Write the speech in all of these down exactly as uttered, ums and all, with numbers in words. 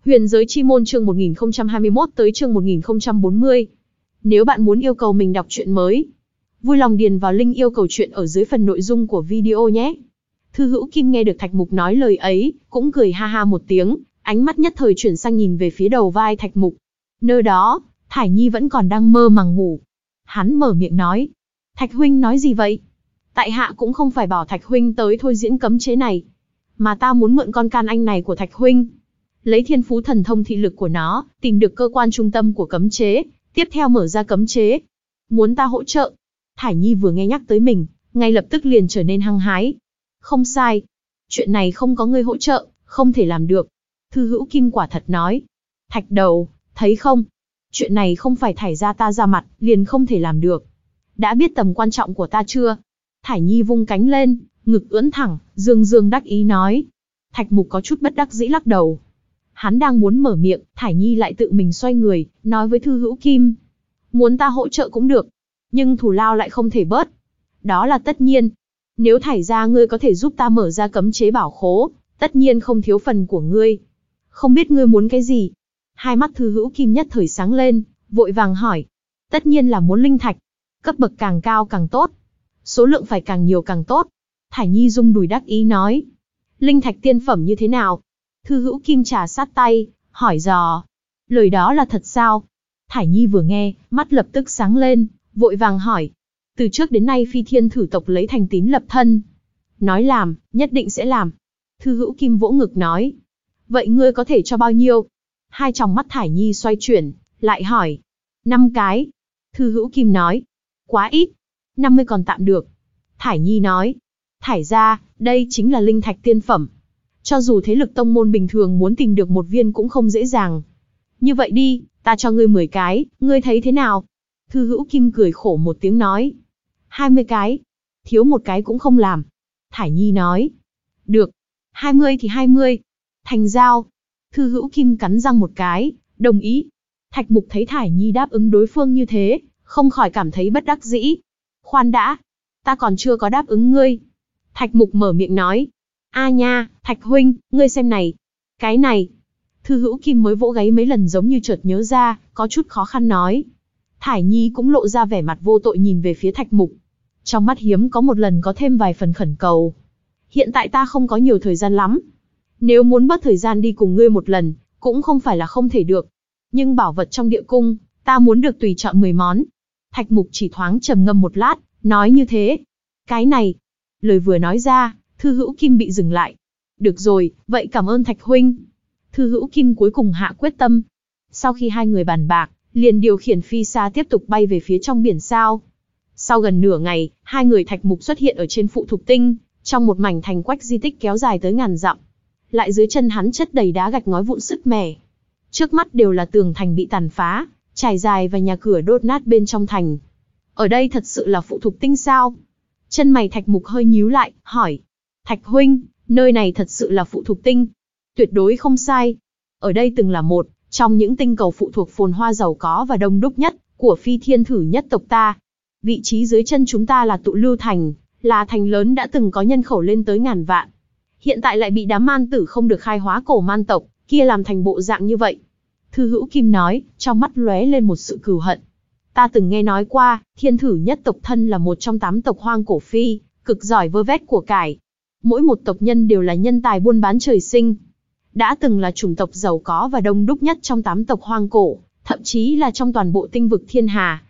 Huyền giới chi môn chương một nghìn không trăm hai mươi mốt tới chương một nghìn không trăm bốn mươi. Nếu bạn muốn yêu cầu mình đọc truyện mới, vui lòng điền vào link yêu cầu truyện ở dưới phần nội dung của video nhé. Thư Hữu Kim nghe được Thạch Mục nói lời ấy, cũng cười ha ha một tiếng, ánh mắt nhất thời chuyển sang nhìn về phía đầu vai Thạch Mục. Nơi đó, Thải Nhi vẫn còn đang mơ màng ngủ. Hắn mở miệng nói, Thạch huynh nói gì vậy? Tại hạ cũng không phải bảo Thạch huynh tới thôi diễn cấm chế này, mà ta muốn mượn con can anh này của Thạch huynh, lấy thiên phú thần thông thị lực của nó, tìm được cơ quan trung tâm của cấm chế, tiếp theo mở ra cấm chế. Muốn ta hỗ trợ? Thải Nhi vừa nghe nhắc tới mình, ngay lập tức liền trở nên hăng hái. Không sai, chuyện này không có ngươi hỗ trợ, không thể làm được. Thư Hữu Kim quả thật nói. Thạch đầu, thấy không? Chuyện này không phải thải ra ta ra mặt, liền không thể làm được. Đã biết tầm quan trọng của ta chưa? Thải Nhi vung cánh lên, ngực ưỡn thẳng, dương dương đắc ý nói. Thạch Mục có chút bất đắc dĩ lắc đầu. Hắn đang muốn mở miệng, Thải Nhi lại tự mình xoay người, nói với Thư Hữu Kim. Muốn ta hỗ trợ cũng được, nhưng thù lao lại không thể bớt. Đó là tất nhiên. Nếu thải ra ngươi có thể giúp ta mở ra cấm chế bảo khố, tất nhiên không thiếu phần của ngươi. Không biết ngươi muốn cái gì? Hai mắt Thư Hữu Kim nhất thời sáng lên, vội vàng hỏi. Tất nhiên là muốn linh thạch. Cấp bậc càng cao càng tốt. Số lượng phải càng nhiều càng tốt. Thải Nhi rung đùi đắc ý nói. Linh thạch tiên phẩm như thế nào? Thư Hữu Kim trà sát tay, hỏi dò. Lời đó là thật sao? Thải Nhi vừa nghe, mắt lập tức sáng lên, vội vàng hỏi. Từ trước đến nay Phi Thiên thử tộc lấy thành tín lập thân. Nói làm, nhất định sẽ làm. Thư Hữu Kim vỗ ngực nói. Vậy ngươi có thể cho bao nhiêu? Hai tròng mắt Thải Nhi xoay chuyển, lại hỏi. Năm cái. Thư Hữu Kim nói. Quá ít. Năm mươi còn tạm được. Thải Nhi nói. Thải ra, đây chính là linh thạch tiên phẩm. Cho dù thế lực tông môn bình thường muốn tìm được một viên cũng không dễ dàng. Như vậy đi, ta cho ngươi mười cái, ngươi thấy thế nào? Thư Hữu Kim cười khổ một tiếng nói. hai mươi cái. Thiếu một cái cũng không làm. Thải Nhi nói. Được. hai mươi thì hai mươi. Thành giao. Thư Hữu Kim cắn răng một cái, đồng ý. Thạch Mục thấy Thải Nhi đáp ứng đối phương như thế, không khỏi cảm thấy bất đắc dĩ. Khoan đã. Ta còn chưa có đáp ứng ngươi. Thạch Mục mở miệng nói. A nha, Thạch huynh, ngươi xem này. Cái này. Thư Hữu Kim mới vỗ gáy mấy lần giống như chợt nhớ ra, có chút khó khăn nói. Thải Nhi cũng lộ ra vẻ mặt vô tội nhìn về phía Thạch Mục. Trong mắt hiếm có một lần có thêm vài phần khẩn cầu. Hiện tại ta không có nhiều thời gian lắm. Nếu muốn bớt thời gian đi cùng ngươi một lần, cũng không phải là không thể được. Nhưng bảo vật trong địa cung, ta muốn được tùy chọn mười món. Thạch Mục chỉ thoáng trầm ngâm một lát, nói như thế. Cái này. Lời vừa nói ra, Thư Hữu Kim bị dừng lại. Được rồi, vậy cảm ơn Thạch huynh. Thư Hữu Kim cuối cùng hạ quyết tâm. Sau khi hai người bàn bạc, liền điều khiển phi xa tiếp tục bay về phía trong biển sao. Sau gần nửa ngày, hai người Thạch Mục xuất hiện ở trên phụ thục tinh, trong một mảnh thành quách di tích kéo dài tới ngàn dặm. Lại dưới chân hắn chất đầy đá gạch ngói vụn sứt mẻ. Trước mắt đều là tường thành bị tàn phá, trải dài và nhà cửa đốt nát bên trong thành. Ở đây thật sự là phụ thục tinh sao? Chân mày Thạch Mục hơi nhíu lại, hỏi. Thạch huynh, nơi này thật sự là phụ thục tinh? Tuyệt đối không sai. Ở đây từng là một trong những tinh cầu phụ thuộc phồn hoa giàu có và đông đúc nhất của Phi Thiên thử nhất tộc ta. Vị trí dưới chân chúng ta là Tụ Lưu Thành, là thành lớn đã từng có nhân khẩu lên tới ngàn vạn. Hiện tại lại bị đám man tử không được khai hóa cổ man tộc kia làm thành bộ dạng như vậy. Thư Hữu Kim nói, trong mắt lóe lên một sự cừu hận. Ta từng nghe nói qua, Thiên thử nhất tộc thân là một trong tám tộc hoang cổ phi, cực giỏi vơ vét của cải. Mỗi một tộc nhân đều là nhân tài buôn bán trời sinh. Đã từng là chủng tộc giàu có và đông đúc nhất trong tám tộc hoang cổ, thậm chí là trong toàn bộ tinh vực thiên hà.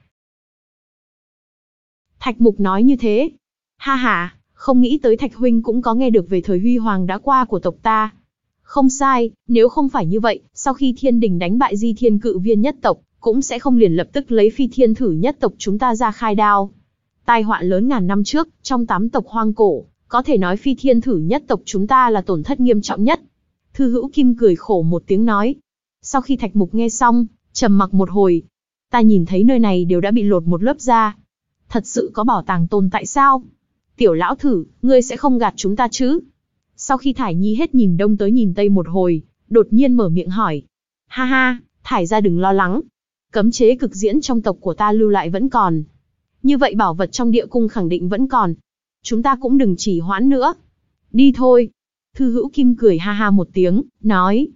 Thạch Mục nói như thế. Ha ha, không nghĩ tới Thạch huynh cũng có nghe được về thời huy hoàng đã qua của tộc ta. Không sai, nếu không phải như vậy, sau khi thiên đình đánh bại Di Thiên cự viên nhất tộc, cũng sẽ không liền lập tức lấy Phi Thiên thử nhất tộc chúng ta ra khai đao. Tai họa lớn ngàn năm trước, trong tám tộc hoang cổ, có thể nói Phi Thiên thử nhất tộc chúng ta là tổn thất nghiêm trọng nhất. Thư Hữu Kim cười khổ một tiếng nói. Sau khi Thạch Mục nghe xong, trầm mặc một hồi. Ta nhìn thấy nơi này đều đã bị lột một lớp da. Thật sự có bảo tàng tồn tại sao? Tiểu lão thử, ngươi sẽ không gạt chúng ta chứ? Sau khi Thải Nhi hết nhìn đông tới nhìn tây một hồi, đột nhiên mở miệng hỏi. Ha ha, Thải ra đừng lo lắng. Cấm chế cực diễn trong tộc của ta lưu lại vẫn còn. Như vậy bảo vật trong địa cung khẳng định vẫn còn. Chúng ta cũng đừng trì hoãn nữa. Đi thôi. Thư Hữu Kim cười ha ha một tiếng, nói.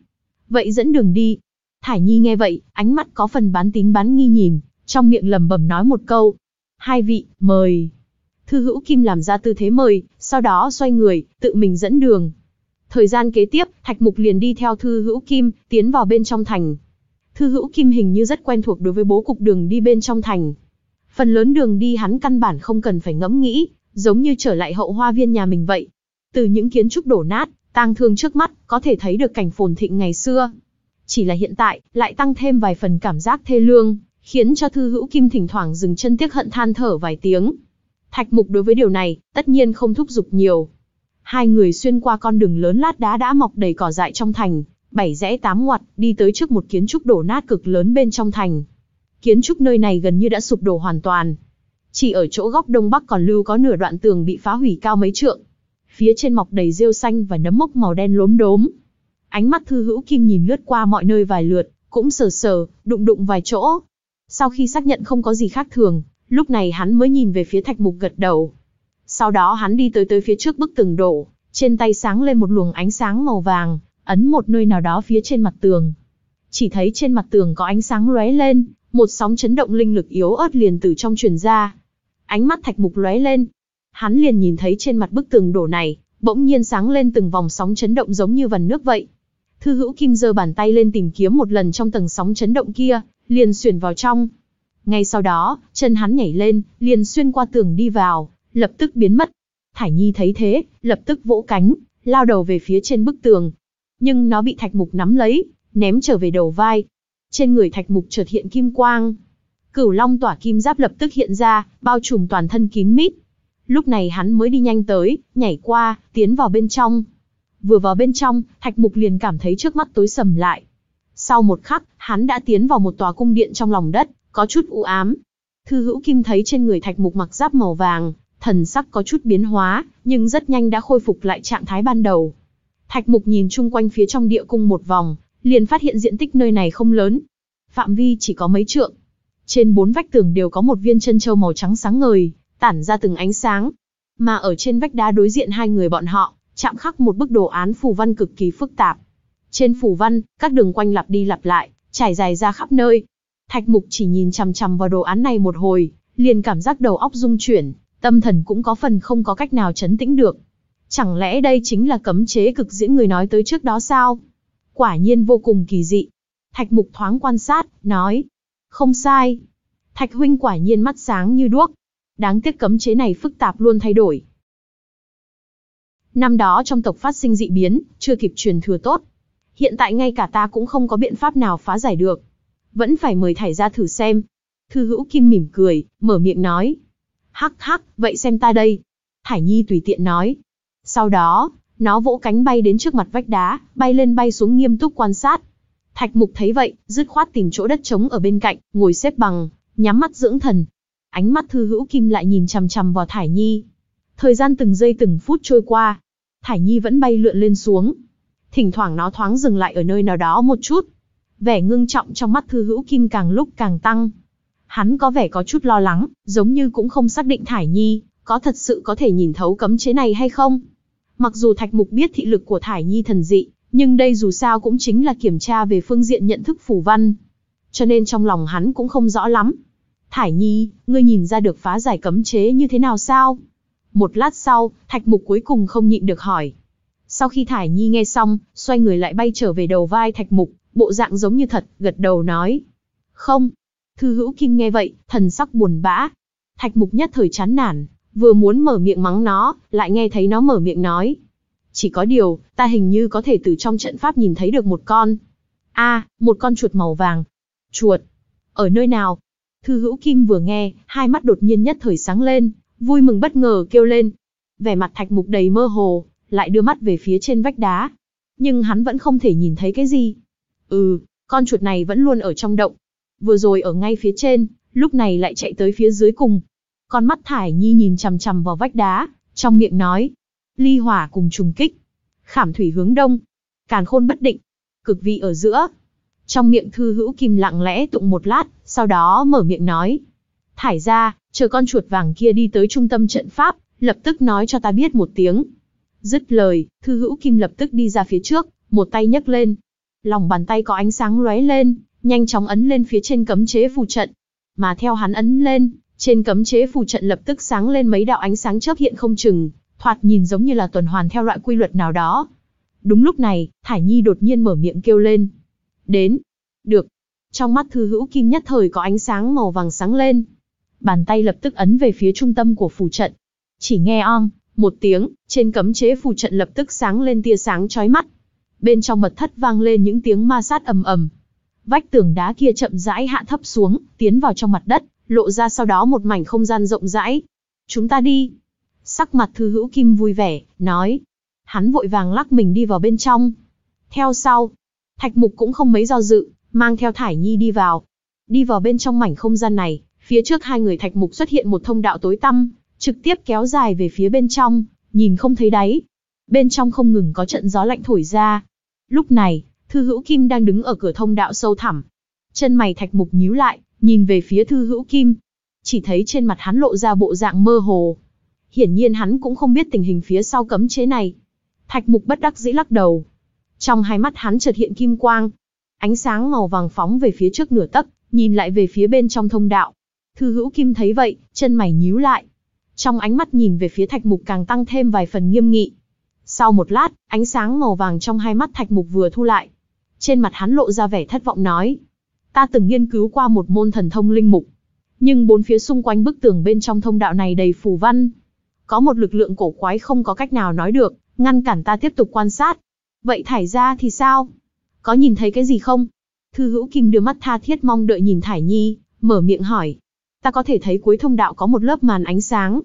Vậy dẫn đường đi. Thải Nhi nghe vậy, ánh mắt có phần bán tín bán nghi nhìn, trong miệng lẩm bẩm nói một câu. Hai vị, mời. Thư Hữu Kim làm ra tư thế mời, sau đó xoay người, tự mình dẫn đường. Thời gian kế tiếp, Thạch Mục liền đi theo Thư Hữu Kim, tiến vào bên trong thành. Thư Hữu Kim hình như rất quen thuộc đối với bố cục đường đi bên trong thành. Phần lớn đường đi hắn căn bản không cần phải ngẫm nghĩ, giống như trở lại hậu hoa viên nhà mình vậy. Từ những kiến trúc đổ nát, tang thương trước mắt, có thể thấy được cảnh phồn thịnh ngày xưa. Chỉ là hiện tại, lại tăng thêm vài phần cảm giác thê lương, khiến cho Thư Hữu Kim thỉnh thoảng dừng chân tiếc hận than thở vài tiếng. Thạch Mục đối với điều này, tất nhiên không thúc giục nhiều. Hai người xuyên qua con đường lớn lát đá đã mọc đầy cỏ dại trong thành, bảy rẽ tám ngoặt, đi tới trước một kiến trúc đổ nát cực lớn bên trong thành. Kiến trúc nơi này gần như đã sụp đổ hoàn toàn. Chỉ ở chỗ góc đông bắc còn lưu có nửa đoạn tường bị phá hủy cao mấy trượng. Phía trên mọc đầy rêu xanh và nấm mốc màu đen lốm đốm. Ánh mắt Thư Hữu Kim nhìn lướt qua mọi nơi vài lượt, cũng sờ sờ, đụng đụng vài chỗ. Sau khi xác nhận không có gì khác thường, lúc này hắn mới nhìn về phía Thạch Mục gật đầu. Sau đó hắn đi tới tới phía trước bức tường đổ, trên tay sáng lên một luồng ánh sáng màu vàng, ấn một nơi nào đó phía trên mặt tường. Chỉ thấy trên mặt tường có ánh sáng lóe lên, một sóng chấn động linh lực yếu ớt liền từ trong truyền ra. Ánh mắt Thạch Mục lóe lên, hắn liền nhìn thấy trên mặt bức tường đổ này, bỗng nhiên sáng lên từng vòng sóng chấn động giống như vần nước vậy. Thư Hữu Kim giơ bàn tay lên tìm kiếm một lần trong tầng sóng chấn động kia, liền xuyển vào trong. Ngay sau đó, chân hắn nhảy lên, liền xuyên qua tường đi vào, lập tức biến mất. Thải Nhi thấy thế, lập tức vỗ cánh, lao đầu về phía trên bức tường. Nhưng nó bị Thạch Mục nắm lấy, ném trở về đầu vai. Trên người Thạch Mục chợt hiện kim quang. Cửu Long tỏa kim giáp lập tức hiện ra, bao trùm toàn thân kín mít. Lúc này hắn mới đi nhanh tới, nhảy qua, tiến vào bên trong. Vừa vào bên trong, Thạch Mục liền cảm thấy trước mắt tối sầm lại. Sau một khắc, hắn đã tiến vào một tòa cung điện trong lòng đất, có chút u ám. Thư Hữu Kim thấy trên người Thạch Mục mặc giáp màu vàng, thần sắc có chút biến hóa, nhưng rất nhanh đã khôi phục lại trạng thái ban đầu. Thạch Mục nhìn chung quanh phía trong địa cung một vòng, liền phát hiện diện tích nơi này không lớn. Phạm vi chỉ có mấy trượng. Trên bốn vách tường đều có một viên chân châu màu trắng sáng ngời, tản ra từng ánh sáng. Mà ở trên vách đá đối diện hai người bọn họ, chạm khắc một bức đồ án phù văn cực kỳ phức tạp. Trên phù văn, các đường quanh lặp đi lặp lại, trải dài ra khắp nơi. Thạch Mục chỉ nhìn chằm chằm vào đồ án này một hồi, liền cảm giác đầu óc rung chuyển, tâm thần cũng có phần không có cách nào trấn tĩnh được. Chẳng lẽ đây chính là cấm chế cực diễn người nói tới trước đó sao? Quả nhiên vô cùng kỳ dị. Thạch Mục thoáng quan sát, nói. Không sai. Thạch huynh quả nhiên mắt sáng như đuốc. Đáng tiếc cấm chế này phức tạp luôn thay đổi. Năm đó trong tộc phát sinh dị biến, chưa kịp truyền thừa tốt. Hiện tại ngay cả ta cũng không có biện pháp nào phá giải được. Vẫn phải mời Thải ra thử xem. Thư Hữu Kim mỉm cười, mở miệng nói. Hắc hắc, vậy xem ta đây. Thải Nhi tùy tiện nói. Sau đó, nó vỗ cánh bay đến trước mặt vách đá, bay lên bay xuống nghiêm túc quan sát. Thạch Mục thấy vậy, dứt khoát tìm chỗ đất trống ở bên cạnh, ngồi xếp bằng, nhắm mắt dưỡng thần. Ánh mắt Thư Hữu Kim lại nhìn chằm chằm vào Thải Nhi. Thời gian từng giây từng phút trôi qua, Thải Nhi vẫn bay lượn lên xuống. Thỉnh thoảng nó thoáng dừng lại ở nơi nào đó một chút. Vẻ ngưng trọng trong mắt Thư Hữu Kim càng lúc càng tăng. Hắn có vẻ có chút lo lắng, giống như cũng không xác định Thải Nhi có thật sự có thể nhìn thấu cấm chế này hay không. Mặc dù Thạch Mục biết thị lực của Thải Nhi thần dị, nhưng đây dù sao cũng chính là kiểm tra về phương diện nhận thức phù văn. Cho nên trong lòng hắn cũng không rõ lắm. Thải Nhi, ngươi nhìn ra được phá giải cấm chế như thế nào sao? Một lát sau, Thạch Mục cuối cùng không nhịn được hỏi. Sau khi Thải Nhi nghe xong, xoay người lại bay trở về đầu vai Thạch Mục, bộ dạng giống như thật, gật đầu nói. Không. Thư Hữu Kim nghe vậy, thần sắc buồn bã. Thạch Mục nhất thời chán nản, vừa muốn mở miệng mắng nó, lại nghe thấy nó mở miệng nói. Chỉ có điều, ta hình như có thể từ trong trận pháp nhìn thấy được một con. a à, một con chuột màu vàng. Chuột? Ở nơi nào? Thư Hữu Kim vừa nghe, hai mắt đột nhiên nhất thời sáng lên, vui mừng bất ngờ kêu lên. Vẻ mặt Thạch Mục đầy mơ hồ, lại đưa mắt về phía trên vách đá. Nhưng hắn vẫn không thể nhìn thấy cái gì. Ừ, con chuột này vẫn luôn ở trong động. Vừa rồi ở ngay phía trên, lúc này lại chạy tới phía dưới cùng. Con mắt Thải Nhi nhìn chằm chằm vào vách đá, trong miệng nói. Ly hỏa cùng trùng kích. Khảm thủy hướng đông. Càn khôn bất định. Cực vị ở giữa. Trong miệng Thư Hữu Kim lặng lẽ tụng một lát, sau đó mở miệng nói. Thải ra, chờ con chuột vàng kia đi tới trung tâm trận pháp, lập tức nói cho ta biết một tiếng. Dứt lời, Thư Hữu Kim lập tức đi ra phía trước, một tay nhấc lên. Lòng bàn tay có ánh sáng lóe lên, nhanh chóng ấn lên phía trên cấm chế phù trận. Mà theo hắn ấn lên, trên cấm chế phù trận lập tức sáng lên mấy đạo ánh sáng chớp hiện không chừng, thoạt nhìn giống như là tuần hoàn theo loại quy luật nào đó. Đúng lúc này, Thải Nhi đột nhiên mở miệng kêu lên. Đến. Được. Trong mắt Thư Hữu Kim nhất thời có ánh sáng màu vàng sáng lên. Bàn tay lập tức ấn về phía trung tâm của phù trận. Chỉ nghe ong, một tiếng, trên cấm chế phù trận lập tức sáng lên tia sáng chói mắt. Bên trong mật thất vang lên những tiếng ma sát ầm ầm. Vách tường đá kia chậm rãi hạ thấp xuống, tiến vào trong mặt đất, lộ ra sau đó một mảnh không gian rộng rãi. Chúng ta đi. Sắc mặt Thư Hữu Kim vui vẻ, nói. Hắn vội vàng lắc mình đi vào bên trong. Theo sau, Thạch Mục cũng không mấy do dự, mang theo Thải Nhi đi vào. Đi vào bên trong mảnh không gian này, phía trước hai người Thạch Mục xuất hiện một thông đạo tối tăm, trực tiếp kéo dài về phía bên trong, nhìn không thấy đáy. Bên trong không ngừng có trận gió lạnh thổi ra. Lúc này, Thư Hữu Kim đang đứng ở cửa thông đạo sâu thẳm. Chân mày Thạch Mục nhíu lại, nhìn về phía Thư Hữu Kim. Chỉ thấy trên mặt hắn lộ ra bộ dạng mơ hồ. Hiển nhiên hắn cũng không biết tình hình phía sau cấm chế này. Thạch Mục bất đắc dĩ lắc đầu. Trong hai mắt hắn chợt hiện kim quang. Ánh sáng màu vàng phóng về phía trước nửa tấc, nhìn lại về phía bên trong thông đạo. Thư Hữu Kim thấy vậy, chân mày nhíu lại. Trong ánh mắt nhìn về phía Thạch Mục càng tăng thêm vài phần nghiêm nghị. Sau một lát, ánh sáng màu vàng trong hai mắt Thạch Mục vừa thu lại. Trên mặt hắn lộ ra vẻ thất vọng nói. Ta từng nghiên cứu qua một môn thần thông linh mục. Nhưng bốn phía xung quanh bức tường bên trong thông đạo này đầy phù văn. Có một lực lượng cổ quái không có cách nào nói được, ngăn cản ta tiếp tục quan sát. Vậy Thải gia thì sao? Có nhìn thấy cái gì không? Thư Hữu Kim đưa mắt tha thiết mong đợi nhìn Thải Nhi, mở miệng hỏi. Ta có thể thấy cuối thông đạo có một lớp màn ánh sáng.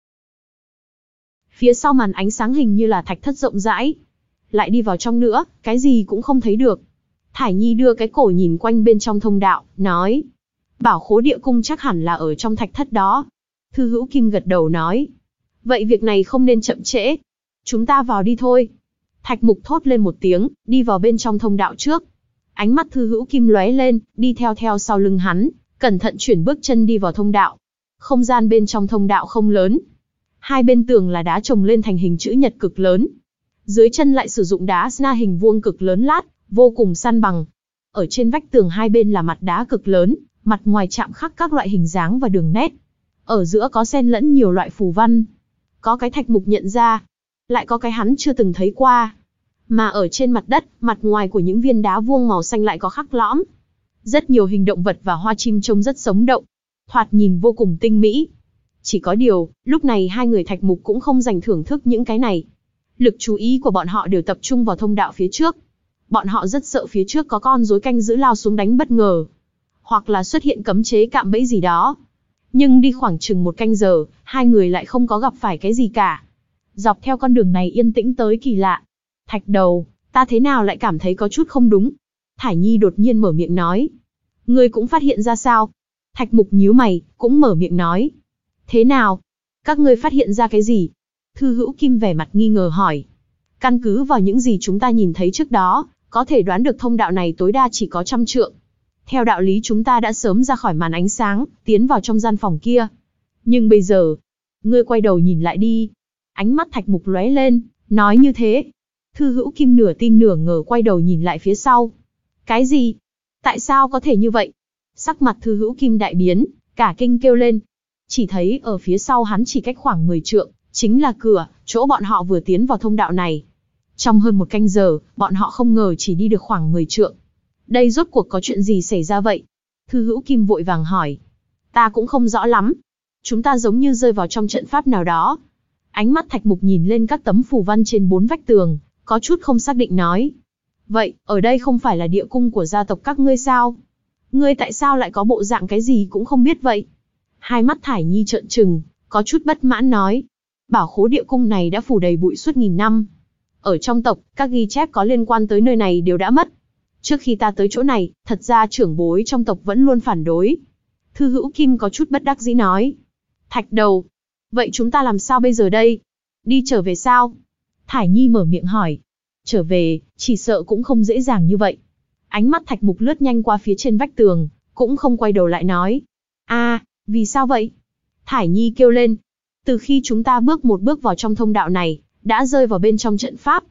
Phía sau màn ánh sáng hình như là thạch thất rộng rãi. Lại đi vào trong nữa, cái gì cũng không thấy được. Thải Nhi đưa cái cổ nhìn quanh bên trong thông đạo, nói. Bảo khố địa cung chắc hẳn là ở trong thạch thất đó. Thư Hữu Kim gật đầu nói. Vậy việc này không nên chậm trễ. Chúng ta vào đi thôi. Thạch Mục thốt lên một tiếng, đi vào bên trong thông đạo trước. Ánh mắt Thư Hữu Kim lóe lên, đi theo theo sau lưng hắn, cẩn thận chuyển bước chân đi vào thông đạo. Không gian bên trong thông đạo không lớn. Hai bên tường là đá chồng lên thành hình chữ nhật cực lớn. Dưới chân lại sử dụng đá sna hình vuông cực lớn lát, vô cùng săn bằng. Ở trên vách tường hai bên là mặt đá cực lớn, mặt ngoài chạm khắc các loại hình dáng và đường nét. Ở giữa có xen lẫn nhiều loại phù văn. Có cái Thạch Mục nhận ra, lại có cái hắn chưa từng thấy qua. Mà ở trên mặt đất, mặt ngoài của những viên đá vuông màu xanh lại có khắc lõm. Rất nhiều hình động vật và hoa chim trông rất sống động. Thoạt nhìn vô cùng tinh mỹ. Chỉ có điều, lúc này hai người Thạch Mục cũng không dành thưởng thức những cái này. Lực chú ý của bọn họ đều tập trung vào thông đạo phía trước. Bọn họ rất sợ phía trước có con rối canh giữ lao xuống đánh bất ngờ. Hoặc là xuất hiện cấm chế cạm bẫy gì đó. Nhưng đi khoảng chừng một canh giờ, hai người lại không có gặp phải cái gì cả. Dọc theo con đường này yên tĩnh tới kỳ lạ. Thạch đầu, ta thế nào lại cảm thấy có chút không đúng? Thải Nhi đột nhiên mở miệng nói. Ngươi cũng phát hiện ra sao? Thạch Mục nhíu mày, cũng mở miệng nói. Thế nào? Các ngươi phát hiện ra cái gì? Thư Hữu Kim vẻ mặt nghi ngờ hỏi. Căn cứ vào những gì chúng ta nhìn thấy trước đó, có thể đoán được thông đạo này tối đa chỉ có trăm trượng. Theo đạo lý chúng ta đã sớm ra khỏi màn ánh sáng, tiến vào trong gian phòng kia. Nhưng bây giờ, ngươi quay đầu nhìn lại đi. Ánh mắt Thạch Mục lóe lên, nói như thế. Thư Hữu Kim nửa tin nửa ngờ quay đầu nhìn lại phía sau. Cái gì? Tại sao có thể như vậy? Sắc mặt Thư Hữu Kim đại biến, cả kinh kêu lên. Chỉ thấy ở phía sau hắn chỉ cách khoảng mười trượng, chính là cửa, chỗ bọn họ vừa tiến vào thông đạo này. Trong hơn một canh giờ, bọn họ không ngờ chỉ đi được khoảng mười trượng. Đây rốt cuộc có chuyện gì xảy ra vậy? Thư Hữu Kim vội vàng hỏi. Ta cũng không rõ lắm. Chúng ta giống như rơi vào trong trận pháp nào đó. Ánh mắt Thạch Mục nhìn lên các tấm phù văn trên bốn vách tường, có chút không xác định nói. Vậy, ở đây không phải là địa cung của gia tộc các ngươi sao? Ngươi tại sao lại có bộ dạng cái gì cũng không biết vậy? Hai mắt Thải Nhi trợn trừng, có chút bất mãn nói. Bảo khố địa cung này đã phủ đầy bụi suốt nghìn năm. Ở trong tộc, các ghi chép có liên quan tới nơi này đều đã mất. Trước khi ta tới chỗ này, thật ra trưởng bối trong tộc vẫn luôn phản đối. Thư Hữu Kim có chút bất đắc dĩ nói. Thạch đầu. Vậy chúng ta làm sao bây giờ đây? Đi trở về sao? Thải Nhi mở miệng hỏi. Trở về, chỉ sợ cũng không dễ dàng như vậy. Ánh mắt Thạch Mục lướt nhanh qua phía trên vách tường, cũng không quay đầu lại nói. A, vì sao vậy? Thải Nhi kêu lên. Từ khi chúng ta bước một bước vào trong thông đạo này, đã rơi vào bên trong trận pháp.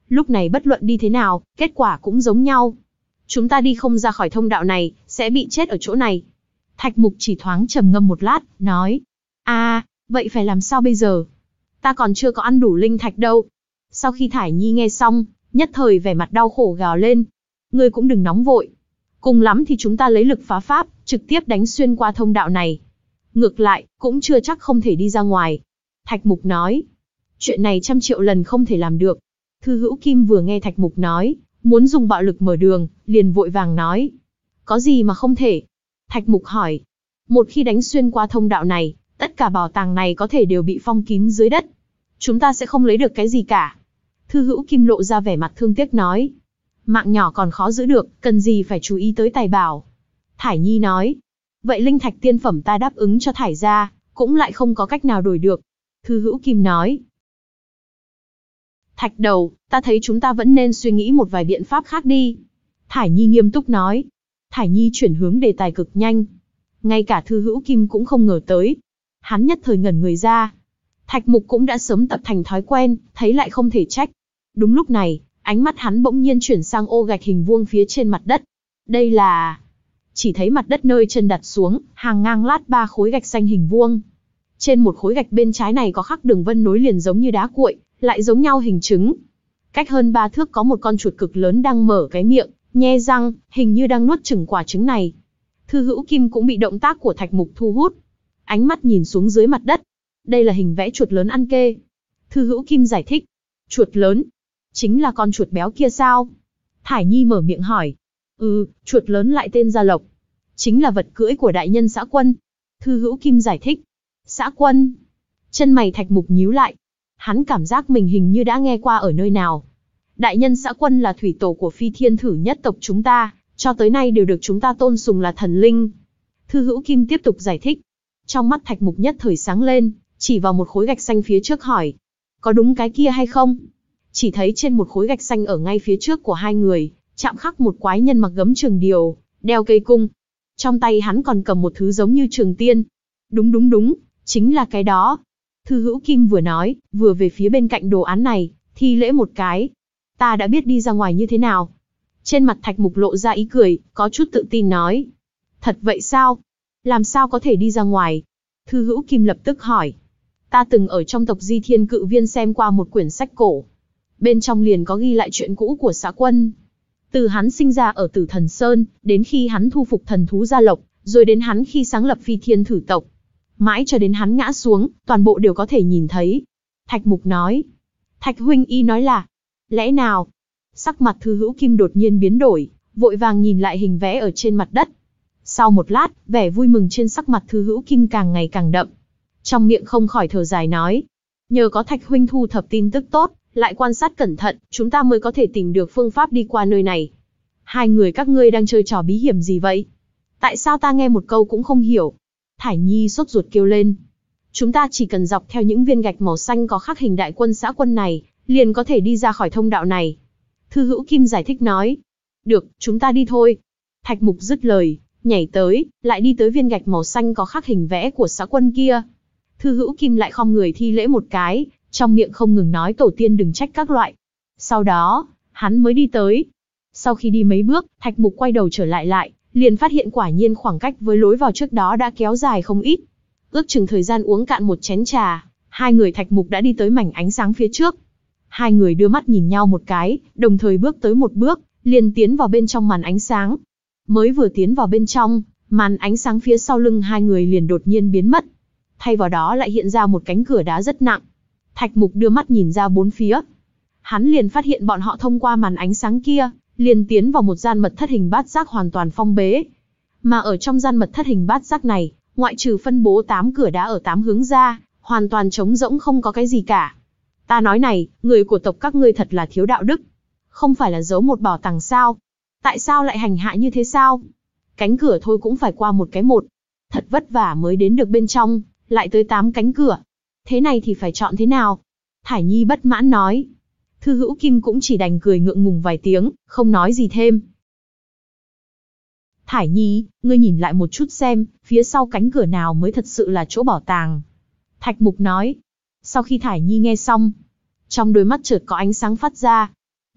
Lúc này bất luận đi thế nào, kết quả cũng giống nhau. Chúng ta đi không ra khỏi thông đạo này, sẽ bị chết ở chỗ này. Thạch Mục chỉ thoáng trầm ngâm một lát, nói. À, vậy phải làm sao bây giờ? Ta còn chưa có ăn đủ linh thạch đâu. Sau khi Thải Nhi nghe xong, nhất thời vẻ mặt đau khổ gào lên. Ngươi cũng đừng nóng vội. Cùng lắm thì chúng ta lấy lực phá pháp, trực tiếp đánh xuyên qua thông đạo này. Ngược lại, cũng chưa chắc không thể đi ra ngoài. Thạch Mục nói. Chuyện này trăm triệu lần không thể làm được. Thư Hữu Kim vừa nghe Thạch Mục nói, muốn dùng bạo lực mở đường, liền vội vàng nói. Có gì mà không thể? Thạch Mục hỏi. Một khi đánh xuyên qua thông đạo này, tất cả bảo tàng này có thể đều bị phong kín dưới đất. Chúng ta sẽ không lấy được cái gì cả. Thư Hữu Kim lộ ra vẻ mặt thương tiếc nói. Mạng nhỏ còn khó giữ được, cần gì phải chú ý tới tài bảo. Thải Nhi nói. Vậy linh thạch tiên phẩm ta đáp ứng cho Thải gia, cũng lại không có cách nào đổi được. Thư Hữu Kim nói. Thạch đầu, ta thấy chúng ta vẫn nên suy nghĩ một vài biện pháp khác đi. Thải Nhi nghiêm túc nói. Thải Nhi chuyển hướng đề tài cực nhanh. Ngay cả Thư Hữu Kim cũng không ngờ tới. Hắn nhất thời ngẩn người ra. Thạch Mục cũng đã sớm tập thành thói quen, thấy lại không thể trách. Đúng lúc này, ánh mắt hắn bỗng nhiên chuyển sang ô gạch hình vuông phía trên mặt đất. Đây là... Chỉ thấy mặt đất nơi chân đặt xuống, hàng ngang lát ba khối gạch xanh hình vuông. Trên một khối gạch bên trái này có khắc đường vân nối liền giống như đá cuội, lại giống nhau hình trứng. Cách hơn ba thước có một con chuột cực lớn đang mở cái miệng, nhe răng, hình như đang nuốt chửng quả trứng này. Thư Hữu Kim cũng bị động tác của Thạch Mục thu hút. Ánh mắt nhìn xuống dưới mặt đất. Đây là hình vẽ chuột lớn ăn kê. Thư Hữu Kim giải thích. Chuột lớn? Chính là con chuột béo kia sao? Thải Nhi mở miệng hỏi. Ừ, chuột lớn lại tên Gia Lộc. Chính là vật cưỡi của đại nhân Xã Quân. Thư Hữu Kim giải thích. Xã Quân? Chân mày Thạch Mục nhíu lại. Hắn cảm giác mình hình như đã nghe qua ở nơi nào. Đại nhân Xã Quân là thủy tổ của Phi Thiên Thử nhất tộc chúng ta, cho tới nay đều được chúng ta tôn sùng là thần linh. Thư Hữu Kim tiếp tục giải thích. Trong mắt Thạch Mục nhất thời sáng lên, chỉ vào một khối gạch xanh phía trước hỏi. Có đúng cái kia hay không? Chỉ thấy trên một khối gạch xanh ở ngay phía trước của hai người, chạm khắc một quái nhân mặc gấm trường điều, đeo cây cung. Trong tay hắn còn cầm một thứ giống như trường tiên. Đúng đúng đúng, chính là cái đó. Thư Hữu Kim vừa nói, vừa về phía bên cạnh đồ án này, thi lễ một cái. Ta đã biết đi ra ngoài như thế nào. Trên mặt Thạch Mục lộ ra ý cười, có chút tự tin nói. Thật vậy sao? Làm sao có thể đi ra ngoài? Thư Hữu Kim lập tức hỏi. Ta từng ở trong tộc Di Thiên Cự Viên xem qua một quyển sách cổ. Bên trong liền có ghi lại chuyện cũ của Xã Quân. Từ hắn sinh ra ở Tử Thần Sơn, đến khi hắn thu phục thần thú Gia Lộc, rồi đến hắn khi sáng lập Phi Thiên Thử tộc. Mãi cho đến hắn ngã xuống, toàn bộ đều có thể nhìn thấy. Thạch Mục nói. Thạch huynh y nói là, lẽ nào? Sắc mặt Thư Hữu Kim đột nhiên biến đổi, vội vàng nhìn lại hình vẽ ở trên mặt đất. Sau một lát, vẻ vui mừng trên sắc mặt Thư Hữu Kim càng ngày càng đậm. Trong miệng không khỏi thở dài nói. Nhờ có Thạch huynh thu thập tin tức tốt, lại quan sát cẩn thận, chúng ta mới có thể tìm được phương pháp đi qua nơi này. Hai người các ngươi đang chơi trò bí hiểm gì vậy? Tại sao ta nghe một câu cũng không hiểu? Thải Nhi sốt ruột kêu lên. Chúng ta chỉ cần dọc theo những viên gạch màu xanh có khắc hình đại quân Xã Quân này, liền có thể đi ra khỏi thông đạo này. Thư Hữu Kim giải thích nói. Được, chúng ta đi thôi. Thạch Mục dứt lời, nhảy tới, lại đi tới viên gạch màu xanh có khắc hình vẽ của Xã Quân kia. Thư Hữu Kim lại khom người thi lễ một cái, trong miệng không ngừng nói tổ tiên đừng trách các loại. Sau đó, hắn mới đi tới. Sau khi đi mấy bước, Thạch Mục quay đầu trở lại lại, liền phát hiện quả nhiên khoảng cách với lối vào trước đó đã kéo dài không ít. Ước chừng thời gian uống cạn một chén trà, hai người Thạch Mục đã đi tới mảnh ánh sáng phía trước. Hai người đưa mắt nhìn nhau một cái, đồng thời bước tới một bước, liền tiến vào bên trong màn ánh sáng. Mới vừa tiến vào bên trong, màn ánh sáng phía sau lưng hai người liền đột nhiên biến mất. Thay vào đó lại hiện ra một cánh cửa đá rất nặng. Thạch Mục đưa mắt nhìn ra bốn phía. Hắn liền phát hiện bọn họ thông qua màn ánh sáng kia, liền tiến vào một gian mật thất hình bát giác hoàn toàn phong bế. Mà ở trong gian mật thất hình bát giác này, ngoại trừ phân bố tám cửa đá ở tám hướng ra, hoàn toàn trống rỗng không có cái gì cả. Ta nói này, người của tộc các ngươi thật là thiếu đạo đức. Không phải là giấu một bảo tàng sao? Tại sao lại hành hạ như thế sao? Cánh cửa thôi cũng phải qua một cái một. Thật vất vả mới đến được bên trong, lại tới tám cánh cửa. Thế này thì phải chọn thế nào? Thải Nhi bất mãn nói. Thư Hữu Kim cũng chỉ đành cười ngượng ngùng vài tiếng, không nói gì thêm. Thải Nhi, ngươi nhìn lại một chút xem, phía sau cánh cửa nào mới thật sự là chỗ bảo tàng. Thạch Mục nói. Sau khi Thải Nhi nghe xong, trong đôi mắt chợt có ánh sáng phát ra.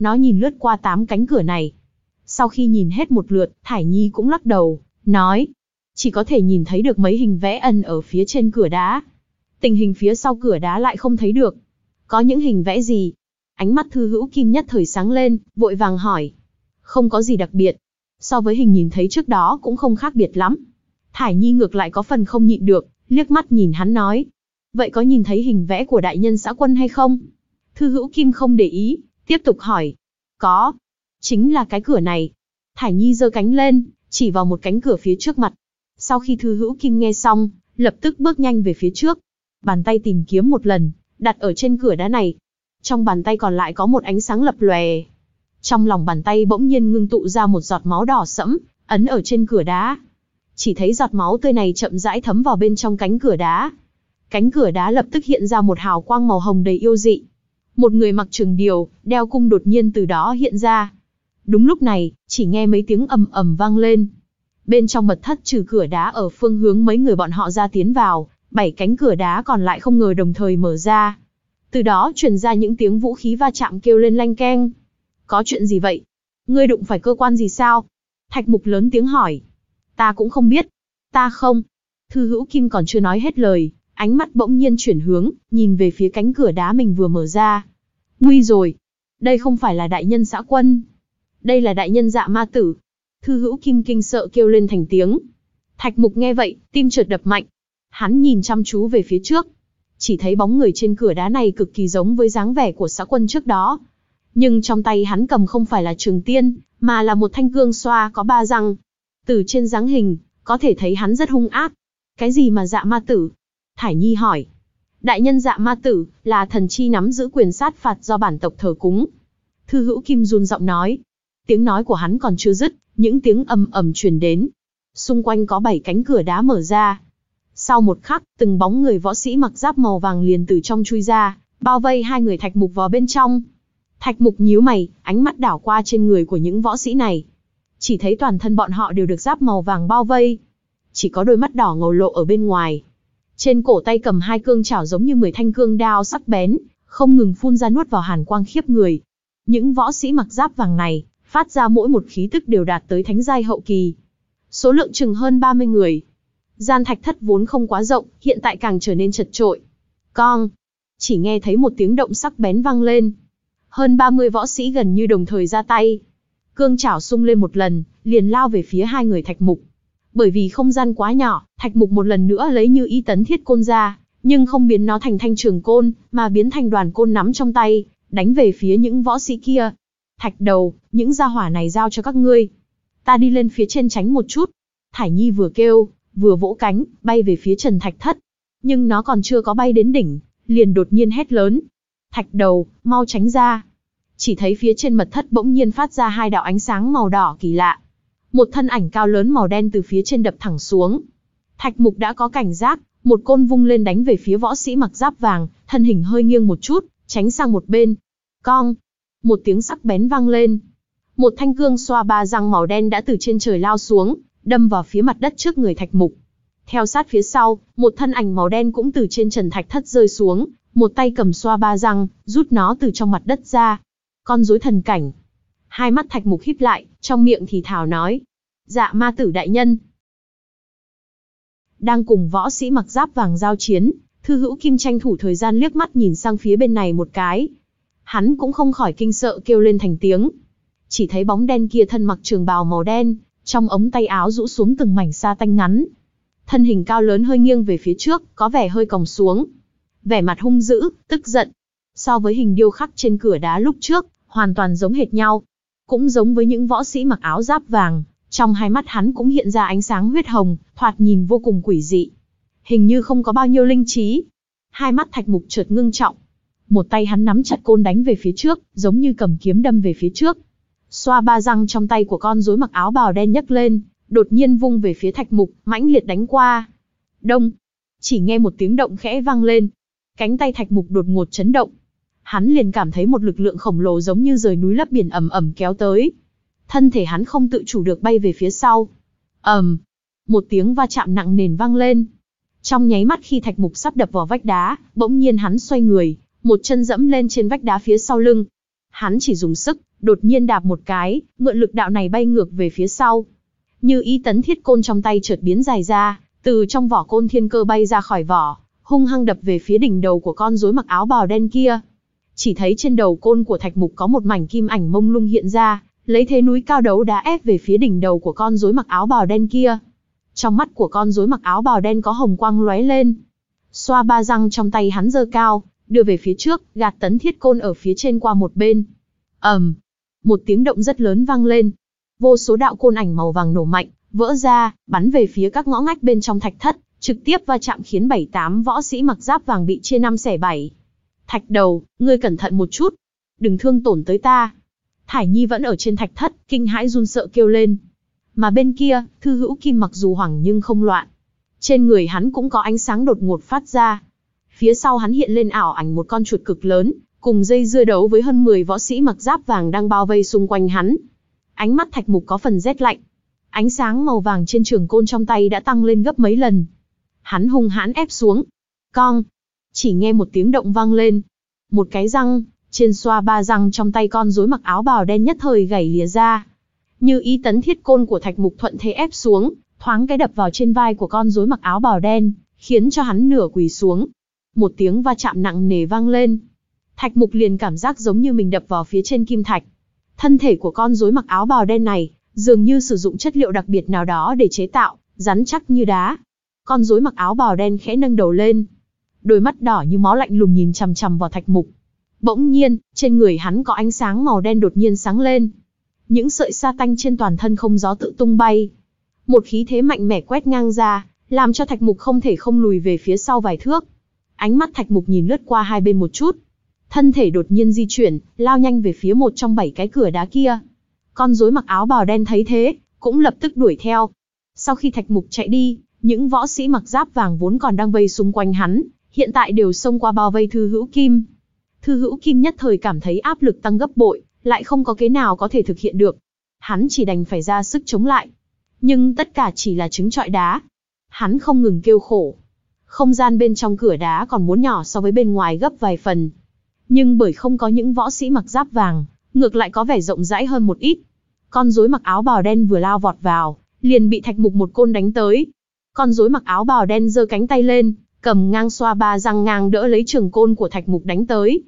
Nó nhìn lướt qua tám cánh cửa này. Sau khi nhìn hết một lượt, Thải Nhi cũng lắc đầu, nói. Chỉ có thể nhìn thấy được mấy hình vẽ ẩn ở phía trên cửa đá. Tình hình phía sau cửa đá lại không thấy được. Có những hình vẽ gì? Ánh mắt Thư Hữu Kim nhất thời sáng lên, vội vàng hỏi. Không có gì đặc biệt. So với hình nhìn thấy trước đó cũng không khác biệt lắm. Thải Nhi ngược lại có phần không nhịn được, liếc mắt nhìn hắn nói. Vậy có nhìn thấy hình vẽ của đại nhân xã Quân hay không? Thư Hữu Kim không để ý, tiếp tục hỏi. Có. Chính là cái cửa này. Thải Nhi giơ cánh lên, chỉ vào một cánh cửa phía trước mặt. Sau khi Thư Hữu Kim nghe xong, lập tức bước nhanh về phía trước. Bàn tay tìm kiếm một lần, đặt ở trên cửa đá này. Trong bàn tay còn lại có một ánh sáng lập lòe. Trong lòng bàn tay bỗng nhiên ngưng tụ ra một giọt máu đỏ sẫm, ấn ở trên cửa đá. Chỉ thấy giọt máu tươi này chậm rãi thấm vào bên trong cánh cửa đá. Cánh cửa đá lập tức hiện ra một hào quang màu hồng đầy yêu dị. Một người mặc trường điều, đeo cung đột nhiên từ đó hiện ra. Đúng lúc này, chỉ nghe mấy tiếng ầm ầm vang lên. Bên trong mật thất trừ cửa đá ở phương hướng mấy người bọn họ ra tiến vào, bảy cánh cửa đá còn lại không ngờ đồng thời mở ra. Từ đó truyền ra những tiếng vũ khí va chạm kêu lên lanh keng. Có chuyện gì vậy? Ngươi đụng phải cơ quan gì sao? Thạch Mục lớn tiếng hỏi. Ta cũng không biết. Ta không. Thư Hữu Kim còn chưa nói hết lời, ánh mắt bỗng nhiên chuyển hướng, nhìn về phía cánh cửa đá mình vừa mở ra. Nguy rồi. Đây không phải là đại nhân xã Quân. Đây là đại nhân Dạ Ma Tử. Thư Hữu Kim kinh sợ kêu lên thành tiếng. Thạch Mục nghe vậy, tim chợt đập mạnh. Hắn nhìn chăm chú về phía trước. Chỉ thấy bóng người trên cửa đá này cực kỳ giống với dáng vẻ của xã Quân trước đó. Nhưng trong tay hắn cầm không phải là trường tiên, mà là một thanh cương xoa có ba răng. Từ trên dáng hình, có thể thấy hắn rất hung ác. Cái gì mà Dạ Ma Tử? Thải Nhi hỏi. Đại nhân Dạ Ma Tử, là thần chi nắm giữ quyền sát phạt do bản tộc thờ cúng. Thư Hữu Kim run giọng nói. Tiếng nói của hắn còn chưa dứt, những tiếng ầm ầm truyền đến. Xung quanh có bảy cánh cửa đá mở ra. Sau một khắc, từng bóng người võ sĩ mặc giáp màu vàng liền từ trong chui ra, bao vây hai người Thạch Mục vào bên trong. Thạch Mục nhíu mày, ánh mắt đảo qua trên người của những võ sĩ này. Chỉ thấy toàn thân bọn họ đều được giáp màu vàng bao vây. Chỉ có đôi mắt đỏ ngầu lộ ở bên ngoài. Trên cổ tay cầm hai cương chảo giống như mười thanh cương đao sắc bén, không ngừng phun ra nuốt vào hàn quang khiếp người. Những võ sĩ mặc giáp vàng này, phát ra mỗi một khí tức đều đạt tới thánh giai hậu kỳ. Số lượng chừng hơn ba mươi người. Gian thạch thất vốn không quá rộng, hiện tại càng trở nên chật chội. Cong! Chỉ nghe thấy một tiếng động sắc bén vang lên. Hơn ba mươi võ sĩ gần như đồng thời ra tay. Cương chảo sung lên một lần, liền lao về phía hai người Thạch Mục. Bởi vì không gian quá nhỏ, Thạch Mục một lần nữa lấy Như Y Tấn Thiết Côn ra, nhưng không biến nó thành thanh trường côn, mà biến thành đoàn côn nắm trong tay, đánh về phía những võ sĩ kia. Thạch Đầu, những gia hỏa này giao cho các ngươi. Ta đi lên phía trên tránh một chút. Thải Nhi vừa kêu, vừa vỗ cánh, bay về phía Trần Thạch Thất. Nhưng nó còn chưa có bay đến đỉnh, liền đột nhiên hét lớn. Thạch Đầu, mau tránh ra. Chỉ thấy phía trên mật thất bỗng nhiên phát ra hai đạo ánh sáng màu đỏ kỳ lạ. Một thân ảnh cao lớn màu đen từ phía trên đập thẳng xuống. Thạch Mục đã có cảnh giác, một côn vung lên đánh về phía võ sĩ mặc giáp vàng, thân hình hơi nghiêng một chút, tránh sang một bên. Cong! Một tiếng sắc bén vang lên. Một thanh cương xoa ba răng màu đen đã từ trên trời lao xuống, đâm vào phía mặt đất trước người Thạch Mục. Theo sát phía sau, một thân ảnh màu đen cũng từ trên trần thạch thất rơi xuống, một tay cầm xoa ba răng, rút nó từ trong mặt đất ra. Con rối thần cảnh. Hai mắt Thạch Mục híp lại, trong miệng thì thào nói. Dạ Ma Tử đại nhân. Đang cùng võ sĩ mặc giáp vàng giao chiến, Thư Hữu Kim tranh thủ thời gian liếc mắt nhìn sang phía bên này một cái. Hắn cũng không khỏi kinh sợ kêu lên thành tiếng. Chỉ thấy bóng đen kia thân mặc trường bào màu đen, trong ống tay áo rũ xuống từng mảnh sa tanh ngắn. Thân hình cao lớn hơi nghiêng về phía trước, có vẻ hơi còng xuống. Vẻ mặt hung dữ, tức giận. So với hình điêu khắc trên cửa đá lúc trước, hoàn toàn giống hệt nhau. Cũng giống với những võ sĩ mặc áo giáp vàng, trong hai mắt hắn cũng hiện ra ánh sáng huyết hồng, thoạt nhìn vô cùng quỷ dị. Hình như không có bao nhiêu linh trí. Hai mắt Thạch Mục chợt ngưng trọng. Một tay hắn nắm chặt côn đánh về phía trước, giống như cầm kiếm đâm về phía trước. Xoa ba răng trong tay của con rối mặc áo bào đen nhấc lên, đột nhiên vung về phía Thạch Mục, mãnh liệt đánh qua. Đông! Chỉ nghe một tiếng động khẽ vang lên. Cánh tay Thạch Mục đột ngột chấn động. Hắn liền cảm thấy một lực lượng khổng lồ giống như rời núi lấp biển ầm ầm kéo tới. Thân thể hắn không tự chủ được bay về phía sau. ầm, một tiếng va chạm nặng nề vang lên. Trong nháy mắt khi Thạch Mục sắp đập vào vách đá, bỗng nhiên hắn xoay người, một chân dẫm lên trên vách đá phía sau lưng. Hắn chỉ dùng sức, đột nhiên đạp một cái, mượn lực đạo này bay ngược về phía sau. Như ý tấn thiết côn trong tay chợt biến dài ra, từ trong vỏ côn thiên cơ bay ra khỏi vỏ, hung hăng đập về phía đỉnh đầu của con rối mặc áo bào đen kia. Chỉ thấy trên đầu côn của Thạch Mục có một mảnh kim ảnh mông lung hiện ra, lấy thế núi cao đấu đá ép về phía đỉnh đầu của con rối mặc áo bào đen kia. Trong mắt của con rối mặc áo bào đen có hồng quang lóe lên. Xoa ba răng trong tay hắn giơ cao, đưa về phía trước, gạt tấn thiết côn ở phía trên qua một bên. ầm, um, một tiếng động rất lớn vang lên. Vô số đạo côn ảnh màu vàng nổ mạnh, vỡ ra, bắn về phía các ngõ ngách bên trong thạch thất, trực tiếp va chạm khiến bảy tám võ sĩ mặc giáp vàng bị chia năm xẻ bảy. Thạch đầu, ngươi cẩn thận một chút, đừng thương tổn tới ta. Thải Nhi vẫn ở trên thạch thất, kinh hãi run sợ kêu lên. Mà bên kia, Thư Hữu Kim mặc dù hoảng nhưng không loạn. Trên người hắn cũng có ánh sáng đột ngột phát ra. Phía sau hắn hiện lên ảo ảnh một con chuột cực lớn, cùng dây dưa đấu với hơn mười võ sĩ mặc giáp vàng đang bao vây xung quanh hắn. Ánh mắt Thạch Mục có phần rét lạnh. Ánh sáng màu vàng trên trường côn trong tay đã tăng lên gấp mấy lần. Hắn hung hãn ép xuống. Cong! Chỉ nghe một tiếng động vang lên. Một cái răng, trên xoa ba răng trong tay con rối mặc áo bào đen nhất thời gãy lìa ra. Như ý tấn thiết côn của Thạch Mục thuận thế ép xuống, thoáng cái đập vào trên vai của con rối mặc áo bào đen, khiến cho hắn nửa quỳ xuống. Một tiếng va chạm nặng nề vang lên. Thạch Mục liền cảm giác giống như mình đập vào phía trên kim thạch. Thân thể của con rối mặc áo bào đen này, dường như sử dụng chất liệu đặc biệt nào đó để chế tạo, rắn chắc như đá. Con rối mặc áo bào đen khẽ nâng đầu lên. Đôi mắt đỏ như máu lạnh lùng nhìn chằm chằm vào Thạch Mục. Bỗng nhiên, trên người hắn có ánh sáng màu đen đột nhiên sáng lên. Những sợi sa tanh trên toàn thân không gió tự tung bay. Một khí thế mạnh mẽ quét ngang ra, làm cho Thạch Mục không thể không lùi về phía sau vài thước. Ánh mắt Thạch Mục nhìn lướt qua hai bên một chút. Thân thể đột nhiên di chuyển, lao nhanh về phía một trong bảy cái cửa đá kia. Con rối mặc áo bào đen thấy thế, cũng lập tức đuổi theo. Sau khi Thạch Mục chạy đi, những võ sĩ mặc giáp vàng vốn còn đang vây xung quanh hắn, hiện tại đều xông qua bao vây Thư Hữu Kim. Thư Hữu Kim nhất thời cảm thấy áp lực tăng gấp bội, lại không có kế nào có thể thực hiện được. Hắn chỉ đành phải ra sức chống lại. Nhưng tất cả chỉ là trứng trọi đá. Hắn không ngừng kêu khổ. Không gian bên trong cửa đá còn muốn nhỏ so với bên ngoài gấp vài phần. Nhưng bởi không có những võ sĩ mặc giáp vàng, ngược lại có vẻ rộng rãi hơn một ít. Con rối mặc áo bào đen vừa lao vọt vào, liền bị Thạch Mục một côn đánh tới. Con rối mặc áo bào đen giơ cánh tay lên, cầm ngang xoa ba răng ngang đỡ lấy trường côn của Thạch Mục đánh tới.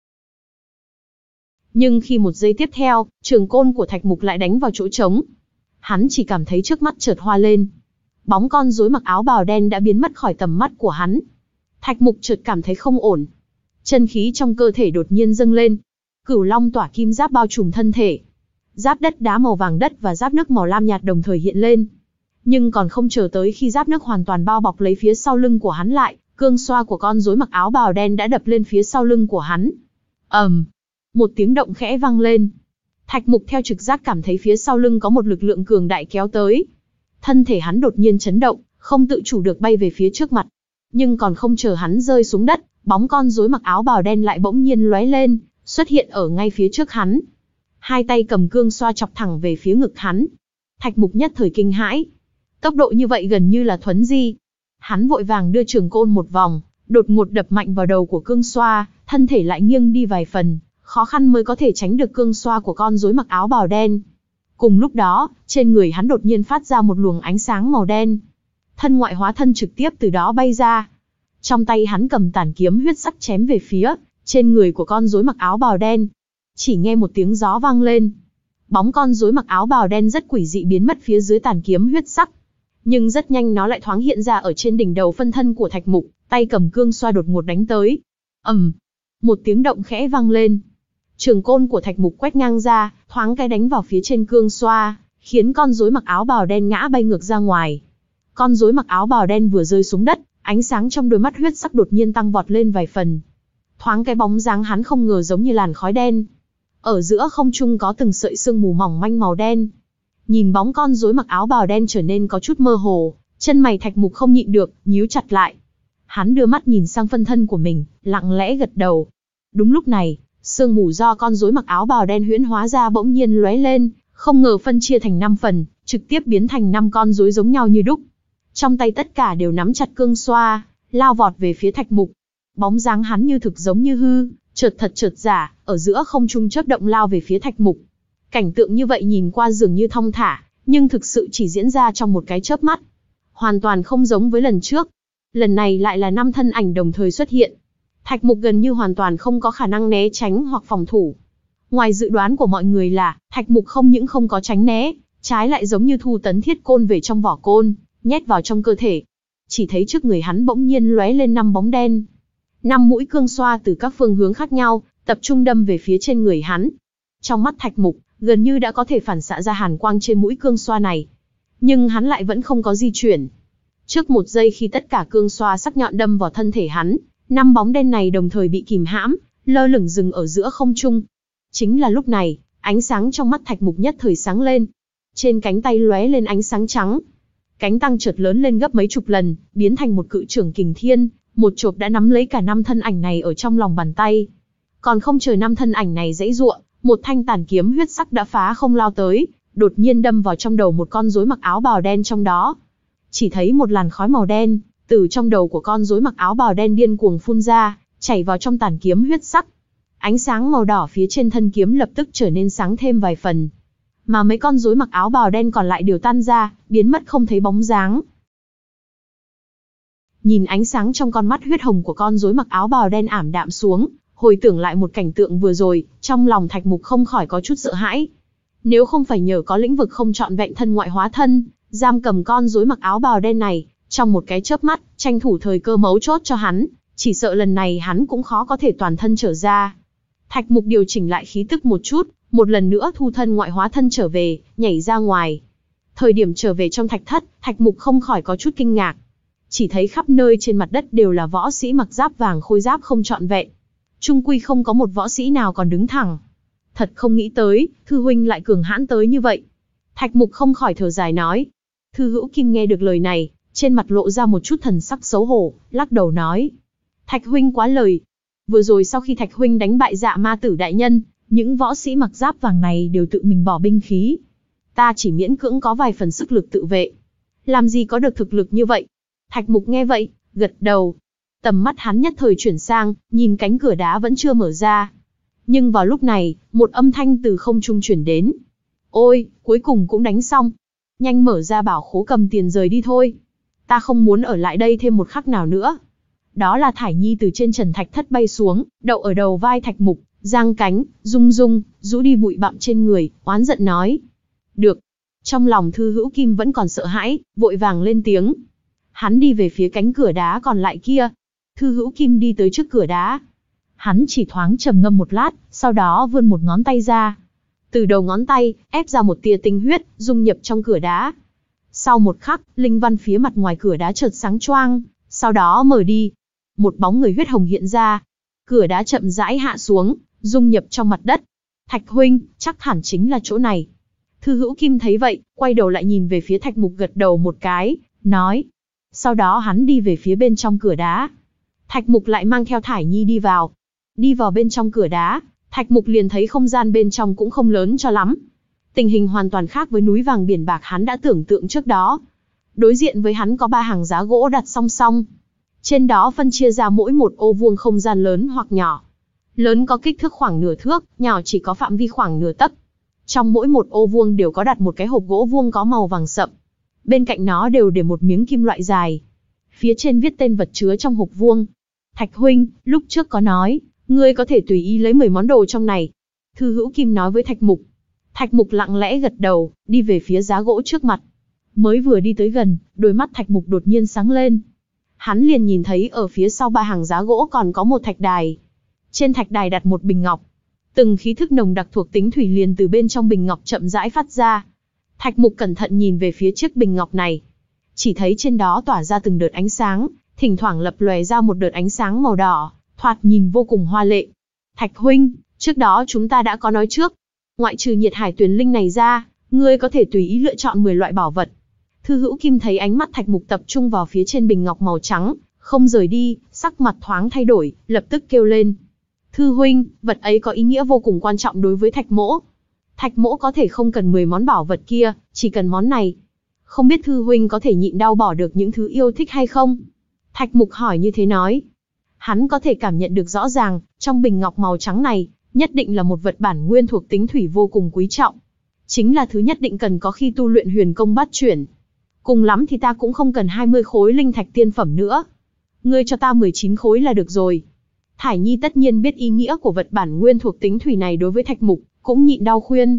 Nhưng khi một giây tiếp theo, trường côn của Thạch Mục lại đánh vào chỗ trống. Hắn chỉ cảm thấy trước mắt chợt hoa lên. Bóng con rối mặc áo bào đen đã biến mất khỏi tầm mắt của hắn. Thạch Mục chợt cảm thấy không ổn. Chân khí trong cơ thể đột nhiên dâng lên. Cửu Long tỏa kim giáp bao trùm thân thể. Giáp đất đá màu vàng đất và giáp nước màu lam nhạt đồng thời hiện lên. Nhưng còn không chờ tới khi giáp nước hoàn toàn bao bọc lấy phía sau lưng của hắn lại, cương xoa của con rối mặc áo bào đen đã đập lên phía sau lưng của hắn. ầm, um, một tiếng động khẽ vang lên. Thạch Mục theo trực giác cảm thấy phía sau lưng có một lực lượng cường đại kéo tới. Thân thể hắn đột nhiên chấn động, không tự chủ được bay về phía trước mặt. Nhưng còn không chờ hắn rơi xuống đất, bóng con rối mặc áo bào đen lại bỗng nhiên lóe lên, xuất hiện ở ngay phía trước hắn. Hai tay cầm cương xoa chọc thẳng về phía ngực hắn. Thạch Mục nhất thời kinh hãi. Tốc độ như vậy gần như là thuấn di. Hắn vội vàng đưa trường côn một vòng, đột ngột đập mạnh vào đầu của cương xoa, thân thể lại nghiêng đi vài phần, khó khăn mới có thể tránh được cương xoa của con rối mặc áo bào đen. Cùng lúc đó, trên người hắn đột nhiên phát ra một luồng ánh sáng màu đen. Thân ngoại hóa thân trực tiếp từ đó bay ra. Trong tay hắn cầm tản kiếm huyết sắc chém về phía trên người của con rối mặc áo bào đen. Chỉ nghe một tiếng gió vang lên. Bóng con rối mặc áo bào đen rất quỷ dị biến mất phía dưới tản kiếm huyết sắc. Nhưng rất nhanh nó lại thoáng hiện ra ở trên đỉnh đầu phân thân của Thạch Mục, tay cầm cương xoa đột ngột đánh tới. ầm, um, một tiếng động khẽ vang lên. Trường côn của Thạch Mục quét ngang ra, thoáng cái đánh vào phía trên cương xoa, khiến con rối mặc áo bào đen ngã bay ngược ra ngoài. Con rối mặc áo bào đen vừa rơi xuống đất, ánh sáng trong đôi mắt huyết sắc đột nhiên tăng vọt lên vài phần. Thoáng cái bóng dáng hắn không ngờ giống như làn khói đen. Ở giữa không trung có từng sợi sương mù mỏng manh màu đen. Nhìn bóng con rối mặc áo bào đen trở nên có chút mơ hồ, chân mày Thạch Mục không nhịn được, nhíu chặt lại. Hắn đưa mắt nhìn sang phân thân của mình, lặng lẽ gật đầu. Đúng lúc này, sương mù do con rối mặc áo bào đen huyễn hóa ra bỗng nhiên lóe lên, không ngờ phân chia thành năm phần, trực tiếp biến thành năm con rối giống nhau như đúc. Trong tay tất cả đều nắm chặt cương xoa, lao vọt về phía Thạch Mục. Bóng dáng hắn như thực giống như hư, chợt thật chợt giả, ở giữa không trung chớp động lao về phía Thạch Mục. Cảnh tượng như vậy nhìn qua dường như thong thả, nhưng thực sự chỉ diễn ra trong một cái chớp mắt. Hoàn toàn không giống với lần trước. Lần này lại là năm thân ảnh đồng thời xuất hiện. Thạch Mục gần như hoàn toàn không có khả năng né tránh hoặc phòng thủ. Ngoài dự đoán của mọi người là, Thạch Mục không những không có tránh né, trái lại giống như thu tấn thiết côn về trong vỏ côn, nhét vào trong cơ thể. Chỉ thấy trước người hắn bỗng nhiên lóe lên năm bóng đen. Năm mũi cương xoa từ các phương hướng khác nhau, tập trung đâm về phía trên người hắn. Trong mắt Thạch Mục, gần như đã có thể phản xạ ra hàn quang trên mũi cương xoa này. Nhưng hắn lại vẫn không có di chuyển. Trước một giây khi tất cả cương xoa sắc nhọn đâm vào thân thể hắn, năm bóng đen này đồng thời bị kìm hãm, lơ lửng dừng ở giữa không trung. Chính là lúc này, ánh sáng trong mắt Thạch Mục nhất thời sáng lên. Trên cánh tay lóe lên ánh sáng trắng. Cánh tăng chợt lớn lên gấp mấy chục lần, biến thành một cự trưởng kình thiên, một chộp đã nắm lấy cả năm thân ảnh này ở trong lòng bàn tay. Còn không chờ năm thân ảnh này giãy giụa, một thanh tàn kiếm huyết sắc đã phá không lao tới, đột nhiên đâm vào trong đầu một con rối mặc áo bào đen trong đó. Chỉ thấy một làn khói màu đen từ trong đầu của con rối mặc áo bào đen điên cuồng phun ra, chảy vào trong tàn kiếm huyết sắc. Ánh sáng màu đỏ phía trên thân kiếm lập tức trở nên sáng thêm vài phần. Mà mấy con rối mặc áo bào đen còn lại đều tan ra, biến mất không thấy bóng dáng. Nhìn ánh sáng trong con mắt huyết hồng của con rối mặc áo bào đen ảm đạm xuống, hồi tưởng lại một cảnh tượng vừa rồi, trong lòng Thạch Mục không khỏi có chút sợ hãi. Nếu không phải nhờ có lĩnh vực không trọn vẹn thân ngoại hóa thân, giam cầm con rối mặc áo bào đen này, trong một cái chớp mắt, tranh thủ thời cơ mấu chốt cho hắn, chỉ sợ lần này hắn cũng khó có thể toàn thân trở ra. Thạch Mục điều chỉnh lại khí tức một chút, một lần nữa thu thân ngoại hóa thân trở về, nhảy ra ngoài. Thời điểm trở về trong thạch thất, Thạch Mục không khỏi có chút kinh ngạc. Chỉ thấy khắp nơi trên mặt đất đều là võ sĩ mặc giáp vàng khôi giáp không trọn vẹn. Trung quy không có một võ sĩ nào còn đứng thẳng. Thật không nghĩ tới, Thư huynh lại cường hãn tới như vậy. Thạch Mục không khỏi thở dài nói. Thư Hữu Kim nghe được lời này, trên mặt lộ ra một chút thần sắc xấu hổ, lắc đầu nói. Thạch huynh quá lời. Vừa rồi sau khi Thạch huynh đánh bại Dạ Ma Tử đại nhân, những võ sĩ mặc giáp vàng này đều tự mình bỏ binh khí. Ta chỉ miễn cưỡng có vài phần sức lực tự vệ. Làm gì có được thực lực như vậy? Thạch Mục nghe vậy, gật đầu. Tầm mắt hắn nhất thời chuyển sang, nhìn cánh cửa đá vẫn chưa mở ra. Nhưng vào lúc này, một âm thanh từ không trung chuyển đến. Ôi, cuối cùng cũng đánh xong. Nhanh mở ra bảo khố cầm tiền rời đi thôi. Ta không muốn ở lại đây thêm một khắc nào nữa. Đó là Thải Nhi từ trên trần thạch thất bay xuống, đậu ở đầu vai Thạch Mục, giang cánh, rung rung, rũ đi bụi bặm trên người, oán giận nói. Được. Trong lòng Thư Hữu Kim vẫn còn sợ hãi, vội vàng lên tiếng. Hắn đi về phía cánh cửa đá còn lại kia. Thư Hữu Kim đi tới trước cửa đá. Hắn chỉ thoáng trầm ngâm một lát, sau đó vươn một ngón tay ra. Từ đầu ngón tay, ép ra một tia tinh huyết, dung nhập trong cửa đá. Sau một khắc, linh văn phía mặt ngoài cửa đá chợt sáng choang, sau đó mở đi. Một bóng người huyết hồng hiện ra. Cửa đá chậm rãi hạ xuống, dung nhập trong mặt đất. Thạch huynh, chắc hẳn chính là chỗ này. Thư Hữu Kim thấy vậy, quay đầu lại nhìn về phía Thạch Mục gật đầu một cái, nói. Sau đó hắn đi về phía bên trong cửa đá. Thạch Mục lại mang theo Thải Nhi đi vào. Đi vào bên trong cửa đá, Thạch Mục liền thấy không gian bên trong cũng không lớn cho lắm. Tình hình hoàn toàn khác với núi vàng biển bạc hắn đã tưởng tượng trước đó. Đối diện với hắn có ba hàng giá gỗ đặt song song. Trên đó phân chia ra mỗi một ô vuông không gian lớn hoặc nhỏ. Lớn có kích thước khoảng nửa thước, nhỏ chỉ có phạm vi khoảng nửa tấc. Trong mỗi một ô vuông đều có đặt một cái hộp gỗ vuông có màu vàng sậm. Bên cạnh nó đều để một miếng kim loại dài. Phía trên viết tên vật chứa trong hộp vuông. Thạch huynh, lúc trước có nói, ngươi có thể tùy ý lấy mười món đồ trong này. Thư Hữu Kim nói với Thạch Mục. Thạch Mục lặng lẽ gật đầu, đi về phía giá gỗ trước mặt. Mới vừa đi tới gần, đôi mắt Thạch Mục đột nhiên sáng lên. Hắn liền nhìn thấy ở phía sau ba hàng giá gỗ còn có một thạch đài. Trên thạch đài đặt một bình ngọc. Từng khí thức nồng đặc thuộc tính thủy liền từ bên trong bình ngọc chậm rãi phát ra. Thạch Mục cẩn thận nhìn về phía chiếc bình ngọc này. Chỉ thấy trên đó tỏa ra từng đợt ánh sáng, thỉnh thoảng lập lòe ra một đợt ánh sáng màu đỏ, thoạt nhìn vô cùng hoa lệ. Thạch huynh, trước đó chúng ta đã có nói trước. Ngoại trừ nhiệt hải tuyền linh này ra, ngươi có thể tùy ý lựa chọn mười loại bảo vật. Thư Hữu Kim thấy ánh mắt Thạch Mục tập trung vào phía trên bình ngọc màu trắng, không rời đi, sắc mặt thoáng thay đổi, lập tức kêu lên. Thư huynh, vật ấy có ý nghĩa vô cùng quan trọng đối với Thạch mỗ. Thạch mỗ có thể không cần mười món bảo vật kia, chỉ cần món này. Không biết Thư huynh có thể nhịn đau bỏ được những thứ yêu thích hay không? Thạch Mục hỏi như thế nói. Hắn có thể cảm nhận được rõ ràng, trong bình ngọc màu trắng này, nhất định là một vật bản nguyên thuộc tính thủy vô cùng quý trọng. Chính là thứ nhất định cần có khi tu luyện huyền công bát chuyển. Cùng lắm thì ta cũng không cần hai mươi khối linh thạch tiên phẩm nữa. Ngươi cho ta mười chín khối là được rồi. Thải Nhi tất nhiên biết ý nghĩa của vật bản nguyên thuộc tính thủy này đối với Thạch Mục, cũng nhịn đau khuyên.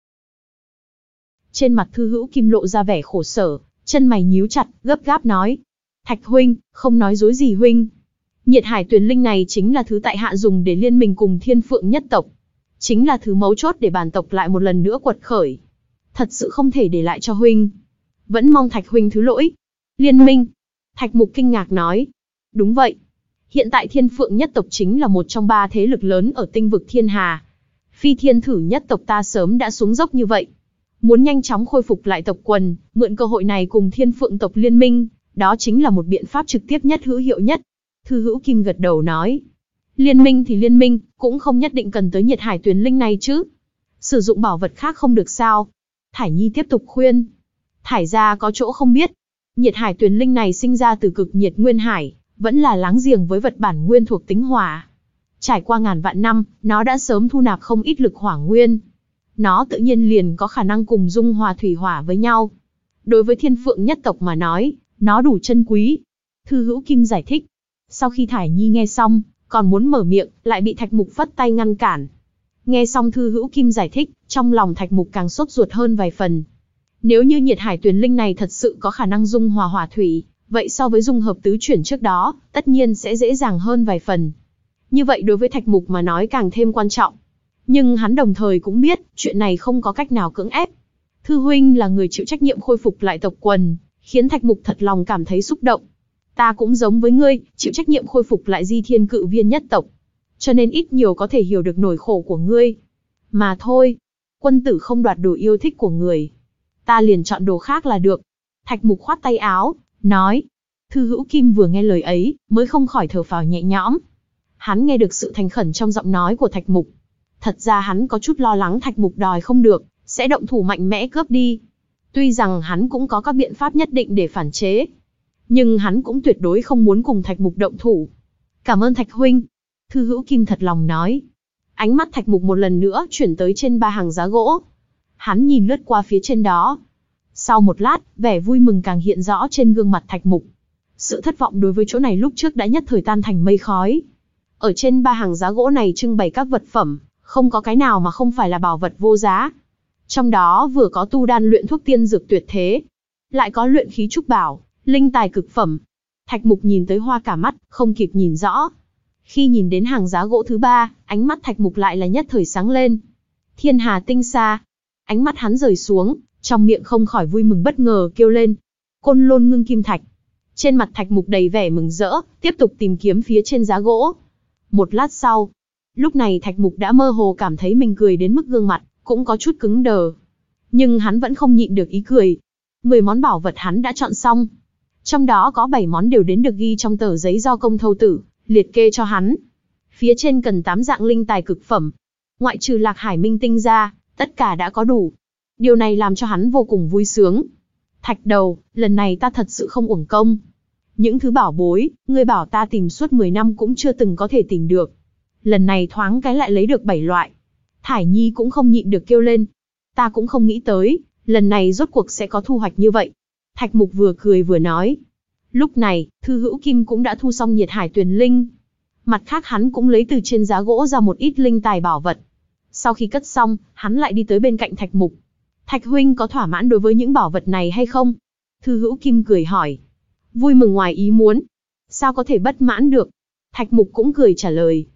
Trên mặt Thư Hữu Kim lộ ra vẻ khổ sở, chân mày nhíu chặt, gấp gáp nói. Thạch huynh, không nói dối gì huynh. Nhiệt hải tuyền linh này chính là thứ tại hạ dùng để liên minh cùng Thiên Phượng nhất tộc. Chính là thứ mấu chốt để bản tộc lại một lần nữa quật khởi. Thật sự không thể để lại cho huynh. Vẫn mong Thạch huynh thứ lỗi. Liên minh. Thạch Mục kinh ngạc nói. Đúng vậy. Hiện tại Thiên Phượng nhất tộc chính là một trong ba thế lực lớn ở tinh vực Thiên Hà. Phi Thiên Thử nhất tộc ta sớm đã xuống dốc như vậy. Muốn nhanh chóng khôi phục lại tộc quần, mượn cơ hội này cùng Thiên Phượng tộc liên minh, đó chính là một biện pháp trực tiếp nhất hữu hiệu nhất. Thư Hữu Kim gật đầu nói. Liên minh thì liên minh, cũng không nhất định cần tới nhiệt hải tuyền linh này chứ. Sử dụng bảo vật khác không được sao? Thải Nhi tiếp tục khuyên. Thải gia có chỗ không biết. Nhiệt hải tuyền linh này sinh ra từ cực nhiệt nguyên hải, vẫn là láng giềng với vật bản nguyên thuộc tính hỏa. Trải qua ngàn vạn năm, nó đã sớm thu nạp không ít lực hỏa nguyên. Nó tự nhiên liền có khả năng cùng dung hòa thủy hỏa với nhau. Đối với Thiên Phượng nhất tộc mà nói, nó đủ chân quý. Thư Hữu Kim giải thích. Sau khi Thải Nhi nghe xong, còn muốn mở miệng, lại bị Thạch Mục phất tay ngăn cản. Nghe xong Thư Hữu Kim giải thích, trong lòng Thạch Mục càng sốt ruột hơn vài phần. Nếu như nhiệt hải tuyền linh này thật sự có khả năng dung hòa hỏa thủy, vậy so với dung hợp tứ chuyển trước đó, tất nhiên sẽ dễ dàng hơn vài phần. Như vậy đối với Thạch Mục mà nói càng thêm quan trọng. Nhưng hắn đồng thời cũng biết, chuyện này không có cách nào cưỡng ép. Thư huynh là người chịu trách nhiệm khôi phục lại tộc quần, khiến Thạch Mục thật lòng cảm thấy xúc động. Ta cũng giống với ngươi, chịu trách nhiệm khôi phục lại Di Thiên Cự Viên nhất tộc. Cho nên ít nhiều có thể hiểu được nỗi khổ của ngươi. Mà thôi, quân tử không đoạt đồ yêu thích của người. Ta liền chọn đồ khác là được. Thạch Mục khoát tay áo, nói. Thư Hữu Kim vừa nghe lời ấy, mới không khỏi thở phào nhẹ nhõm. Hắn nghe được sự thành khẩn trong giọng nói của Thạch Mục. Thật ra hắn có chút lo lắng Thạch Mục đòi không được, sẽ động thủ mạnh mẽ cướp đi. Tuy rằng hắn cũng có các biện pháp nhất định để phản chế. Nhưng hắn cũng tuyệt đối không muốn cùng Thạch Mục động thủ. Cảm ơn Thạch huynh. Thư Hữu Kim thật lòng nói. Ánh mắt Thạch Mục một lần nữa chuyển tới trên ba hàng giá gỗ. Hắn nhìn lướt qua phía trên đó. Sau một lát, vẻ vui mừng càng hiện rõ trên gương mặt Thạch Mục. Sự thất vọng đối với chỗ này lúc trước đã nhất thời tan thành mây khói. Ở trên ba hàng giá gỗ này trưng bày các vật phẩm, không có cái nào mà không phải là bảo vật vô giá. Trong đó vừa có tu đan luyện thuốc tiên dược tuyệt thế, lại có luyện khí trúc bảo, linh tài cực phẩm. Thạch Mục nhìn tới hoa cả mắt, không kịp nhìn rõ. Khi nhìn đến hàng giá gỗ thứ ba, ánh mắt Thạch Mục lại là nhất thời sáng lên. Thiên Hà tinh sa. Ánh mắt hắn rời xuống, trong miệng không khỏi vui mừng bất ngờ kêu lên. Côn Lôn ngưng kim thạch. Trên mặt Thạch Mục đầy vẻ mừng rỡ, tiếp tục tìm kiếm phía trên giá gỗ. Một lát sau, lúc này Thạch Mục đã mơ hồ cảm thấy mình cười đến mức gương mặt cũng có chút cứng đờ. Nhưng hắn vẫn không nhịn được ý cười. Mười món bảo vật hắn đã chọn xong. Trong đó có bảy món đều đến được ghi trong tờ giấy do Công Thâu Tử liệt kê cho hắn. Phía trên cần tám dạng linh tài cực phẩm. Ngoại trừ Lạc Hải Minh tinh ra, tất cả đã có đủ. Điều này làm cho hắn vô cùng vui sướng. Thạch đầu, lần này ta thật sự không uổng công. Những thứ bảo bối, ngươi bảo ta tìm suốt mười năm cũng chưa từng có thể tìm được. Lần này thoáng cái lại lấy được bảy loại. Thải Nhi cũng không nhịn được kêu lên. Ta cũng không nghĩ tới, lần này rốt cuộc sẽ có thu hoạch như vậy. Thạch Mục vừa cười vừa nói. Lúc này, Thư Hữu Kim cũng đã thu xong nhiệt hải tuyền linh. Mặt khác hắn cũng lấy từ trên giá gỗ ra một ít linh tài bảo vật. Sau khi cất xong, hắn lại đi tới bên cạnh Thạch Mục. Thạch huynh có thỏa mãn đối với những bảo vật này hay không? Thư Hữu Kim cười hỏi. Vui mừng ngoài ý muốn. Sao có thể bất mãn được? Thạch Mục cũng cười trả lời.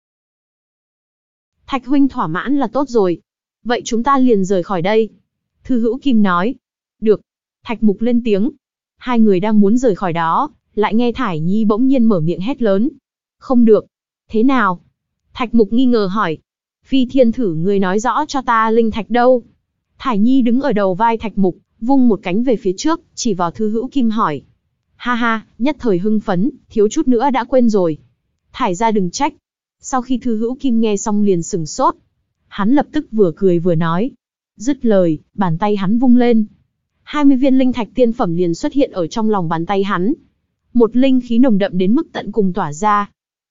Thạch huynh thỏa mãn là tốt rồi. Vậy chúng ta liền rời khỏi đây. Thư Hữu Kim nói. Được. Thạch Mục lên tiếng. Hai người đang muốn rời khỏi đó, lại nghe Thải Nhi bỗng nhiên mở miệng hét lớn. Không được. Thế nào? Thạch Mục nghi ngờ hỏi. Phi Thiên Thử ngươi nói rõ cho ta linh thạch đâu? Thải Nhi đứng ở đầu vai Thạch Mục, vung một cánh về phía trước, chỉ vào Thư Hữu Kim hỏi. Ha ha, nhất thời hưng phấn, thiếu chút nữa đã quên rồi. Thải ra đừng trách. Sau khi Thư Hữu Kim nghe xong liền sừng sốt. Hắn lập tức vừa cười vừa nói. Dứt lời, bàn tay hắn vung lên. hai mươi viên linh thạch tiên phẩm liền xuất hiện ở trong lòng bàn tay hắn. Một linh khí nồng đậm đến mức tận cùng tỏa ra.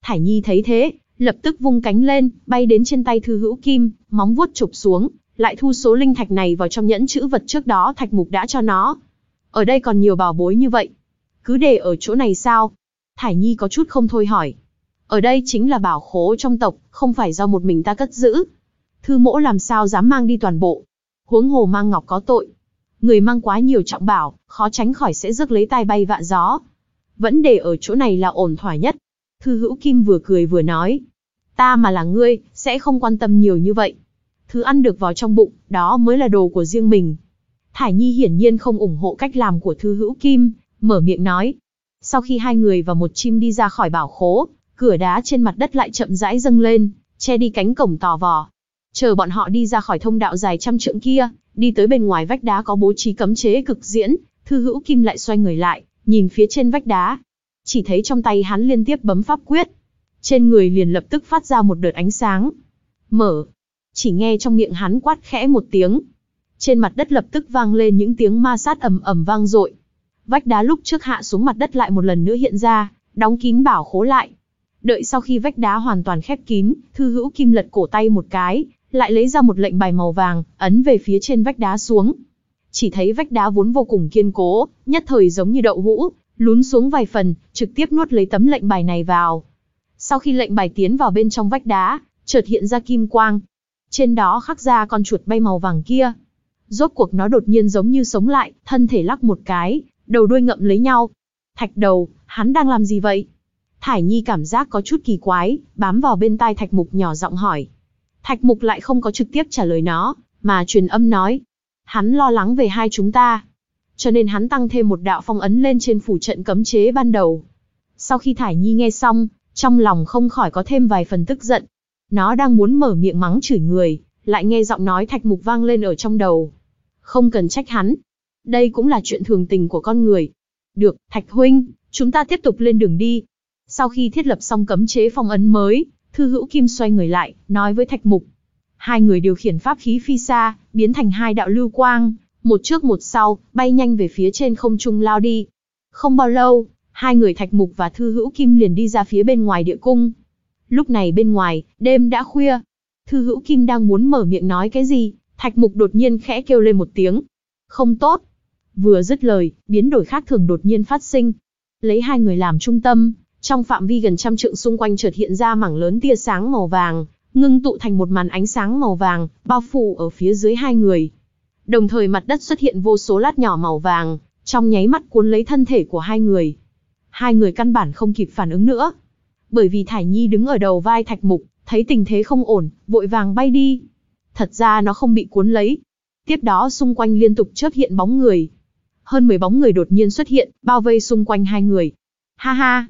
Thải Nhi thấy thế, lập tức vung cánh lên, bay đến trên tay Thư Hữu Kim, móng vuốt chụp xuống, lại thu số linh thạch này vào trong nhẫn chữ vật trước đó Thạch Mục đã cho nó. Ở đây còn nhiều bảo bối như vậy, cứ để ở chỗ này sao? Thải Nhi có chút không thôi hỏi. Ở đây chính là bảo khố trong tộc, không phải do một mình ta cất giữ. Thư mỗ làm sao dám mang đi toàn bộ. Huống hồ mang ngọc có tội. Người mang quá nhiều trọng bảo, khó tránh khỏi sẽ rước lấy tai bay vạ gió. Vẫn để ở chỗ này là ổn thỏa nhất. Thư Hữu Kim vừa cười vừa nói. Ta mà là ngươi, sẽ không quan tâm nhiều như vậy. Thứ ăn được vào trong bụng, đó mới là đồ của riêng mình. Thải Nhi hiển nhiên không ủng hộ cách làm của Thư Hữu Kim, mở miệng nói. Sau khi hai người và một chim đi ra khỏi bảo khố, cửa đá trên mặt đất lại chậm rãi dâng lên, che đi cánh cổng tò vò. Chờ bọn họ đi ra khỏi thông đạo dài trăm trượng kia, đi tới bên ngoài vách đá có bố trí cấm chế cực diễn, Thư Hữu Kim lại xoay người lại, nhìn phía trên vách đá. Chỉ thấy trong tay hắn liên tiếp bấm pháp quyết. Trên người liền lập tức phát ra một đợt ánh sáng. Mở. Chỉ nghe trong miệng hắn quát khẽ một tiếng. Trên mặt đất lập tức vang lên những tiếng ma sát ầm ầm vang dội. Vách đá lúc trước hạ xuống mặt đất lại một lần nữa hiện ra, đóng kín bảo khố lại. Đợi sau khi vách đá hoàn toàn khép kín, Thư Hữu Kim lật cổ tay một cái, lại lấy ra một lệnh bài màu vàng, ấn về phía trên vách đá xuống. Chỉ thấy vách đá vốn vô cùng kiên cố, nhất thời giống như đậu hũ, lún xuống vài phần, trực tiếp nuốt lấy tấm lệnh bài này vào. Sau khi lệnh bài tiến vào bên trong vách đá, chợt hiện ra kim quang. Trên đó khắc ra con chuột bay màu vàng kia. Rốt cuộc nó đột nhiên giống như sống lại, thân thể lắc một cái, đầu đuôi ngậm lấy nhau. Thạch Đầu, hắn đang làm gì vậy? Thải Nhi cảm giác có chút kỳ quái, bám vào bên tai Thạch Mục nhỏ giọng hỏi. Thạch Mục lại không có trực tiếp trả lời nó, mà truyền âm nói. Hắn lo lắng về hai chúng ta, cho nên hắn tăng thêm một đạo phong ấn lên trên phủ trận cấm chế ban đầu. Sau khi Thải Nhi nghe xong, trong lòng không khỏi có thêm vài phần tức giận. Nó đang muốn mở miệng mắng chửi người, lại nghe giọng nói Thạch Mục vang lên ở trong đầu. Không cần trách hắn. Đây cũng là chuyện thường tình của con người. Được, Thạch huynh, chúng ta tiếp tục lên đường đi. Sau khi thiết lập xong cấm chế phong ấn mới, Thư Hữu Kim xoay người lại, nói với Thạch Mục. Hai người điều khiển pháp khí phi xa, biến thành hai đạo lưu quang, một trước một sau, bay nhanh về phía trên không trung lao đi. Không bao lâu, hai người Thạch Mục và Thư Hữu Kim liền đi ra phía bên ngoài địa cung. Lúc này bên ngoài, đêm đã khuya. Thư Hữu Kim đang muốn mở miệng nói cái gì, Thạch Mục đột nhiên khẽ kêu lên một tiếng. Không tốt. Vừa dứt lời, biến đổi khác thường đột nhiên phát sinh. Lấy hai người làm trung tâm, trong phạm vi gần trăm trượng xung quanh chợt hiện ra mảng lớn tia sáng màu vàng, ngưng tụ thành một màn ánh sáng màu vàng, bao phủ ở phía dưới hai người. Đồng thời mặt đất xuất hiện vô số lát nhỏ màu vàng, trong nháy mắt cuốn lấy thân thể của hai người. Hai người căn bản không kịp phản ứng nữa. Bởi vì Thải Nhi đứng ở đầu vai Thạch Mục, thấy tình thế không ổn, vội vàng bay đi. Thật ra nó không bị cuốn lấy. Tiếp đó xung quanh liên tục chớp hiện bóng người. Hơn mười bóng người đột nhiên xuất hiện, bao vây xung quanh hai người. Ha ha!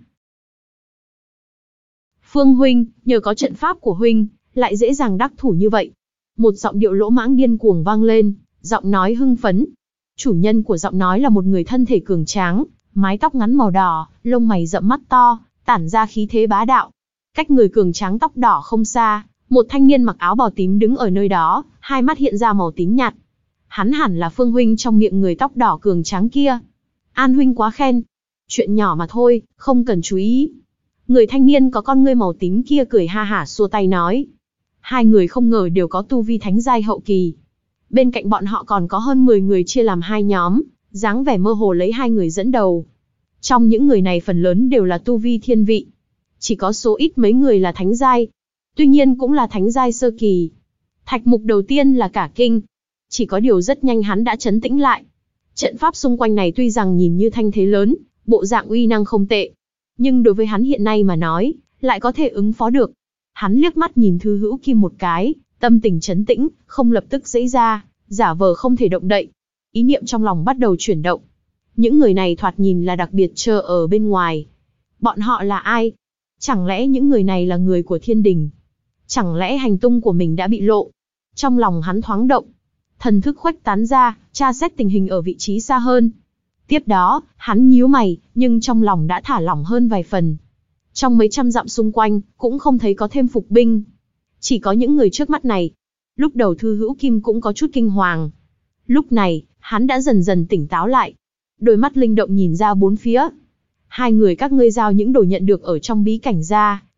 Phương huynh, nhờ có trận pháp của huynh, lại dễ dàng đắc thủ như vậy. Một giọng điệu lỗ mãng điên cuồng vang lên, giọng nói hưng phấn. Chủ nhân của giọng nói là một người thân thể cường tráng, mái tóc ngắn màu đỏ, lông mày rậm mắt to, tản ra khí thế bá đạo. Cách người cường tráng tóc đỏ không xa, một thanh niên mặc áo bào tím đứng ở nơi đó, hai mắt hiện ra màu tím nhạt. Hắn hẳn là Phương huynh trong miệng người tóc đỏ cường tráng kia. An huynh quá khen. Chuyện nhỏ mà thôi, không cần chú ý. Người thanh niên có con ngươi màu tím kia cười ha hả xua tay nói. Hai người không ngờ đều có tu vi thánh giai hậu kỳ. Bên cạnh bọn họ còn có hơn mười người chia làm hai nhóm, dáng vẻ mơ hồ lấy hai người dẫn đầu. Trong những người này phần lớn đều là tu vi thiên vị. Chỉ có số ít mấy người là thánh giai. Tuy nhiên cũng là thánh giai sơ kỳ. Thạch Mục đầu tiên là cả kinh. Chỉ có điều rất nhanh hắn đã trấn tĩnh lại. Trận pháp xung quanh này tuy rằng nhìn như thanh thế lớn, bộ dạng uy năng không tệ. Nhưng đối với hắn hiện nay mà nói, lại có thể ứng phó được. Hắn liếc mắt nhìn Thư Hữu Kim một cái, tâm tình trấn tĩnh, không lập tức giãy ra, giả vờ không thể động đậy. Ý niệm trong lòng bắt đầu chuyển động. Những người này thoạt nhìn là đặc biệt chờ ở bên ngoài. Bọn họ là ai? Chẳng lẽ những người này là người của thiên đình? Chẳng lẽ hành tung của mình đã bị lộ? Trong lòng hắn thoáng động. Thần thức khuếch tán ra, tra xét tình hình ở vị trí xa hơn. Tiếp đó, hắn nhíu mày, nhưng trong lòng đã thả lỏng hơn vài phần. Trong mấy trăm dặm xung quanh, cũng không thấy có thêm phục binh. Chỉ có những người trước mắt này. Lúc đầu Thư Hữu Kim cũng có chút kinh hoàng. Lúc này, hắn đã dần dần tỉnh táo lại. Đôi mắt linh động nhìn ra bốn phía. Hai người các ngươi giao những đồ nhận được ở trong bí cảnh ra,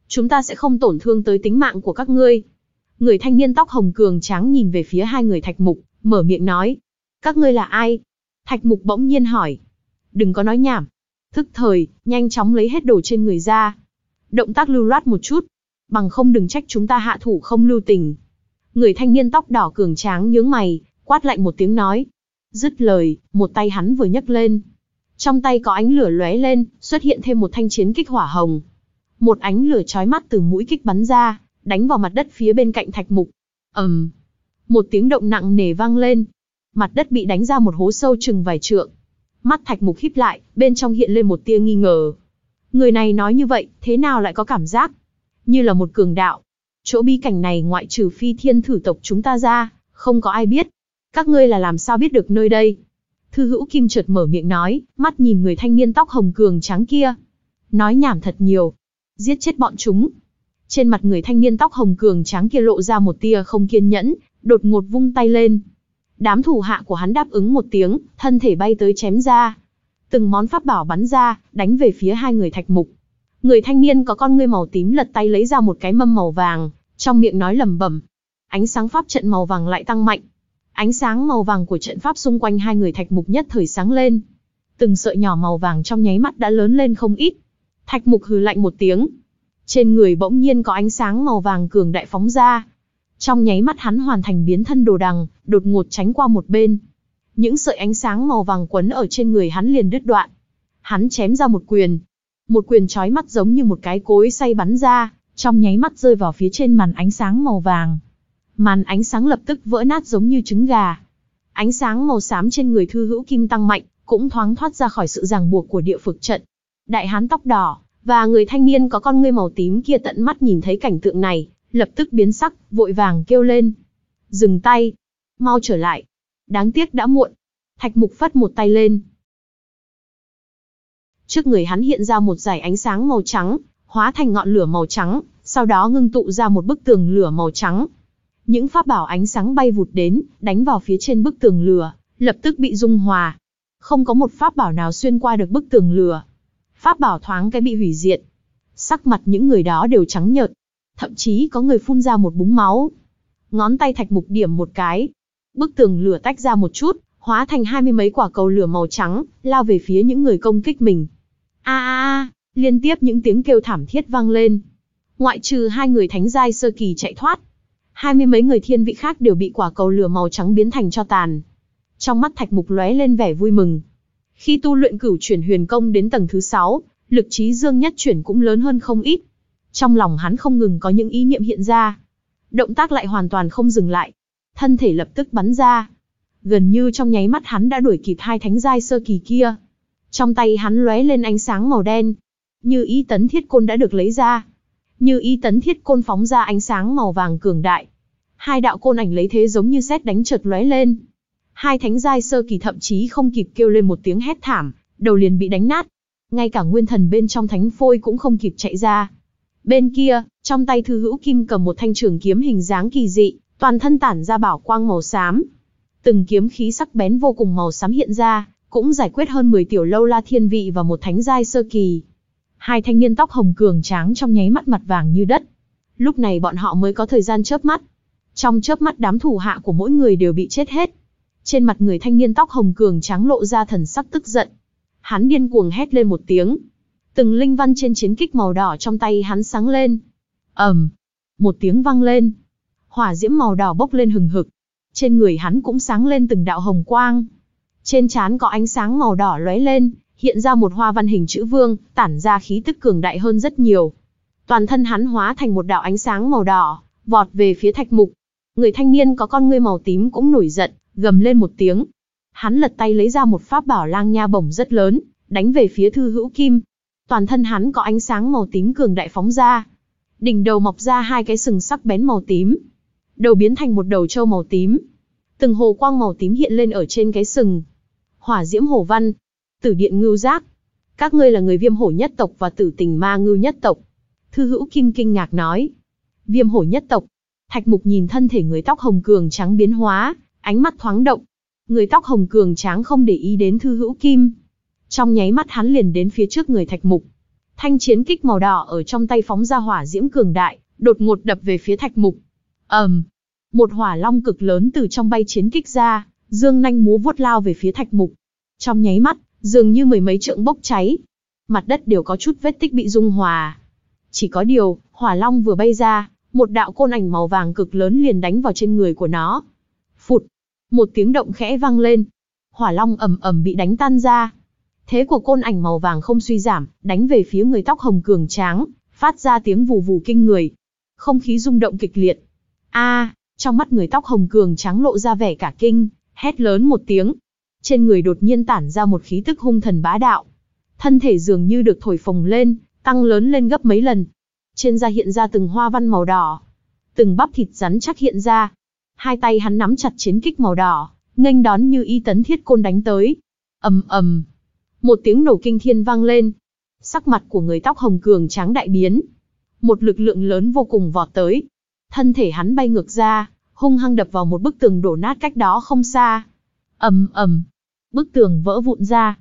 chúng ta sẽ không tổn thương tới tính mạng của các ngươi. Người thanh niên tóc hồng cường tráng nhìn về phía hai người Thạch Mục, mở miệng nói. Các ngươi là ai? Thạch Mục bỗng nhiên hỏi. Đừng có nói nhảm. Thức thời, nhanh chóng lấy hết đồ trên người ra. Động tác lưu loát một chút. Bằng không đừng trách chúng ta hạ thủ không lưu tình. Người thanh niên tóc đỏ cường tráng nhướng mày, quát lạnh một tiếng nói. Dứt lời, một tay hắn vừa nhấc lên. Trong tay có ánh lửa lóe lên, xuất hiện thêm một thanh chiến kích hỏa hồng. Một ánh lửa chói mắt từ mũi kích bắn ra, đánh vào mặt đất phía bên cạnh Thạch Mục. ầm, um, một tiếng động nặng nề vang lên. Mặt đất bị đánh ra một hố sâu chừng vài trượng. Mắt Thạch Mục híp lại, bên trong hiện lên một tia nghi ngờ. Người này nói như vậy, thế nào lại có cảm giác như là một cường đạo? Chỗ bí cảnh này ngoại trừ Phi Thiên Thử tộc chúng ta ra, không có ai biết. Các ngươi là làm sao biết được nơi đây? Thư Hữu Kim chợt mở miệng nói, mắt nhìn người thanh niên tóc hồng cường tráng kia. Nói nhảm thật nhiều. Giết chết bọn chúng. Trên mặt người thanh niên tóc hồng cường tráng kia lộ ra một tia không kiên nhẫn, đột ngột vung tay lên. Đám thủ hạ của hắn đáp ứng một tiếng, thân thể bay tới chém ra. Từng món pháp bảo bắn ra, đánh về phía hai người Thạch Mục. Người thanh niên có con ngươi màu tím lật tay lấy ra một cái mâm màu vàng, trong miệng nói lẩm bẩm. Ánh sáng pháp trận màu vàng lại tăng mạnh. Ánh sáng màu vàng của trận pháp xung quanh hai người Thạch Mục nhất thời sáng lên. Từng sợi nhỏ màu vàng trong nháy mắt đã lớn lên không ít. Thạch Mục hừ lạnh một tiếng. Trên người bỗng nhiên có ánh sáng màu vàng cường đại phóng ra. Trong nháy mắt hắn hoàn thành biến thân đồ đằng, đột ngột tránh qua một bên. Những sợi ánh sáng màu vàng quấn ở trên người hắn liền đứt đoạn. Hắn chém ra một quyền. Một quyền chói mắt giống như một cái cối xay bắn ra, trong nháy mắt rơi vào phía trên màn ánh sáng màu vàng. Màn ánh sáng lập tức vỡ nát giống như trứng gà. Ánh sáng màu xám trên người Thư Hữu Kim tăng mạnh, cũng thoáng thoát ra khỏi sự ràng buộc của địa phược trận. Đại hán tóc đỏ và người thanh niên có con ngươi màu tím kia tận mắt nhìn thấy cảnh tượng này, lập tức biến sắc, vội vàng kêu lên. Dừng tay, mau trở lại. Đáng tiếc đã muộn. Thạch Mục phất một tay lên. Trước người hắn hiện ra một dải ánh sáng màu trắng, hóa thành ngọn lửa màu trắng, sau đó ngưng tụ ra một bức tường lửa màu trắng. Những pháp bảo ánh sáng bay vụt đến, đánh vào phía trên bức tường lửa, lập tức bị dung hòa. Không có một pháp bảo nào xuyên qua được bức tường lửa. Pháp bảo thoáng cái bị hủy diệt. Sắc mặt những người đó đều trắng nhợt. Thậm chí có người phun ra một búng máu. Ngón tay Thạch Mục điểm một cái. Bức tường lửa tách ra một chút, hóa thành hai mươi mấy quả cầu lửa màu trắng, lao về phía những người công kích mình. A a a, liên tiếp những tiếng kêu thảm thiết vang lên. Ngoại trừ hai người thánh giai sơ kỳ chạy thoát, hai mươi mấy người thiên vị khác đều bị quả cầu lửa màu trắng biến thành tro tàn. Trong mắt Thạch Mục lóe lên vẻ vui mừng. Khi tu luyện cửu chuyển huyền công đến tầng thứ sáu, lực trí dương nhất chuyển cũng lớn hơn không ít. Trong lòng hắn không ngừng có những ý niệm hiện ra. Động tác lại hoàn toàn không dừng lại. Thân thể lập tức bắn ra. Gần như trong nháy mắt hắn đã đuổi kịp hai thánh giai sơ kỳ kia. Trong tay hắn lóe lên ánh sáng màu đen. Như ý tấn thiết côn đã được lấy ra. Như ý tấn thiết côn phóng ra ánh sáng màu vàng cường đại. Hai đạo côn ảnh lấy thế giống như sét đánh chợt lóe lên. Hai thánh giai sơ kỳ thậm chí không kịp kêu lên một tiếng hét thảm, đầu liền bị đánh nát. Ngay cả nguyên thần bên trong thánh phôi cũng không kịp chạy ra. Bên kia, trong tay Thư Hữu Kim cầm một thanh trường kiếm hình dáng kỳ dị, toàn thân tản ra bảo quang màu xám. Từng kiếm khí sắc bén vô cùng màu xám hiện ra, cũng giải quyết hơn mười tiểu lâu la thiên vị và một thánh giai sơ kỳ. Hai thanh niên tóc hồng cường tráng trong nháy mắt mặt vàng như đất. Lúc này bọn họ mới có thời gian chớp mắt. Trong chớp mắt đám thủ hạ của mỗi người đều bị chết hết. Trên mặt người thanh niên tóc hồng cường tráng lộ ra thần sắc tức giận. Hắn điên cuồng hét lên một tiếng. Từng linh văn trên chiến kích màu đỏ trong tay hắn sáng lên. ầm, um, một tiếng vang lên. Hỏa diễm màu đỏ bốc lên hừng hực. Trên người hắn cũng sáng lên từng đạo hồng quang. Trên trán có ánh sáng màu đỏ lóe lên, hiện ra một hoa văn hình chữ vương, tản ra khí tức cường đại hơn rất nhiều. Toàn thân hắn hóa thành một đạo ánh sáng màu đỏ, vọt về phía Thạch Mục. Người thanh niên có con ngươi màu tím cũng nổi giận, gầm lên một tiếng. Hắn lật tay lấy ra một pháp bảo lang nha bổng rất lớn, đánh về phía Thư Hữu Kim. Toàn thân hắn có ánh sáng màu tím cường đại phóng ra. Đỉnh đầu mọc ra hai cái sừng sắc bén màu tím. Đầu biến thành một đầu trâu màu tím. Từng hồ quang màu tím hiện lên ở trên cái sừng. Hỏa diễm hổ văn, tử điện ngưu giác. Các ngươi là người Viêm Hổ nhất tộc và Tử Tình Ma Ngưu nhất tộc. Thư Hữu Kim kinh ngạc nói. Viêm Hổ nhất tộc. Thạch Mục nhìn thân thể người tóc hồng cường trắng biến hóa, ánh mắt thoáng động. Người tóc hồng cường tráng không để ý đến Thư Hữu Kim. Trong nháy mắt hắn liền đến phía trước người Thạch Mục. Thanh chiến kích màu đỏ ở trong tay phóng ra hỏa diễm cường đại, đột ngột đập về phía Thạch Mục. ầm, um, một hỏa long cực lớn từ trong bay chiến kích ra, dương nanh múa vuốt lao về phía Thạch Mục. Trong nháy mắt, dường như mười mấy trượng bốc cháy, mặt đất đều có chút vết tích bị dung hòa. Chỉ có điều, hỏa long vừa bay ra, một đạo côn ảnh màu vàng cực lớn liền đánh vào trên người của nó. Phụt, một tiếng động khẽ vang lên, hỏa long ầm ầm bị đánh tan ra. Thế của côn ảnh màu vàng không suy giảm, đánh về phía người tóc hồng cường tráng, phát ra tiếng vù vù kinh người. Không khí rung động kịch liệt. A, trong mắt người tóc hồng cường tráng lộ ra vẻ cả kinh, hét lớn một tiếng. Trên người đột nhiên tản ra một khí tức hung thần bá đạo. Thân thể dường như được thổi phồng lên, tăng lớn lên gấp mấy lần. Trên da hiện ra từng hoa văn màu đỏ, từng bắp thịt rắn chắc hiện ra. Hai tay hắn nắm chặt chiến kích màu đỏ, nghênh đón như y tấn thiết côn đánh tới. Ầm ầm, một tiếng nổ kinh thiên vang lên. Sắc mặt của người tóc hồng cường tráng đại biến. Một lực lượng lớn vô cùng vọt tới. Thân thể hắn bay ngược ra, hung hăng đập vào một bức tường đổ nát cách đó không xa. Ầm ầm, bức tường vỡ vụn ra.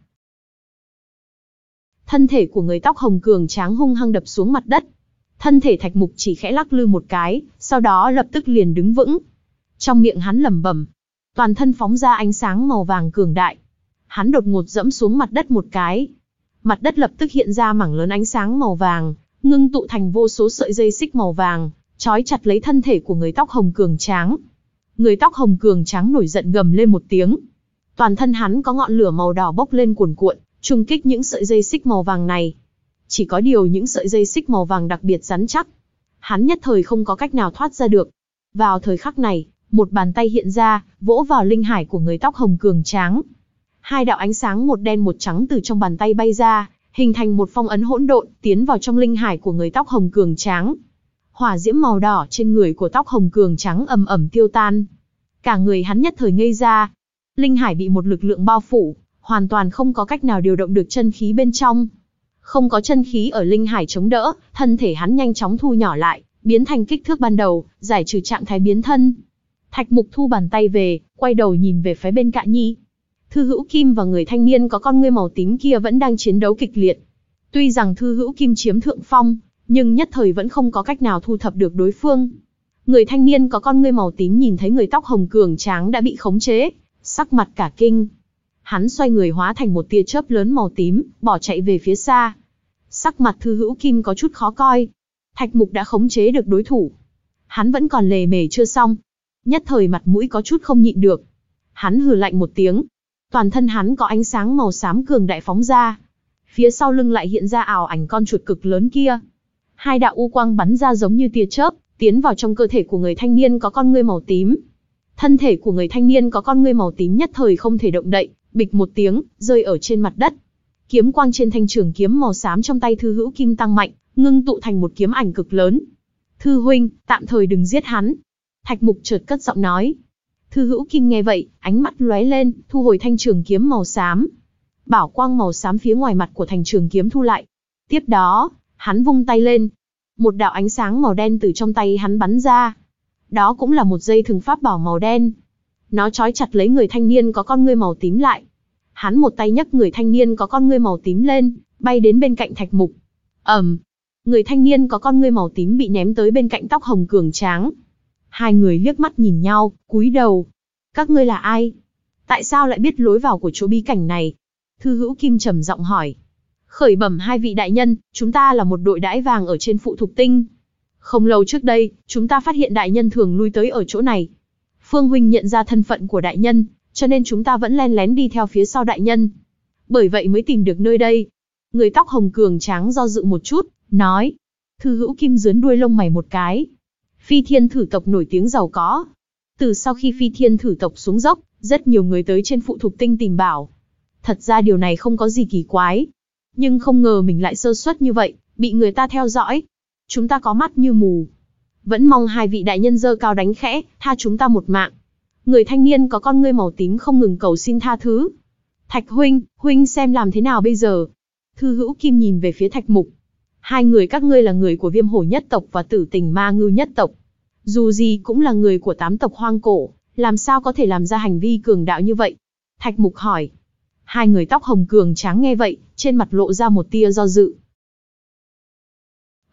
Thân thể của người tóc hồng cường tráng hung hăng đập xuống mặt đất. Thân thể Thạch Mục chỉ khẽ lắc lư một cái, sau đó lập tức liền đứng vững. Trong miệng hắn lẩm bẩm, toàn thân phóng ra ánh sáng màu vàng cường đại. Hắn đột ngột dẫm xuống mặt đất một cái. Mặt đất lập tức hiện ra mảng lớn ánh sáng màu vàng, ngưng tụ thành vô số sợi dây xích màu vàng, trói chặt lấy thân thể của người tóc hồng cường tráng. Người tóc hồng cường tráng nổi giận gầm lên một tiếng. Toàn thân hắn có ngọn lửa màu đỏ bốc lên cuồn cuộn, trùng kích những sợi dây xích màu vàng này. Chỉ có điều những sợi dây xích màu vàng đặc biệt rắn chắc. Hắn nhất thời không có cách nào thoát ra được. Vào thời khắc này, một bàn tay hiện ra, vỗ vào linh hải của người tóc hồng cường tráng. Hai đạo ánh sáng một đen một trắng từ trong bàn tay bay ra, hình thành một phong ấn hỗn độn, tiến vào trong linh hải của người tóc hồng cường tráng. Hỏa diễm màu đỏ trên người của tóc hồng cường trắng ầm ầm tiêu tan. Cả người hắn nhất thời ngây ra. Linh hải bị một lực lượng bao phủ, hoàn toàn không có cách nào điều động được chân khí bên trong. Không có chân khí ở linh hải chống đỡ, thân thể hắn nhanh chóng thu nhỏ lại, biến thành kích thước ban đầu, giải trừ trạng thái biến thân. Thạch Mục thu bàn tay về, quay đầu nhìn về phía bên cạnh Nhi. Thư Hữu Kim và người thanh niên có con ngươi màu tím kia vẫn đang chiến đấu kịch liệt. Tuy rằng Thư Hữu Kim chiếm thượng phong, nhưng nhất thời vẫn không có cách nào thu thập được đối phương. Người thanh niên có con ngươi màu tím nhìn thấy người tóc hồng cường tráng đã bị khống chế, sắc mặt cả kinh. Hắn xoay người hóa thành một tia chớp lớn màu tím, bỏ chạy về phía xa. Sắc mặt Thư Hữu Kim có chút khó coi. Thạch Mục đã khống chế được đối thủ. Hắn vẫn còn lề mề chưa xong. Nhất thời mặt mũi có chút không nhịn được. Hắn hừ lạnh một tiếng. Toàn thân hắn có ánh sáng màu xám cường đại phóng ra. Phía sau lưng lại hiện ra ảo ảnh con chuột cực lớn kia. Hai đạo u quang bắn ra giống như tia chớp, tiến vào trong cơ thể của người thanh niên có con ngươi màu tím. Thân thể của người thanh niên có con ngươi màu tím nhất thời không thể động đậy, bịch một tiếng, rơi ở trên mặt đất. Kiếm quang trên thanh trường kiếm màu xám trong tay Thư Hữu Kim tăng mạnh, ngưng tụ thành một kiếm ảnh cực lớn. Thư huynh, tạm thời đừng giết hắn. Thạch Mục chợt cất giọng nói. Thư Hữu Kim nghe vậy, ánh mắt lóe lên, thu hồi thanh trường kiếm màu xám. Bảo quang màu xám phía ngoài mặt của thanh trường kiếm thu lại. Tiếp đó, hắn vung tay lên. Một đạo ánh sáng màu đen từ trong tay hắn bắn ra. Đó cũng là một dây thừng pháp bảo màu đen. Nó trói chặt lấy người thanh niên có con ngươi màu tím lại. Hắn một tay nhấc người thanh niên có con ngươi màu tím lên, bay đến bên cạnh Thạch Mục. ầm, um, người thanh niên có con ngươi màu tím bị ném tới bên cạnh tóc hồng cường tráng. Hai người liếc mắt nhìn nhau, cúi đầu. Các ngươi là ai? Tại sao lại biết lối vào của chỗ bí cảnh này? Thư Hữu Kim trầm giọng hỏi. Khởi bẩm hai vị đại nhân, chúng ta là một đội đãi vàng ở trên phụ thục tinh. Không lâu trước đây, chúng ta phát hiện đại nhân thường lui tới ở chỗ này. Phương huynh nhận ra thân phận của đại nhân, cho nên chúng ta vẫn len lén đi theo phía sau đại nhân. Bởi vậy mới tìm được nơi đây. Người tóc hồng cường tráng do dự một chút, nói. Thư Hữu Kim giớn đuôi lông mày một cái. Phi Thiên Thử tộc nổi tiếng giàu có. Từ sau khi Phi Thiên Thử tộc xuống dốc, rất nhiều người tới trên phụ thục tinh tìm bảo. Thật ra điều này không có gì kỳ quái. Nhưng không ngờ mình lại sơ suất như vậy, bị người ta theo dõi. Chúng ta có mắt như mù. Vẫn mong hai vị đại nhân giơ cao đánh khẽ, tha chúng ta một mạng. Người thanh niên có con ngươi màu tím không ngừng cầu xin tha thứ. Thạch huynh, huynh xem làm thế nào bây giờ? Thư Hữu Kim nhìn về phía Thạch Mục. Hai người các ngươi là người của Viêm Hổ nhất tộc và Tử Tình Ma Ngưu nhất tộc. Dù gì cũng là người của tám tộc hoang cổ, làm sao có thể làm ra hành vi cường đạo như vậy? Thạch Mục hỏi. Hai người tóc hồng cường tráng nghe vậy, trên mặt lộ ra một tia do dự.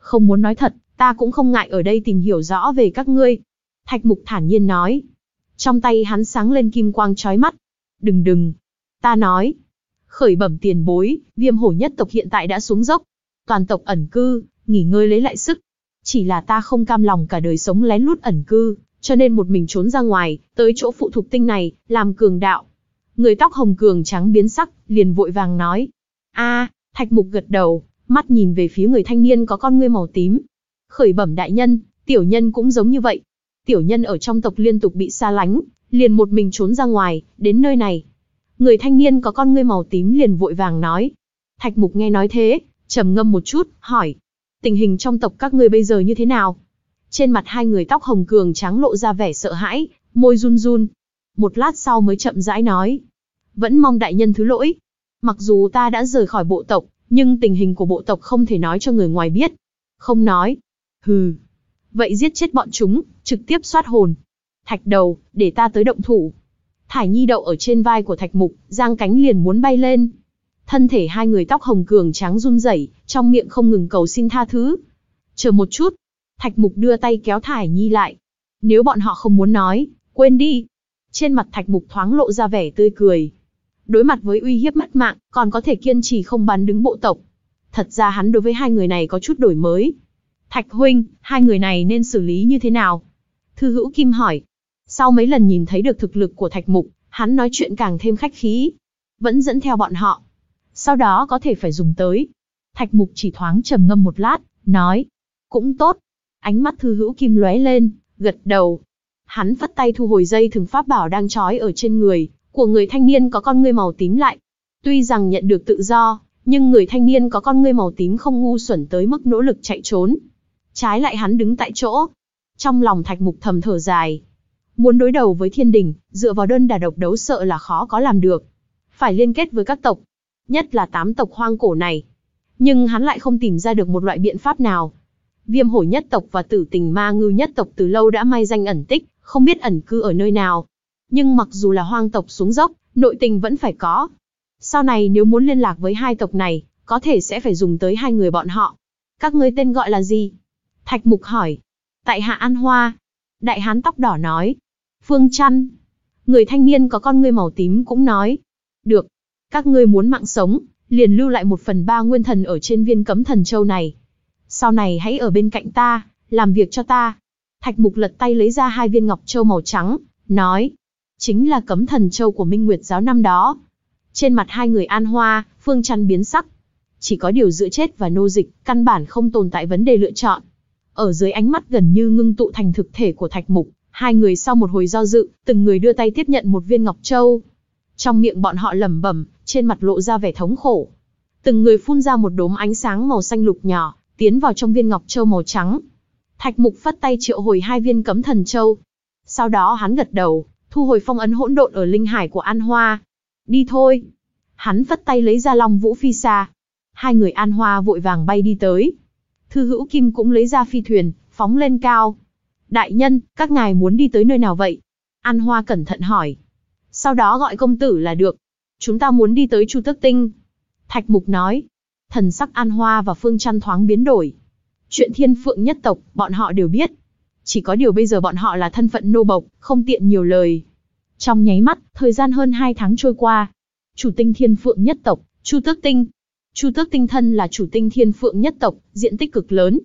Không muốn nói thật, ta cũng không ngại ở đây tìm hiểu rõ về các ngươi. Thạch Mục thản nhiên nói. Trong tay hắn sáng lên kim quang chói mắt. Đừng đừng. Ta nói. Khởi bẩm tiền bối, Viêm hổ nhất tộc hiện tại đã xuống dốc. Toàn tộc ẩn cư, nghỉ ngơi lấy lại sức. Chỉ là ta không cam lòng cả đời sống lén lút ẩn cư, cho nên một mình trốn ra ngoài, tới chỗ phụ thuộc tinh này, làm cường đạo. Người tóc hồng cường trắng biến sắc, liền vội vàng nói. A, Thạch Mục gật đầu, mắt nhìn về phía người thanh niên có con ngươi màu tím. Khởi bẩm đại nhân, tiểu nhân cũng giống như vậy. Tiểu nhân ở trong tộc liên tục bị xa lánh, liền một mình trốn ra ngoài, đến nơi này. Người thanh niên có con ngươi màu tím liền vội vàng nói. Thạch Mục nghe nói thế, trầm ngâm một chút, hỏi. Tình hình trong tộc các ngươi bây giờ như thế nào? Trên mặt hai người tóc hồng cường trắng lộ ra vẻ sợ hãi, môi run run. Một lát sau mới chậm rãi nói. Vẫn mong đại nhân thứ lỗi. Mặc dù ta đã rời khỏi bộ tộc, nhưng tình hình của bộ tộc không thể nói cho người ngoài biết. Không nói. Hừ. Vậy giết chết bọn chúng, trực tiếp soát hồn. Thạch đầu, để ta tới động thủ. Thải Nhi đậu ở trên vai của Thạch Mục, giang cánh liền muốn bay lên. Thân thể hai người tóc hồng cường trắng run rẩy, trong miệng không ngừng cầu xin tha thứ. Chờ một chút. Thạch Mục đưa tay kéo Thải Nhi lại. Nếu bọn họ không muốn nói, quên đi. Trên mặt Thạch Mục thoáng lộ ra vẻ tươi cười. Đối mặt với uy hiếp mất mạng, còn có thể kiên trì không bắn đứng bộ tộc. Thật ra hắn đối với hai người này có chút đổi mới. Thạch huynh, hai người này nên xử lý như thế nào? Thư Hữu Kim hỏi. Sau mấy lần nhìn thấy được thực lực của Thạch Mục, hắn nói chuyện càng thêm khách khí. Vẫn dẫn theo bọn họ. Sau đó có thể phải dùng tới. Thạch Mục chỉ thoáng trầm ngâm một lát, nói. Cũng tốt. Ánh mắt Thư Hữu Kim lóe lên, gật đầu. Hắn phất tay thu hồi dây thừng pháp bảo đang trói ở trên người của người thanh niên có con ngươi màu tím lại. Tuy rằng nhận được tự do, nhưng người thanh niên có con ngươi màu tím không ngu xuẩn tới mức nỗ lực chạy trốn. Trái lại hắn đứng tại chỗ. Trong lòng Thạch Mục thầm thở dài. Muốn đối đầu với thiên đình, dựa vào đơn đả độc đấu sợ là khó có làm được. Phải liên kết với các tộc, nhất là tám tộc hoang cổ này. Nhưng hắn lại không tìm ra được một loại biện pháp nào. Viêm hổ nhất tộc và tử tình ma ngưu nhất tộc từ lâu đã mai danh ẩn tích, không biết ẩn cư ở nơi nào. Nhưng mặc dù là hoang tộc xuống dốc, nội tình vẫn phải có. Sau này nếu muốn liên lạc với hai tộc này, có thể sẽ phải dùng tới hai người bọn họ. Các ngươi tên gọi là gì? Thạch Mục hỏi. Tại hạ An Hoa. Đại hán tóc đỏ nói. Phương Chăn. Người thanh niên có con ngươi màu tím cũng nói. Được. Các ngươi muốn mạng sống, liền lưu lại một phần ba nguyên thần ở trên viên cấm thần châu này. Sau này hãy ở bên cạnh ta, làm việc cho ta. Thạch Mục lật tay lấy ra hai viên ngọc châu màu trắng, nói. Chính là cấm thần châu của Minh Nguyệt giáo năm đó. Trên mặt hai người An Hoa, Phương Chăn biến sắc. Chỉ có điều giữa chết và nô dịch, căn bản không tồn tại vấn đề lựa chọn. Ở dưới ánh mắt gần như ngưng tụ thành thực thể của Thạch Mục, hai người sau một hồi do dự, từng người đưa tay tiếp nhận một viên ngọc châu. Trong miệng bọn họ lẩm bẩm, trên mặt lộ ra vẻ thống khổ. Từng người phun ra một đốm ánh sáng màu xanh lục nhỏ, tiến vào trong viên ngọc châu màu trắng. Thạch Mục phất tay triệu hồi hai viên cấm thần châu. Sau đó hắn gật đầu, thu hồi phong ấn hỗn độn ở linh hải của An Hoa. Đi thôi. Hắn phất tay lấy ra Long Vũ Phi Xa. Hai người An Hoa vội vàng bay đi tới. Thư Hữu Kim cũng lấy ra phi thuyền, phóng lên cao. Đại nhân, các ngài muốn đi tới nơi nào vậy? An Hoa cẩn thận hỏi. Sau đó gọi công tử là được. Chúng ta muốn đi tới Chu Tước Tinh. Thạch Mục nói. Thần sắc An Hoa và Phương Chăn thoáng biến đổi. Chuyện Thiên Phượng nhất tộc, bọn họ đều biết. Chỉ có điều bây giờ bọn họ là thân phận nô bộc, không tiện nhiều lời. Trong nháy mắt, thời gian hơn hai tháng trôi qua. Chủ tinh Thiên Phượng nhất tộc, Chu Tước Tinh. Chu Tước Tinh thân là chủ tinh Thiên Phượng nhất tộc, diện tích cực lớn.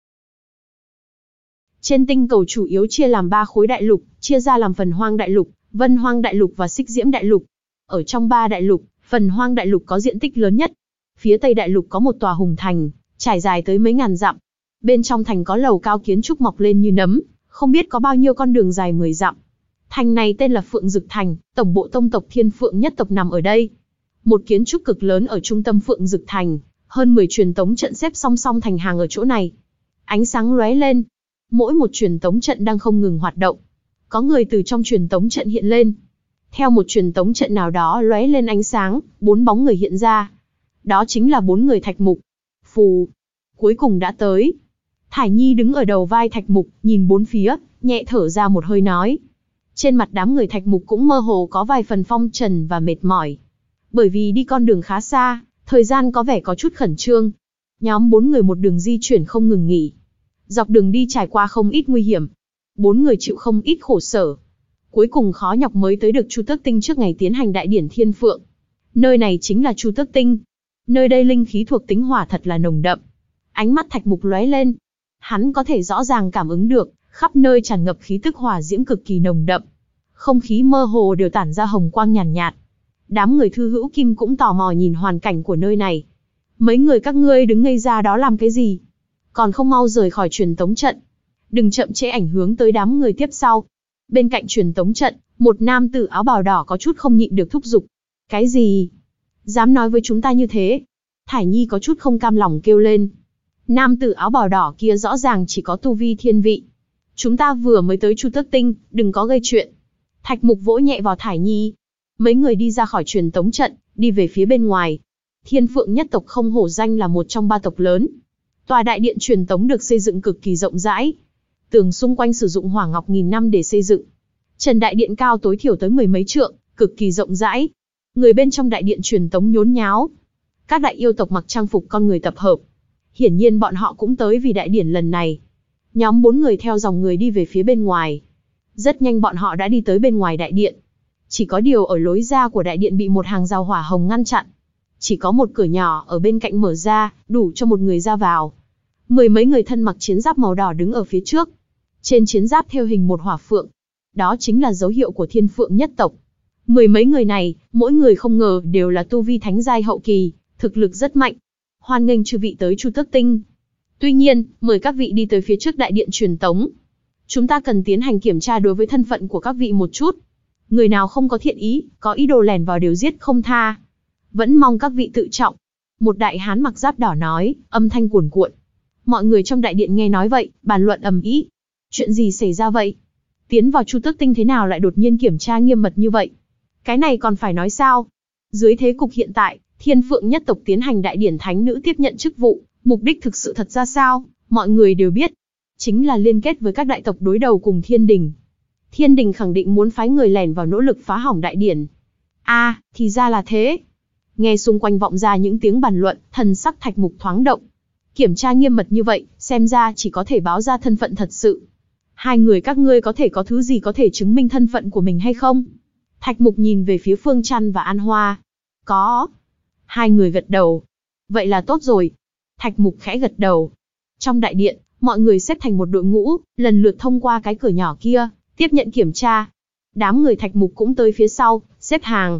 Trên tinh cầu chủ yếu chia làm ba khối đại lục, chia ra làm Phần Hoang đại lục, Vân Hoang đại lục và Xích Diễm đại lục. Ở trong ba đại lục, Phần Hoang đại lục có diện tích lớn nhất. Phía Tây đại lục có một tòa hùng thành, trải dài tới mấy ngàn dặm. Bên trong thành có lầu cao kiến trúc mọc lên như nấm, không biết có bao nhiêu con đường dài mười dặm. Thành này tên là Phượng Dực Thành, tổng bộ tông tộc Thiên Phượng nhất tộc nằm ở đây. Một kiến trúc cực lớn ở trung tâm Phượng Dực Thành, hơn mười truyền tống trận xếp song song thành hàng ở chỗ này. Ánh sáng lóe lên, mỗi một truyền tống trận đang không ngừng hoạt động. Có người từ trong truyền tống trận hiện lên. Theo một truyền tống trận nào đó lóe lên ánh sáng, bốn bóng người hiện ra. Đó chính là bốn người Thạch Mục. Phù, cuối cùng đã tới. Thải Nhi đứng ở đầu vai Thạch Mục, nhìn bốn phía, nhẹ thở ra một hơi nói. Trên mặt đám người Thạch Mục cũng mơ hồ có vài phần phong trần và mệt mỏi. Bởi vì đi con đường khá xa, thời gian có vẻ có chút khẩn trương. Nhóm bốn người một đường di chuyển không ngừng nghỉ. Dọc đường đi trải qua không ít nguy hiểm. Bốn người chịu không ít khổ sở. Cuối cùng khó nhọc mới tới được Chu Tước Tinh trước ngày tiến hành đại điển Thiên Phượng. Nơi này chính là Chu Tước Tinh. Nơi đây linh khí thuộc tính hỏa thật là nồng đậm. Ánh mắt Thạch Mục lóe lên. Hắn có thể rõ ràng cảm ứng được, khắp nơi tràn ngập khí tức hỏa diễm cực kỳ nồng đậm. Không khí mơ hồ đều tản ra hồng quang nhàn nhạt, nhạt. Đám người Thư Hữu Kim cũng tò mò nhìn hoàn cảnh của nơi này. Mấy người các ngươi đứng ngây ra đó làm cái gì? Còn không mau rời khỏi truyền tống trận. Đừng chậm trễ ảnh hưởng tới đám người tiếp sau. Bên cạnh truyền tống trận, một nam tử áo bào đỏ có chút không nhịn được thúc giục. Cái gì? Dám nói với chúng ta như thế? Thải Nhi có chút không cam lòng kêu lên. Nam tử áo bào đỏ kia rõ ràng chỉ có tu vi thiên vị. Chúng ta vừa mới tới Chu Tước Tinh, đừng có gây chuyện. Thạch Mục vỗ nhẹ vào Thải Nhi. Mấy người đi ra khỏi truyền tống trận, đi về phía bên ngoài. Thiên Phượng nhất tộc không hổ danh là một trong ba tộc lớn. Tòa đại điện truyền tống được xây dựng cực kỳ rộng rãi. Tường xung quanh sử dụng hỏa ngọc nghìn năm để xây dựng. Trần đại điện cao tối thiểu tới mười mấy trượng, cực kỳ rộng rãi. Người bên trong đại điện truyền tống nhốn nháo. Các đại yêu tộc mặc trang phục con người tập hợp. Hiển nhiên bọn họ cũng tới vì đại điển lần này. Nhóm bốn người theo dòng người đi về phía bên ngoài. Rất nhanh bọn họ đã đi tới bên ngoài đại điện. Chỉ có điều ở lối ra của đại điện bị một hàng rào hỏa hồng ngăn chặn. Chỉ có một cửa nhỏ ở bên cạnh mở ra, đủ cho một người ra vào. Mười mấy người thân mặc chiến giáp màu đỏ đứng ở phía trước. Trên chiến giáp thêu hình một hỏa phượng. Đó chính là dấu hiệu của Thiên Phượng nhất tộc. Mười mấy người này, mỗi người không ngờ đều là tu vi thánh giai hậu kỳ, thực lực rất mạnh. Hoan nghênh chư vị tới Chu Tước Tinh. Tuy nhiên, mời các vị đi tới phía trước đại điện truyền tống. Chúng ta cần tiến hành kiểm tra đối với thân phận của các vị một chút. Người nào không có thiện ý, có ý đồ lèn vào đều giết không tha. Vẫn mong các vị tự trọng. Một đại hán mặc giáp đỏ nói, âm thanh cuồn cuộn. Mọi người trong đại điện nghe nói vậy, bàn luận ầm ĩ. Chuyện gì xảy ra vậy? Tiến vào Chu Tước Tinh thế nào lại đột nhiên kiểm tra nghiêm mật như vậy? Cái này còn phải nói sao? Dưới thế cục hiện tại, Thiên Phượng nhất tộc tiến hành đại điển thánh nữ tiếp nhận chức vụ, mục đích thực sự thật ra sao? Mọi người đều biết. Chính là liên kết với các đại tộc đối đầu cùng Thiên Đình. Thiên Đình khẳng định muốn phái người lẻn vào nỗ lực phá hỏng đại điển. A, à, thì ra là thế. Nghe xung quanh vọng ra những tiếng bàn luận, thần sắc Thạch Mục thoáng động. Kiểm tra nghiêm mật như vậy, xem ra chỉ có thể báo ra thân phận thật sự. Hai người các ngươi có thể có thứ gì có thể chứng minh thân phận của mình hay không? Thạch Mục nhìn về phía Phương Trăn và An Hoa. Có. Hai người gật đầu. Vậy là tốt rồi. Thạch Mục khẽ gật đầu. Trong đại điện, mọi người xếp thành một đội ngũ, lần lượt thông qua cái cửa nhỏ kia, tiếp nhận kiểm tra. Đám người Thạch Mục cũng tới phía sau, xếp hàng.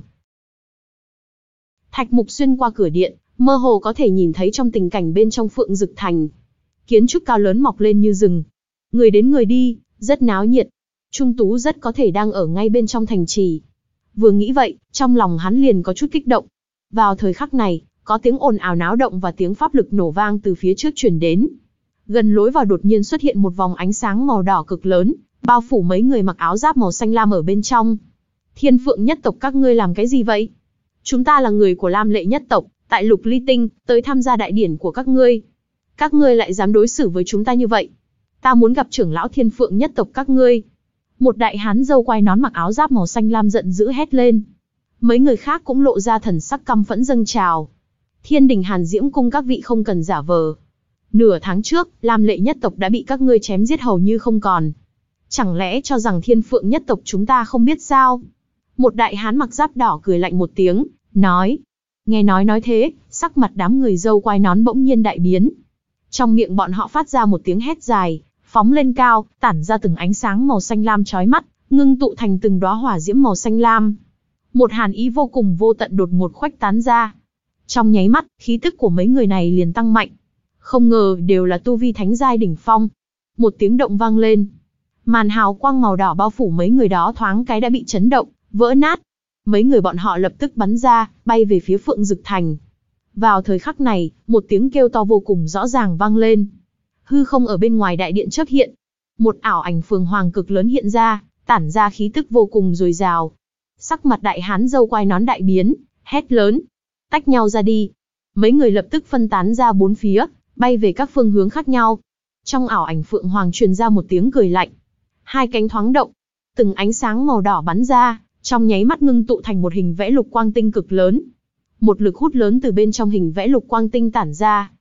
Thạch Mục xuyên qua cửa điện, mơ hồ có thể nhìn thấy trong tình cảnh bên trong Phượng Dực Thành. Kiến trúc cao lớn mọc lên như rừng. Người đến người đi, rất náo nhiệt. Trung Tú rất có thể đang ở ngay bên trong thành trì. Vừa nghĩ vậy, trong lòng hắn liền có chút kích động. Vào thời khắc này, có tiếng ồn ào náo động và tiếng pháp lực nổ vang từ phía trước truyền đến. Gần lối vào đột nhiên xuất hiện một vòng ánh sáng màu đỏ cực lớn, bao phủ mấy người mặc áo giáp màu xanh lam ở bên trong. Thiên Phượng nhất tộc các ngươi làm cái gì vậy? Chúng ta là người của Lam Lệ nhất tộc, tại Lục Ly Tinh, tới tham gia đại điển của các ngươi. Các ngươi lại dám đối xử với chúng ta như vậy? Ta muốn gặp trưởng lão Thiên Phượng nhất tộc các ngươi. Một đại hán râu quai nón mặc áo giáp màu xanh lam giận dữ hét lên. Mấy người khác cũng lộ ra thần sắc căm phẫn dâng trào. Thiên Đình Hàn Diễm Cung các vị không cần giả vờ. Nửa tháng trước, Lam Lệ nhất tộc đã bị các ngươi chém giết hầu như không còn. Chẳng lẽ cho rằng Thiên Phượng nhất tộc chúng ta không biết sao? Một đại hán mặc giáp đỏ cười lạnh một tiếng, nói. Nghe nói nói thế, sắc mặt đám người râu quai nón bỗng nhiên đại biến. Trong miệng bọn họ phát ra một tiếng hét dài, phóng lên cao, tản ra từng ánh sáng màu xanh lam chói mắt, ngưng tụ thành từng đóa hỏa diễm màu xanh lam. Một hàn ý vô cùng vô tận đột ngột khuếch tán ra. Trong nháy mắt, khí tức của mấy người này liền tăng mạnh. Không ngờ đều là tu vi thánh giai đỉnh phong. Một tiếng động vang lên. Màn hào quang màu đỏ bao phủ mấy người đó thoáng cái đã bị chấn động, vỡ nát. Mấy người bọn họ lập tức bắn ra, bay về phía Phượng Dực Thành. Vào thời khắc này, một tiếng kêu to vô cùng rõ ràng vang lên. Hư không ở bên ngoài đại điện chớp hiện. Một ảo ảnh phượng hoàng cực lớn hiện ra, tản ra khí tức vô cùng dồi dào. Sắc mặt đại hán râu quai nón đại biến, hét lớn. Tách nhau ra đi. Mấy người lập tức phân tán ra bốn phía, bay về các phương hướng khác nhau. Trong ảo ảnh phượng hoàng truyền ra một tiếng cười lạnh. Hai cánh thoáng động. Từng ánh sáng màu đỏ bắn ra, trong nháy mắt ngưng tụ thành một hình vẽ lục quang tinh cực lớn. Một lực hút lớn từ bên trong hình vẽ lục quang tinh tản ra.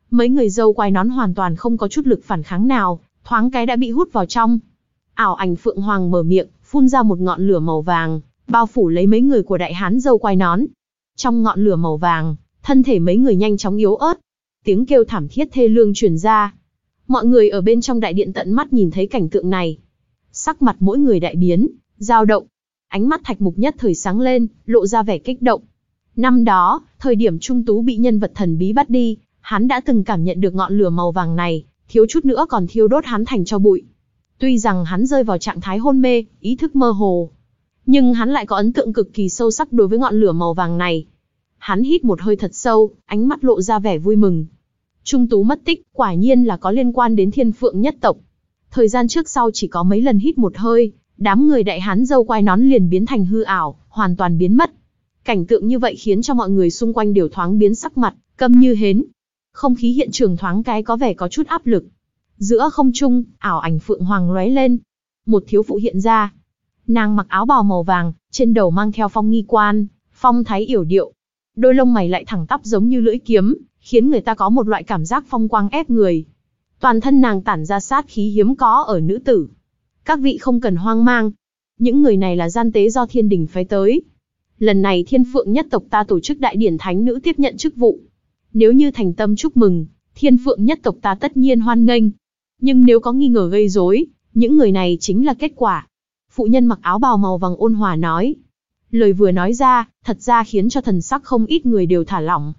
Mấy người dâu quai nón hoàn toàn không có chút lực phản kháng nào, thoáng cái đã bị hút vào trong. Ảo ảnh Phượng Hoàng mở miệng, phun ra một ngọn lửa màu vàng, bao phủ lấy mấy người của đại hán dâu quai nón. Trong ngọn lửa màu vàng, thân thể mấy người nhanh chóng yếu ớt. Tiếng kêu thảm thiết thê lương truyền ra. Mọi người ở bên trong đại điện tận mắt nhìn thấy cảnh tượng này. Sắc mặt mỗi người đại biến, dao động. Ánh mắt Thạch Mục nhất thời sáng lên, lộ ra vẻ kích động. Năm đó, thời điểm Trung Tú bị nhân vật thần bí bắt đi, hắn đã từng cảm nhận được ngọn lửa màu vàng này, thiếu chút nữa còn thiêu đốt hắn thành tro bụi. Tuy rằng hắn rơi vào trạng thái hôn mê, ý thức mơ hồ, nhưng hắn lại có ấn tượng cực kỳ sâu sắc đối với ngọn lửa màu vàng này. Hắn hít một hơi thật sâu, ánh mắt lộ ra vẻ vui mừng. Trung Tú mất tích, quả nhiên là có liên quan đến Thiên Phượng nhất tộc. Thời gian trước sau chỉ có mấy lần hít một hơi, đám người đại hán dâu quai nón liền biến thành hư ảo, hoàn toàn biến mất. Cảnh tượng như vậy khiến cho mọi người xung quanh đều thoáng biến sắc mặt, câm như hến. Không khí hiện trường thoáng cái có vẻ có chút áp lực. Giữa không trung, ảo ảnh Phượng Hoàng lóe lên. Một thiếu phụ hiện ra. Nàng mặc áo bào màu vàng, trên đầu mang theo phong nghi quan, phong thái yểu điệu. Đôi lông mày lại thẳng tắp giống như lưỡi kiếm, khiến người ta có một loại cảm giác phong quang ép người. Toàn thân nàng tản ra sát khí hiếm có ở nữ tử. Các vị không cần hoang mang. Những người này là gian tế do thiên đình phái tới. Lần này Thiên Phượng nhất tộc ta tổ chức đại điển thánh nữ tiếp nhận chức vụ. Nếu như thành tâm chúc mừng, Thiên Phượng nhất tộc ta tất nhiên hoan nghênh. Nhưng nếu có nghi ngờ gây rối, những người này chính là kết quả. Phụ nhân mặc áo bào màu vàng ôn hòa nói. Lời vừa nói ra, thật ra khiến cho thần sắc không ít người đều thả lỏng.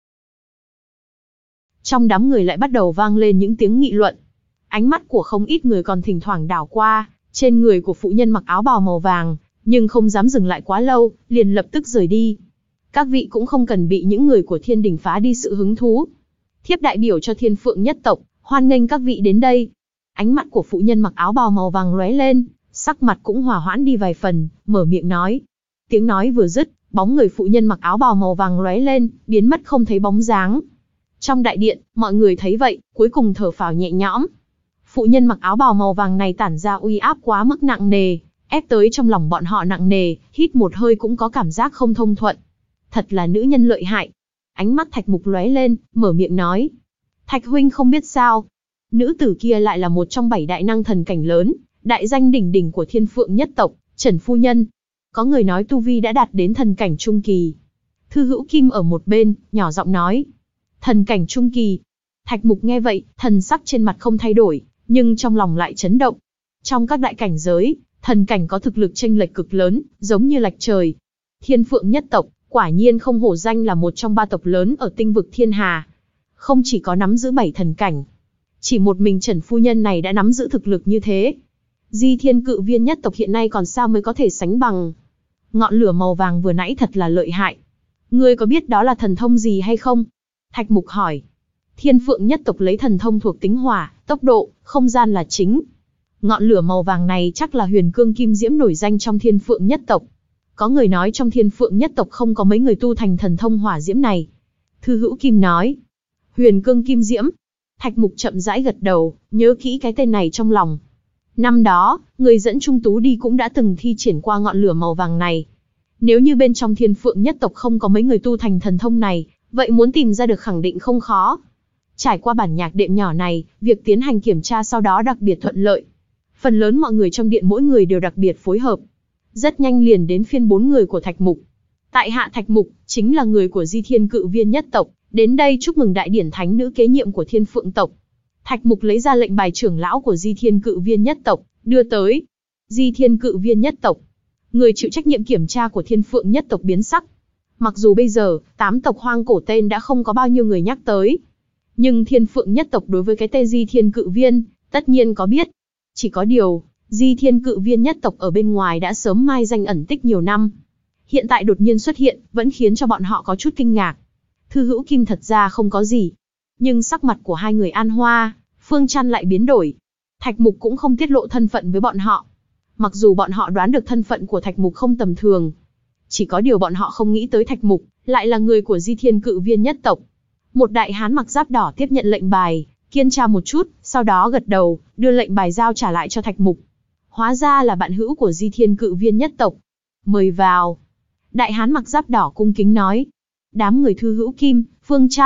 Trong đám người lại bắt đầu vang lên những tiếng nghị luận. Ánh mắt của không ít người còn thỉnh thoảng đảo qua, trên người của phụ nhân mặc áo bào màu vàng, nhưng không dám dừng lại quá lâu, liền lập tức rời đi. Các vị cũng không cần bị những người của thiên đình phá đi sự hứng thú. Thiếp đại biểu cho Thiên Phượng nhất tộc, hoan nghênh các vị đến đây. Ánh mắt của phụ nhân mặc áo bào màu vàng lóe lên, sắc mặt cũng hòa hoãn đi vài phần, mở miệng nói. Tiếng nói vừa dứt, bóng người phụ nhân mặc áo bào màu vàng lóe lên, biến mất không thấy bóng dáng. Trong đại điện, mọi người thấy vậy, cuối cùng thở phào nhẹ nhõm. Phụ nhân mặc áo bào màu vàng này tản ra uy áp quá mức nặng nề, ép tới trong lòng bọn họ nặng nề, hít một hơi cũng có cảm giác không thông thuận. Thật là nữ nhân lợi hại. Ánh mắt Thạch Mục lóe lên, mở miệng nói. Thạch huynh không biết sao. Nữ tử kia lại là một trong bảy đại năng thần cảnh lớn, đại danh đỉnh đỉnh của Thiên Phượng nhất tộc, Trần Phu Nhân. Có người nói tu vi đã đạt đến thần cảnh trung kỳ. Thư Hữu Kim ở một bên, nhỏ giọng nói. Thần cảnh trung kỳ. Thạch Mục nghe vậy, thần sắc trên mặt không thay đổi, nhưng trong lòng lại chấn động. Trong các đại cảnh giới, thần cảnh có thực lực chênh lệch cực lớn, giống như lệch trời. Thiên Phượng nhất tộc, quả nhiên không hổ danh là một trong ba tộc lớn ở tinh vực thiên hà. Không chỉ có nắm giữ bảy thần cảnh, chỉ một mình Trần Phu Nhân này đã nắm giữ thực lực như thế. Di Thiên Cự Viên nhất tộc hiện nay còn sao mới có thể sánh bằng. Ngọn lửa màu vàng vừa nãy thật là lợi hại. Ngươi có biết đó là thần thông gì hay không? Thạch Mục hỏi. Thiên Phượng nhất tộc lấy thần thông thuộc tính hỏa, tốc độ, không gian là chính. Ngọn lửa màu vàng này chắc là Huyền Cương Kim Diễm nổi danh trong Thiên Phượng nhất tộc. Có người nói trong Thiên Phượng nhất tộc không có mấy người tu thành thần thông hỏa diễm này. Thư Hữu Kim nói. Huyền Cương Kim Diễm. Thạch Mục chậm rãi gật đầu, nhớ kỹ cái tên này trong lòng. Năm đó, người dẫn Trung Tú đi cũng đã từng thi triển qua ngọn lửa màu vàng này. Nếu như bên trong Thiên Phượng nhất tộc không có mấy người tu thành thần thông này, vậy muốn tìm ra được khẳng định không khó. Trải qua bản nhạc đệm nhỏ này, việc tiến hành kiểm tra sau đó đặc biệt thuận lợi. Phần lớn mọi người trong điện mỗi người đều đặc biệt phối hợp. Rất nhanh liền đến phiên bốn người của Thạch Mục. Tại hạ Thạch Mục, chính là người của Di Thiên Cự Viên nhất tộc, đến đây chúc mừng đại điển thánh nữ kế nhiệm của Thiên Phượng tộc. Thạch Mục lấy ra lệnh bài trưởng lão của Di Thiên Cự Viên nhất tộc, đưa tới. Di Thiên Cự Viên nhất tộc, người chịu trách nhiệm kiểm tra của Thiên Phượng nhất tộc biến sắc. Mặc dù bây giờ, tám tộc hoang cổ tên đã không có bao nhiêu người nhắc tới, nhưng Thiên Phượng nhất tộc đối với cái tên Di Thiên Cự Viên, tất nhiên có biết. Chỉ có điều, Di Thiên Cự Viên nhất tộc ở bên ngoài đã sớm mai danh ẩn tích nhiều năm. Hiện tại đột nhiên xuất hiện, vẫn khiến cho bọn họ có chút kinh ngạc. Thư Hữu Kim thật ra không có gì. Nhưng sắc mặt của hai người An Hoa, Phương Trăn lại biến đổi. Thạch Mục cũng không tiết lộ thân phận với bọn họ. Mặc dù bọn họ đoán được thân phận của Thạch Mục không tầm thường. Chỉ có điều bọn họ không nghĩ tới Thạch Mục, lại là người của Di Thiên Cự Viên nhất tộc. Một đại hán mặc giáp đỏ tiếp nhận lệnh bài, kiên tra một chút, sau đó gật đầu, đưa lệnh bài giao trả lại cho Thạch Mục. Hóa ra là bạn hữu của Di Thiên Cự Viên nhất tộc. Mời vào. Đại hán mặc giáp đỏ cung kính nói. Đám người Thư Hữu Kim, Phương Trăn,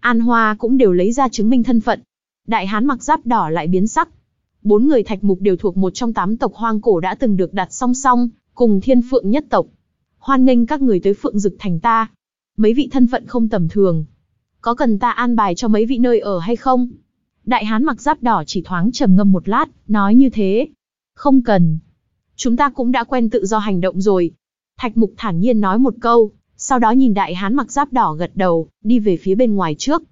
An Hoa cũng đều lấy ra chứng minh thân phận. Đại hán mặc giáp đỏ lại biến sắc. Bốn người Thạch Mục đều thuộc một trong tám tộc hoang cổ đã từng được đặt song song, cùng Thiên Phượng nhất tộc. Hoan nghênh các người tới Phượng Dực Thành ta. Mấy vị thân phận không tầm thường. Có cần ta an bài cho mấy vị nơi ở hay không? Đại hán mặc giáp đỏ chỉ thoáng trầm ngâm một lát, nói như thế. Không cần. Chúng ta cũng đã quen tự do hành động rồi. Thạch Mục thản nhiên nói một câu, sau đó nhìn đại hán mặc giáp đỏ gật đầu, đi về phía bên ngoài trước.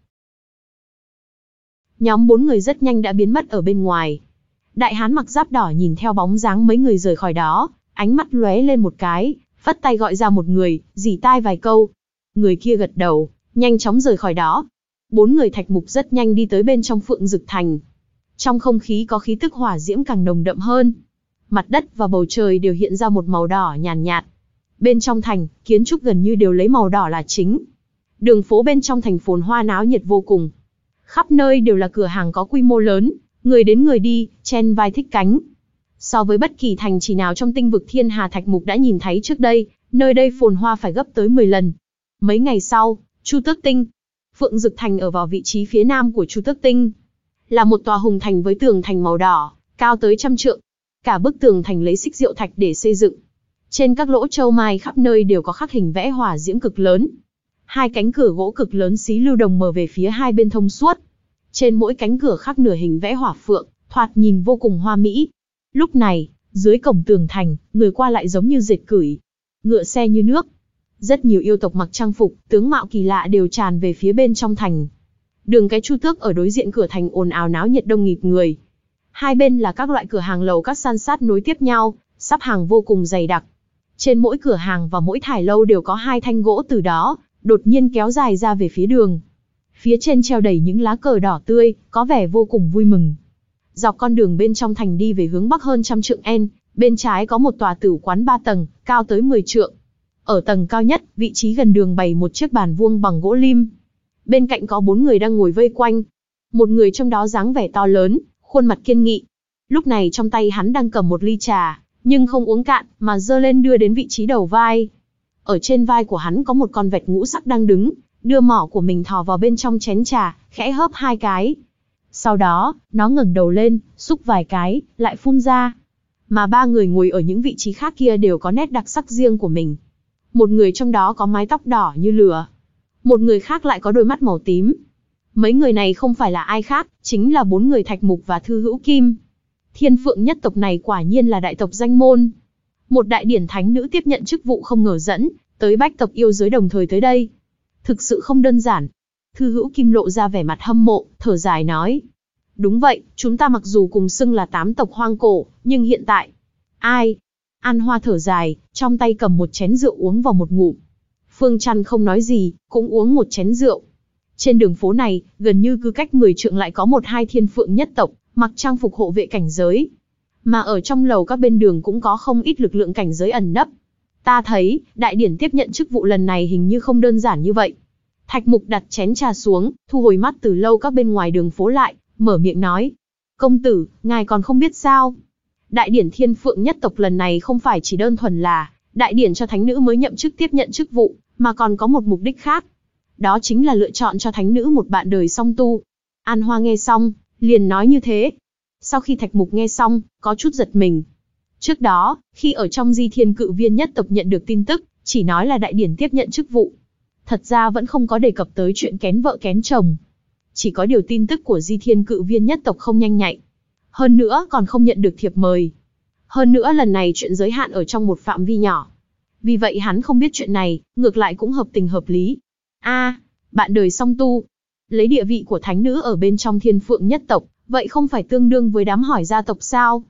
Nhóm bốn người rất nhanh đã biến mất ở bên ngoài. Đại hán mặc giáp đỏ nhìn theo bóng dáng mấy người rời khỏi đó, ánh mắt lóe lên một cái, phất tay gọi ra một người, rỉ tai vài câu. Người kia gật đầu, nhanh chóng rời khỏi đó. Bốn người Thạch Mục rất nhanh đi tới bên trong Phượng Dực Thành. Trong không khí có khí tức hỏa diễm càng nồng đậm hơn. Mặt đất và bầu trời đều hiện ra một màu đỏ nhàn nhạt, nhạt. Bên trong thành, kiến trúc gần như đều lấy màu đỏ là chính. Đường phố bên trong thành phồn hoa náo nhiệt vô cùng. Khắp nơi đều là cửa hàng có quy mô lớn, người đến người đi, chen vai thích cánh. So với bất kỳ thành trì nào trong tinh vực Thiên Hà Thạch Mục đã nhìn thấy trước đây, nơi đây phồn hoa phải gấp tới mười lần. Mấy ngày sau, Chu Tước Tinh. Phượng Dực Thành ở vào vị trí phía nam của Chu Tước Tinh. Là một tòa hùng thành với tường thành màu đỏ, cao tới trăm trượng. Cả bức tường thành lấy xích diệu thạch để xây dựng. Trên các lỗ châu mai khắp nơi đều có khắc hình vẽ hỏa diễm cực lớn. Hai cánh cửa gỗ cực lớn xí lưu đồng mở về phía hai bên thông suốt. Trên mỗi cánh cửa khắc nửa hình vẽ hỏa phượng, thoạt nhìn vô cùng hoa mỹ. Lúc này, dưới cổng tường thành, người qua lại giống như dệt cửi, ngựa xe như nước. Rất nhiều yêu tộc mặc trang phục, tướng mạo kỳ lạ đều tràn về phía bên trong thành. Đường cái Chu Tước ở đối diện cửa thành ồn ào náo nhiệt đông nghịt người. Hai bên là các loại cửa hàng lầu các san sát nối tiếp nhau, sắp hàng vô cùng dày đặc. Trên mỗi cửa hàng và mỗi thải lâu đều có hai thanh gỗ từ đó, đột nhiên kéo dài ra về phía đường. Phía trên treo đầy những lá cờ đỏ tươi, có vẻ vô cùng vui mừng. Dọc con đường bên trong thành đi về hướng bắc hơn trăm trượng en, bên trái có một tòa tử quán ba tầng, cao tới mười trượng. Ở tầng cao nhất, vị trí gần đường bày một chiếc bàn vuông bằng gỗ lim. Bên cạnh có bốn người đang ngồi vây quanh. Một người trong đó dáng vẻ to lớn, khuôn mặt kiên nghị. Lúc này trong tay hắn đang cầm một ly trà, nhưng không uống cạn, mà giơ lên đưa đến vị trí đầu vai. Ở trên vai của hắn có một con vẹt ngũ sắc đang đứng, đưa mỏ của mình thò vào bên trong chén trà, khẽ hớp hai cái. Sau đó, nó ngẩng đầu lên, xúc vài cái, lại phun ra. Mà ba người ngồi ở những vị trí khác kia đều có nét đặc sắc riêng của mình. Một người trong đó có mái tóc đỏ như lửa. Một người khác lại có đôi mắt màu tím. Mấy người này không phải là ai khác, chính là bốn người Thạch Mục và Thư Hữu Kim. Thiên Phượng nhất tộc này quả nhiên là đại tộc danh môn. Một đại điển thánh nữ tiếp nhận chức vụ không ngờ dẫn, tới bách tộc yêu giới đồng thời tới đây. Thực sự không đơn giản. Thư Hữu Kim lộ ra vẻ mặt hâm mộ, thở dài nói. Đúng vậy, chúng ta mặc dù cùng xưng là tám tộc hoang cổ, nhưng hiện tại... Ai? An Hoa thở dài, trong tay cầm một chén rượu uống vào một ngụm. Phương Trăn không nói gì, cũng uống một chén rượu. Trên đường phố này, gần như cứ cách mười trượng lại có một hai Thiên Phượng nhất tộc, mặc trang phục hộ vệ cảnh giới. Mà ở trong lầu các bên đường cũng có không ít lực lượng cảnh giới ẩn nấp. Ta thấy, đại điển tiếp nhận chức vụ lần này hình như không đơn giản như vậy. Thạch Mục đặt chén trà xuống, thu hồi mắt từ lâu các bên ngoài đường phố lại, mở miệng nói. Công tử, ngài còn không biết sao? Đại điển Thiên Phượng nhất tộc lần này không phải chỉ đơn thuần là đại điển cho thánh nữ mới nhậm chức tiếp nhận chức vụ, mà còn có một mục đích khác. Đó chính là lựa chọn cho thánh nữ một bạn đời song tu. An Hoa nghe xong, liền nói như thế. Sau khi Thạch Mục nghe xong, có chút giật mình. Trước đó, khi ở trong Di Thiên Cự Viên nhất tộc nhận được tin tức, chỉ nói là đại điển tiếp nhận chức vụ. Thật ra vẫn không có đề cập tới chuyện kén vợ kén chồng. Chỉ có điều tin tức của Di Thiên Cự Viên nhất tộc không nhanh nhạy. Hơn nữa còn không nhận được thiệp mời. Hơn nữa lần này chuyện giới hạn ở trong một phạm vi nhỏ. Vì vậy hắn không biết chuyện này, ngược lại cũng hợp tình hợp lý. A, à, bạn đời song tu. Lấy địa vị của thánh nữ ở bên trong Thiên Phượng nhất tộc, vậy không phải tương đương với đám hỏi gia tộc sao?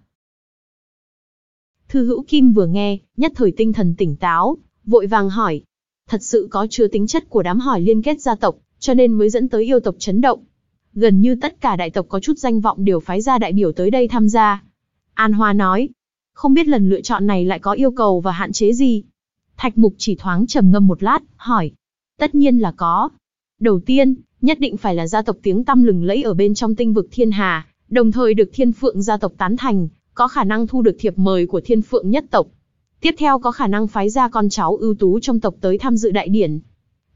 Thư Hữu Kim vừa nghe, nhất thời tinh thần tỉnh táo, vội vàng hỏi. Thật sự có chứa tính chất của đám hỏi liên kết gia tộc, cho nên mới dẫn tới yêu tộc chấn động. Gần như tất cả đại tộc có chút danh vọng đều phái ra đại biểu tới đây tham gia. An Hoa nói. Không biết lần lựa chọn này lại có yêu cầu và hạn chế gì? Thạch Mục chỉ thoáng trầm ngâm một lát, hỏi. Tất nhiên là có. Đầu tiên, nhất định phải là gia tộc tiếng tăm lừng lẫy ở bên trong tinh vực Thiên Hà, đồng thời được Thiên Phượng gia tộc tán thành, có khả năng thu được thiệp mời của Thiên Phượng nhất tộc. Tiếp theo có khả năng phái ra con cháu ưu tú trong tộc tới tham dự đại điển.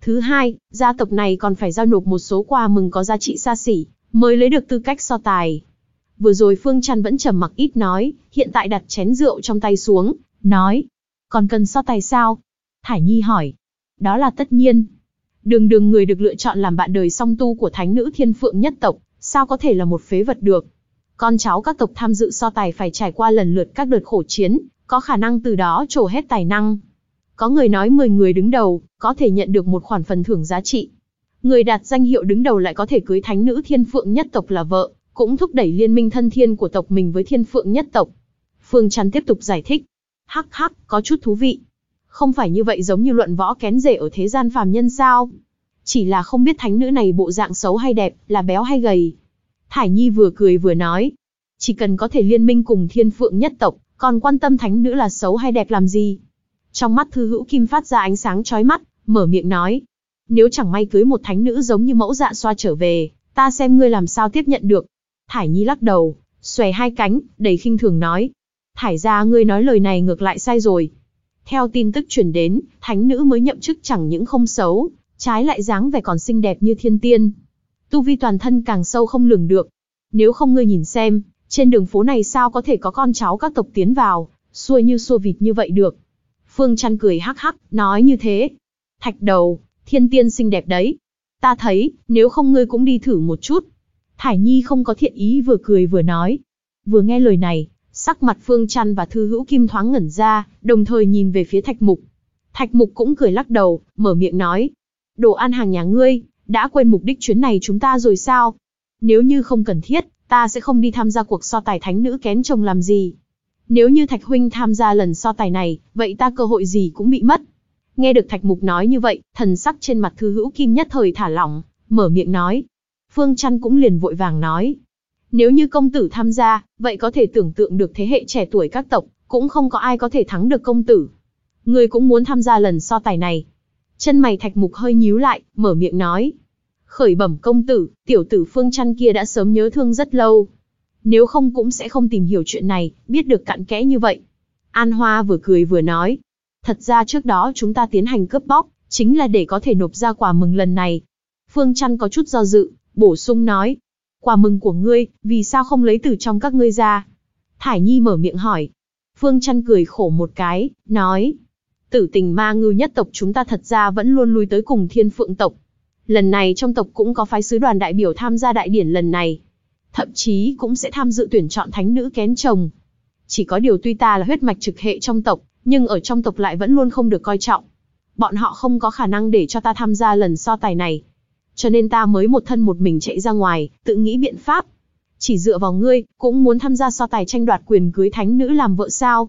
Thứ hai, gia tộc này còn phải giao nộp một số quà mừng có giá trị xa xỉ, mới lấy được tư cách so tài. Vừa rồi Phương Trăn vẫn trầm mặc ít nói, hiện tại đặt chén rượu trong tay xuống, nói. Còn cần so tài sao? Thải Nhi hỏi. Đó là tất nhiên. Đường đường người được lựa chọn làm bạn đời song tu của thánh nữ Thiên Phượng nhất tộc, sao có thể là một phế vật được? Con cháu các tộc tham dự so tài phải trải qua lần lượt các đợt khổ chiến, có khả năng từ đó trổ hết tài năng. Có người nói mười người đứng đầu, có thể nhận được một khoản phần thưởng giá trị. Người đạt danh hiệu đứng đầu lại có thể cưới thánh nữ Thiên Phượng nhất tộc là vợ, cũng thúc đẩy liên minh thân thiên của tộc mình với Thiên Phượng nhất tộc. Phương Trăn tiếp tục giải thích. Hắc hắc, có chút thú vị. Không phải như vậy giống như luận võ kén rể ở thế gian phàm nhân sao? Chỉ là không biết thánh nữ này bộ dạng xấu hay đẹp, là béo hay gầy. Thải Nhi vừa cười vừa nói. Chỉ cần có thể liên minh cùng Thiên Phượng nhất tộc, còn quan tâm thánh nữ là xấu hay đẹp làm gì? Trong mắt Thư Hữu Kim phát ra ánh sáng chói mắt, mở miệng nói. Nếu chẳng may cưới một thánh nữ giống như mẫu Dạ Xoa trở về, ta xem ngươi làm sao tiếp nhận được. Thải Nhi lắc đầu, xòe hai cánh, đầy khinh thường nói. Thải gia ngươi nói lời này ngược lại sai rồi. Theo tin tức truyền đến, thánh nữ mới nhậm chức chẳng những không xấu, trái lại dáng vẻ còn xinh đẹp như thiên tiên. Tu vi toàn thân càng sâu không lường được. Nếu không ngươi nhìn xem, trên đường phố này sao có thể có con cháu các tộc tiến vào, xuôi như xua vịt như vậy được. Phương Trăn cười hắc hắc, nói như thế. Thạch đầu, thiên tiên xinh đẹp đấy. Ta thấy, nếu không ngươi cũng đi thử một chút. Thải Nhi không có thiện ý vừa cười vừa nói. Vừa nghe lời này, sắc mặt Phương Trăn và Thư Hữu Kim thoáng ngẩn ra, đồng thời nhìn về phía Thạch Mục. Thạch Mục cũng cười lắc đầu, mở miệng nói. Đồ ăn hàng nhà ngươi, đã quên mục đích chuyến này chúng ta rồi sao? Nếu như không cần thiết, ta sẽ không đi tham gia cuộc so tài thánh nữ kén chồng làm gì. Nếu như Thạch huynh tham gia lần so tài này, vậy ta cơ hội gì cũng bị mất. Nghe được Thạch Mục nói như vậy, thần sắc trên mặt Thư Hữu Kim nhất thời thả lỏng, mở miệng nói. Phương Trăn cũng liền vội vàng nói. Nếu như công tử tham gia, vậy có thể tưởng tượng được thế hệ trẻ tuổi các tộc, cũng không có ai có thể thắng được công tử. Ngươi cũng muốn tham gia lần so tài này. Chân mày Thạch Mục hơi nhíu lại, mở miệng nói. Khởi bẩm công tử, tiểu tử Phương Trăn kia đã sớm nhớ thương rất lâu. Nếu không cũng sẽ không tìm hiểu chuyện này, biết được cặn kẽ như vậy. An Hoa vừa cười vừa nói. Thật ra trước đó chúng ta tiến hành cướp bóc, chính là để có thể nộp ra quà mừng lần này. Phương Trăn có chút do dự, bổ sung nói. Quà mừng của ngươi, vì sao không lấy từ trong các ngươi ra? Thải Nhi mở miệng hỏi. Phương Trăn cười khổ một cái, nói. Tử Tình Ma Ngưu nhất tộc chúng ta thật ra vẫn luôn lui tới cùng Thiên Phượng tộc. Lần này trong tộc cũng có phái sứ đoàn đại biểu tham gia đại điển lần này. Thậm chí cũng sẽ tham dự tuyển chọn thánh nữ kén chồng. Chỉ có điều tuy ta là huyết mạch trực hệ trong tộc, nhưng ở trong tộc lại vẫn luôn không được coi trọng. Bọn họ không có khả năng để cho ta tham gia lần so tài này. Cho nên ta mới một thân một mình chạy ra ngoài, tự nghĩ biện pháp. Chỉ dựa vào ngươi, cũng muốn tham gia so tài tranh đoạt quyền cưới thánh nữ làm vợ sao?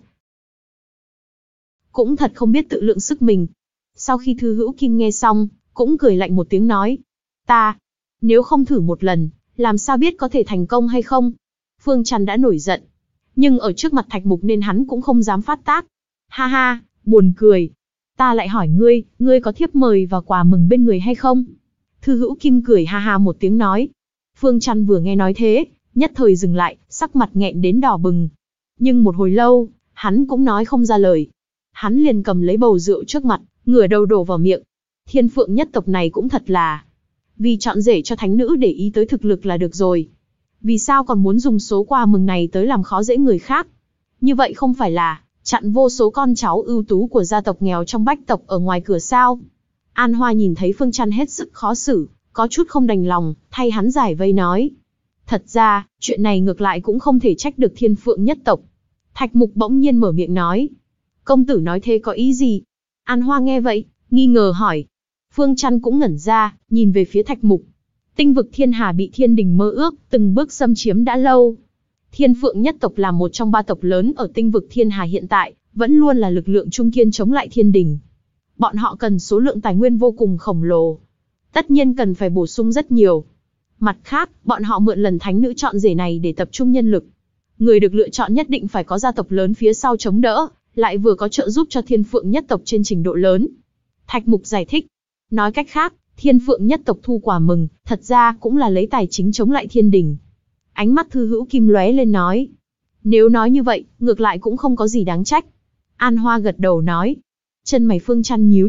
Cũng thật không biết tự lượng sức mình. Sau khi Thư Hữu Kim nghe xong, cũng cười lạnh một tiếng nói. Ta, nếu không thử một lần, làm sao biết có thể thành công hay không? Phương Trăn đã nổi giận. Nhưng ở trước mặt Thạch Mục nên hắn cũng không dám phát tác. Ha ha, buồn cười. Ta lại hỏi ngươi, ngươi có thiếp mời và quà mừng bên người hay không? Thư Hữu Kim cười ha ha một tiếng nói. Phương Trăn vừa nghe nói thế, nhất thời dừng lại, sắc mặt nghẹn đến đỏ bừng. Nhưng một hồi lâu, hắn cũng nói không ra lời. Hắn liền cầm lấy bầu rượu trước mặt, ngửa đầu đổ vào miệng. Thiên Phượng nhất tộc này cũng thật là. Vì chọn rể cho thánh nữ để ý tới thực lực là được rồi. Vì sao còn muốn dùng số quà mừng này tới làm khó dễ người khác? Như vậy không phải là chặn vô số con cháu ưu tú của gia tộc nghèo trong bách tộc ở ngoài cửa sao? An Hoa nhìn thấy Phương Trăn hết sức khó xử, có chút không đành lòng, thay hắn giải vây nói. Thật ra, chuyện này ngược lại cũng không thể trách được Thiên Phượng nhất tộc. Thạch Mục bỗng nhiên mở miệng nói. Công tử nói thế có ý gì? An Hoa nghe vậy, nghi ngờ hỏi. Phương Trăn cũng ngẩn ra, nhìn về phía Thạch Mục. Tinh vực Thiên Hà bị Thiên Đình mơ ước, từng bước xâm chiếm đã lâu. Thiên Phượng nhất tộc là một trong ba tộc lớn ở tinh vực Thiên Hà hiện tại, vẫn luôn là lực lượng trung kiên chống lại Thiên Đình. Bọn họ cần số lượng tài nguyên vô cùng khổng lồ. Tất nhiên cần phải bổ sung rất nhiều. Mặt khác, bọn họ mượn lần thánh nữ chọn rể này để tập trung nhân lực. Người được lựa chọn nhất định phải có gia tộc lớn phía sau chống đỡ, lại vừa có trợ giúp cho Thiên Phượng nhất tộc trên trình độ lớn. Thạch Mục giải thích. Nói cách khác, Thiên Phượng nhất tộc thu quà mừng, thật ra cũng là lấy tài chính chống lại Thiên Đình. Ánh mắt Thư Hữu Kim lóe lên nói. Nếu nói như vậy, ngược lại cũng không có gì đáng trách. An Hoa gật đầu nói. Chân mày Phương Trăn nhíu chặt,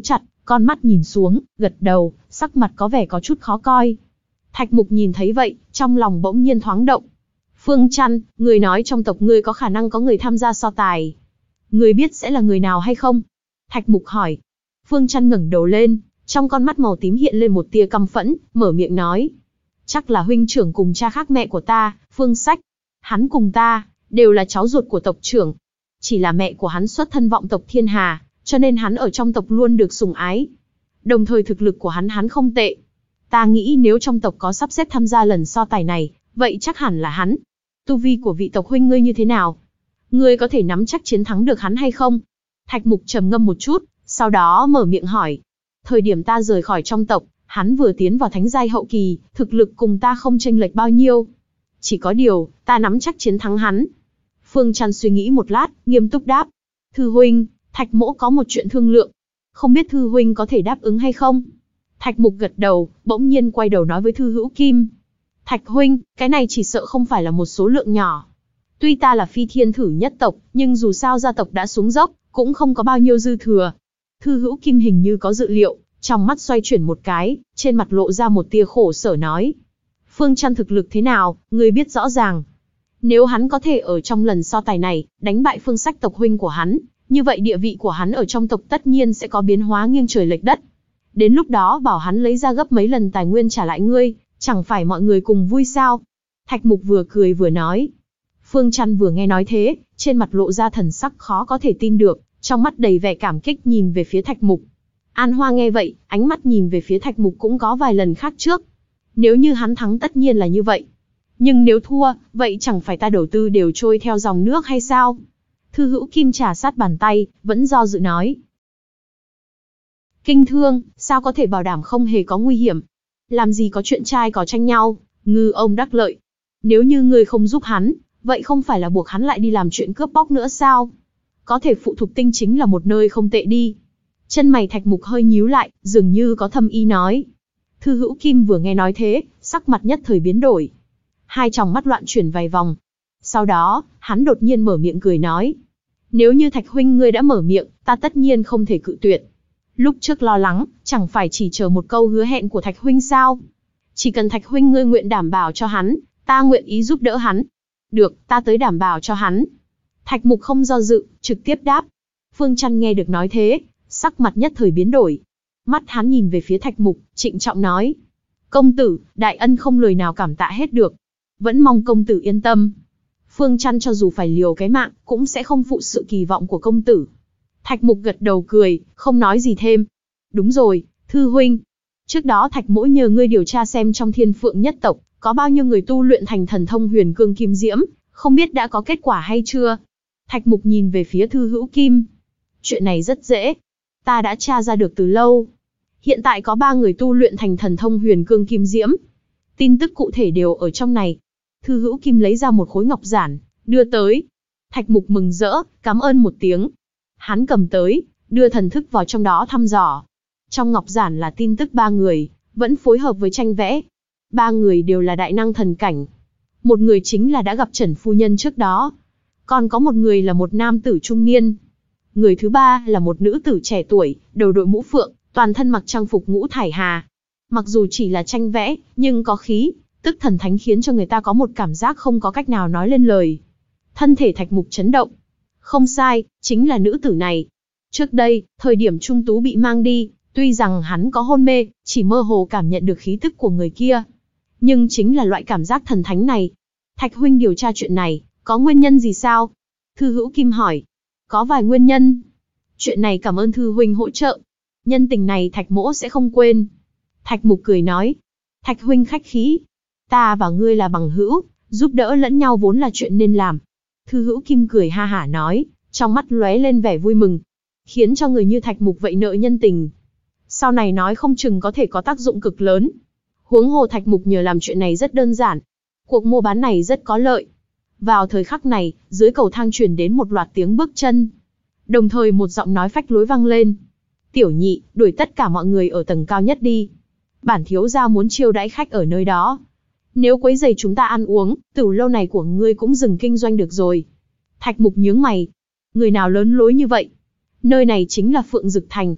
con mắt nhìn xuống, gật đầu, sắc mặt có vẻ có chút khó coi. Thạch Mục nhìn thấy vậy, trong lòng bỗng nhiên thoáng động. Phương Trăn, người nói trong tộc ngươi có khả năng có người tham gia so tài. Ngươi biết sẽ là người nào hay không? Thạch Mục hỏi. Phương Trăn ngẩng đầu lên, trong con mắt màu tím hiện lên một tia căm phẫn, mở miệng nói. Chắc là huynh trưởng cùng cha khác mẹ của ta, Phương Sách. Hắn cùng ta, đều là cháu ruột của tộc trưởng. Chỉ là mẹ của hắn xuất thân vọng tộc Thiên Hà, cho nên hắn ở trong tộc luôn được sủng ái. Đồng thời thực lực của hắn hắn không tệ. Ta nghĩ nếu trong tộc có sắp xếp tham gia lần so tài này, vậy chắc hẳn là hắn. Tu vi của vị tộc huynh ngươi như thế nào? Ngươi có thể nắm chắc chiến thắng được hắn hay không? Thạch Mục trầm ngâm một chút, sau đó mở miệng hỏi. Thời điểm ta rời khỏi trong tộc, hắn vừa tiến vào thánh giai hậu kỳ, thực lực cùng ta không chênh lệch bao nhiêu. Chỉ có điều, ta nắm chắc chiến thắng hắn. Phương Trăn suy nghĩ một lát, nghiêm túc đáp. Thư huynh, Thạch mỗ có một chuyện thương lượng. Không biết Thư huynh có thể đáp ứng hay không? Thạch Mục gật đầu, bỗng nhiên quay đầu nói với Thư Hữu Kim. Thạch huynh, cái này chỉ sợ không phải là một số lượng nhỏ. Tuy ta là phi thiên thử nhất tộc, nhưng dù sao gia tộc đã xuống dốc, cũng không có bao nhiêu dư thừa. Thư Hữu Kim hình như có dự liệu, trong mắt xoay chuyển một cái, trên mặt lộ ra một tia khổ sở nói. Phương Trăn thực lực thế nào, ngươi biết rõ ràng. Nếu hắn có thể ở trong lần so tài này, đánh bại Phương Sách tộc huynh của hắn, như vậy địa vị của hắn ở trong tộc tất nhiên sẽ có biến hóa nghiêng trời lệch đất. Đến lúc đó bảo hắn lấy ra gấp mấy lần tài nguyên trả lại ngươi, chẳng phải mọi người cùng vui sao? Thạch Mục vừa cười vừa nói. Phương Trăn vừa nghe nói thế, trên mặt lộ ra thần sắc khó có thể tin được, trong mắt đầy vẻ cảm kích nhìn về phía Thạch Mục. An Hoa nghe vậy, ánh mắt nhìn về phía Thạch Mục cũng có vài lần khác trước. Nếu như hắn thắng tất nhiên là như vậy. Nhưng nếu thua, vậy chẳng phải ta đầu tư đều trôi theo dòng nước hay sao? Thư Hữu Kim trà sát bàn tay, vẫn do dự nói. Kinh thương, sao có thể bảo đảm không hề có nguy hiểm? Làm gì có chuyện trai có tranh nhau, ngư ông đắc lợi. Nếu như ngươi không giúp hắn, vậy không phải là buộc hắn lại đi làm chuyện cướp bóc nữa sao? Có thể phụ thuộc tinh chính là một nơi không tệ đi. Chân mày Thạch Mục hơi nhíu lại, dường như có thâm ý nói. Thư Hữu Kim vừa nghe nói thế, sắc mặt nhất thời biến đổi. Hai tròng mắt loạn chuyển vài vòng. Sau đó, hắn đột nhiên mở miệng cười nói. Nếu như Thạch huynh ngươi đã mở miệng, ta tất nhiên không thể cự tuyệt. Lúc trước lo lắng, chẳng phải chỉ chờ một câu hứa hẹn của Thạch huynh sao? Chỉ cần Thạch huynh ngươi nguyện đảm bảo cho hắn, ta nguyện ý giúp đỡ hắn. Được, ta tới đảm bảo cho hắn. Thạch Mục không do dự, trực tiếp đáp. Phương Trăn nghe được nói thế, sắc mặt nhất thời biến đổi. Mắt hắn nhìn về phía Thạch Mục, trịnh trọng nói. Công tử, đại ân không lời nào cảm tạ hết được. Vẫn mong công tử yên tâm. Phương Trăn cho dù phải liều cái mạng, cũng sẽ không phụ sự kỳ vọng của công tử. Thạch Mục gật đầu cười, không nói gì thêm. Đúng rồi, Thư huynh. Trước đó Thạch mỗ nhờ ngươi điều tra xem trong Thiên Phượng nhất tộc, có bao nhiêu người tu luyện thành thần thông huyền cương kim diễm, không biết đã có kết quả hay chưa? Thạch Mục nhìn về phía Thư Hữu Kim. Chuyện này rất dễ. Ta đã tra ra được từ lâu. Hiện tại có ba người tu luyện thành thần thông huyền cương kim diễm. Tin tức cụ thể đều ở trong này. Thư Hữu Kim lấy ra một khối ngọc giản, đưa tới. Thạch Mục mừng rỡ, cảm ơn một tiếng. Hắn cầm tới, đưa thần thức vào trong đó thăm dò. Trong ngọc giản là tin tức ba người, vẫn phối hợp với tranh vẽ. Ba người đều là đại năng thần cảnh. Một người chính là đã gặp Trần Phu Nhân trước đó. Còn có một người là một nam tử trung niên. Người thứ ba là một nữ tử trẻ tuổi, đầu đội mũ phượng, toàn thân mặc trang phục ngũ thải hà. Mặc dù chỉ là tranh vẽ, nhưng có khí, tức thần thánh khiến cho người ta có một cảm giác không có cách nào nói lên lời. Thân thể Thạch Mục chấn động. Không sai, chính là nữ tử này. Trước đây, thời điểm Trung Tú bị mang đi, tuy rằng hắn có hôn mê, chỉ mơ hồ cảm nhận được khí tức của người kia. Nhưng chính là loại cảm giác thần thánh này. Thạch huynh điều tra chuyện này, có nguyên nhân gì sao? Thư Hữu Kim hỏi. Có vài nguyên nhân. Chuyện này cảm ơn Thư huynh hỗ trợ. Nhân tình này Thạch mỗ sẽ không quên. Thạch Mục cười nói. Thạch huynh khách khí. Ta và ngươi là bằng hữu, giúp đỡ lẫn nhau vốn là chuyện nên làm. Thư Hữu Kim cười ha hả nói, trong mắt lóe lên vẻ vui mừng. Khiến cho người như Thạch Mục vậy nợ nhân tình. Sau này nói không chừng có thể có tác dụng cực lớn. Huống hồ Thạch Mục nhờ làm chuyện này rất đơn giản. Cuộc mua bán này rất có lợi. Vào thời khắc này, dưới cầu thang truyền đến một loạt tiếng bước chân. Đồng thời một giọng nói phách lối vang lên. Tiểu Nhị, đuổi tất cả mọi người ở tầng cao nhất đi. Bản thiếu gia muốn chiêu đãi khách ở nơi đó. Nếu quấy rầy chúng ta ăn uống, tửu lâu này của ngươi cũng dừng kinh doanh được rồi. Thạch Mục nhướng mày. Người nào lớn lối như vậy? Nơi này chính là Phượng Dực Thành.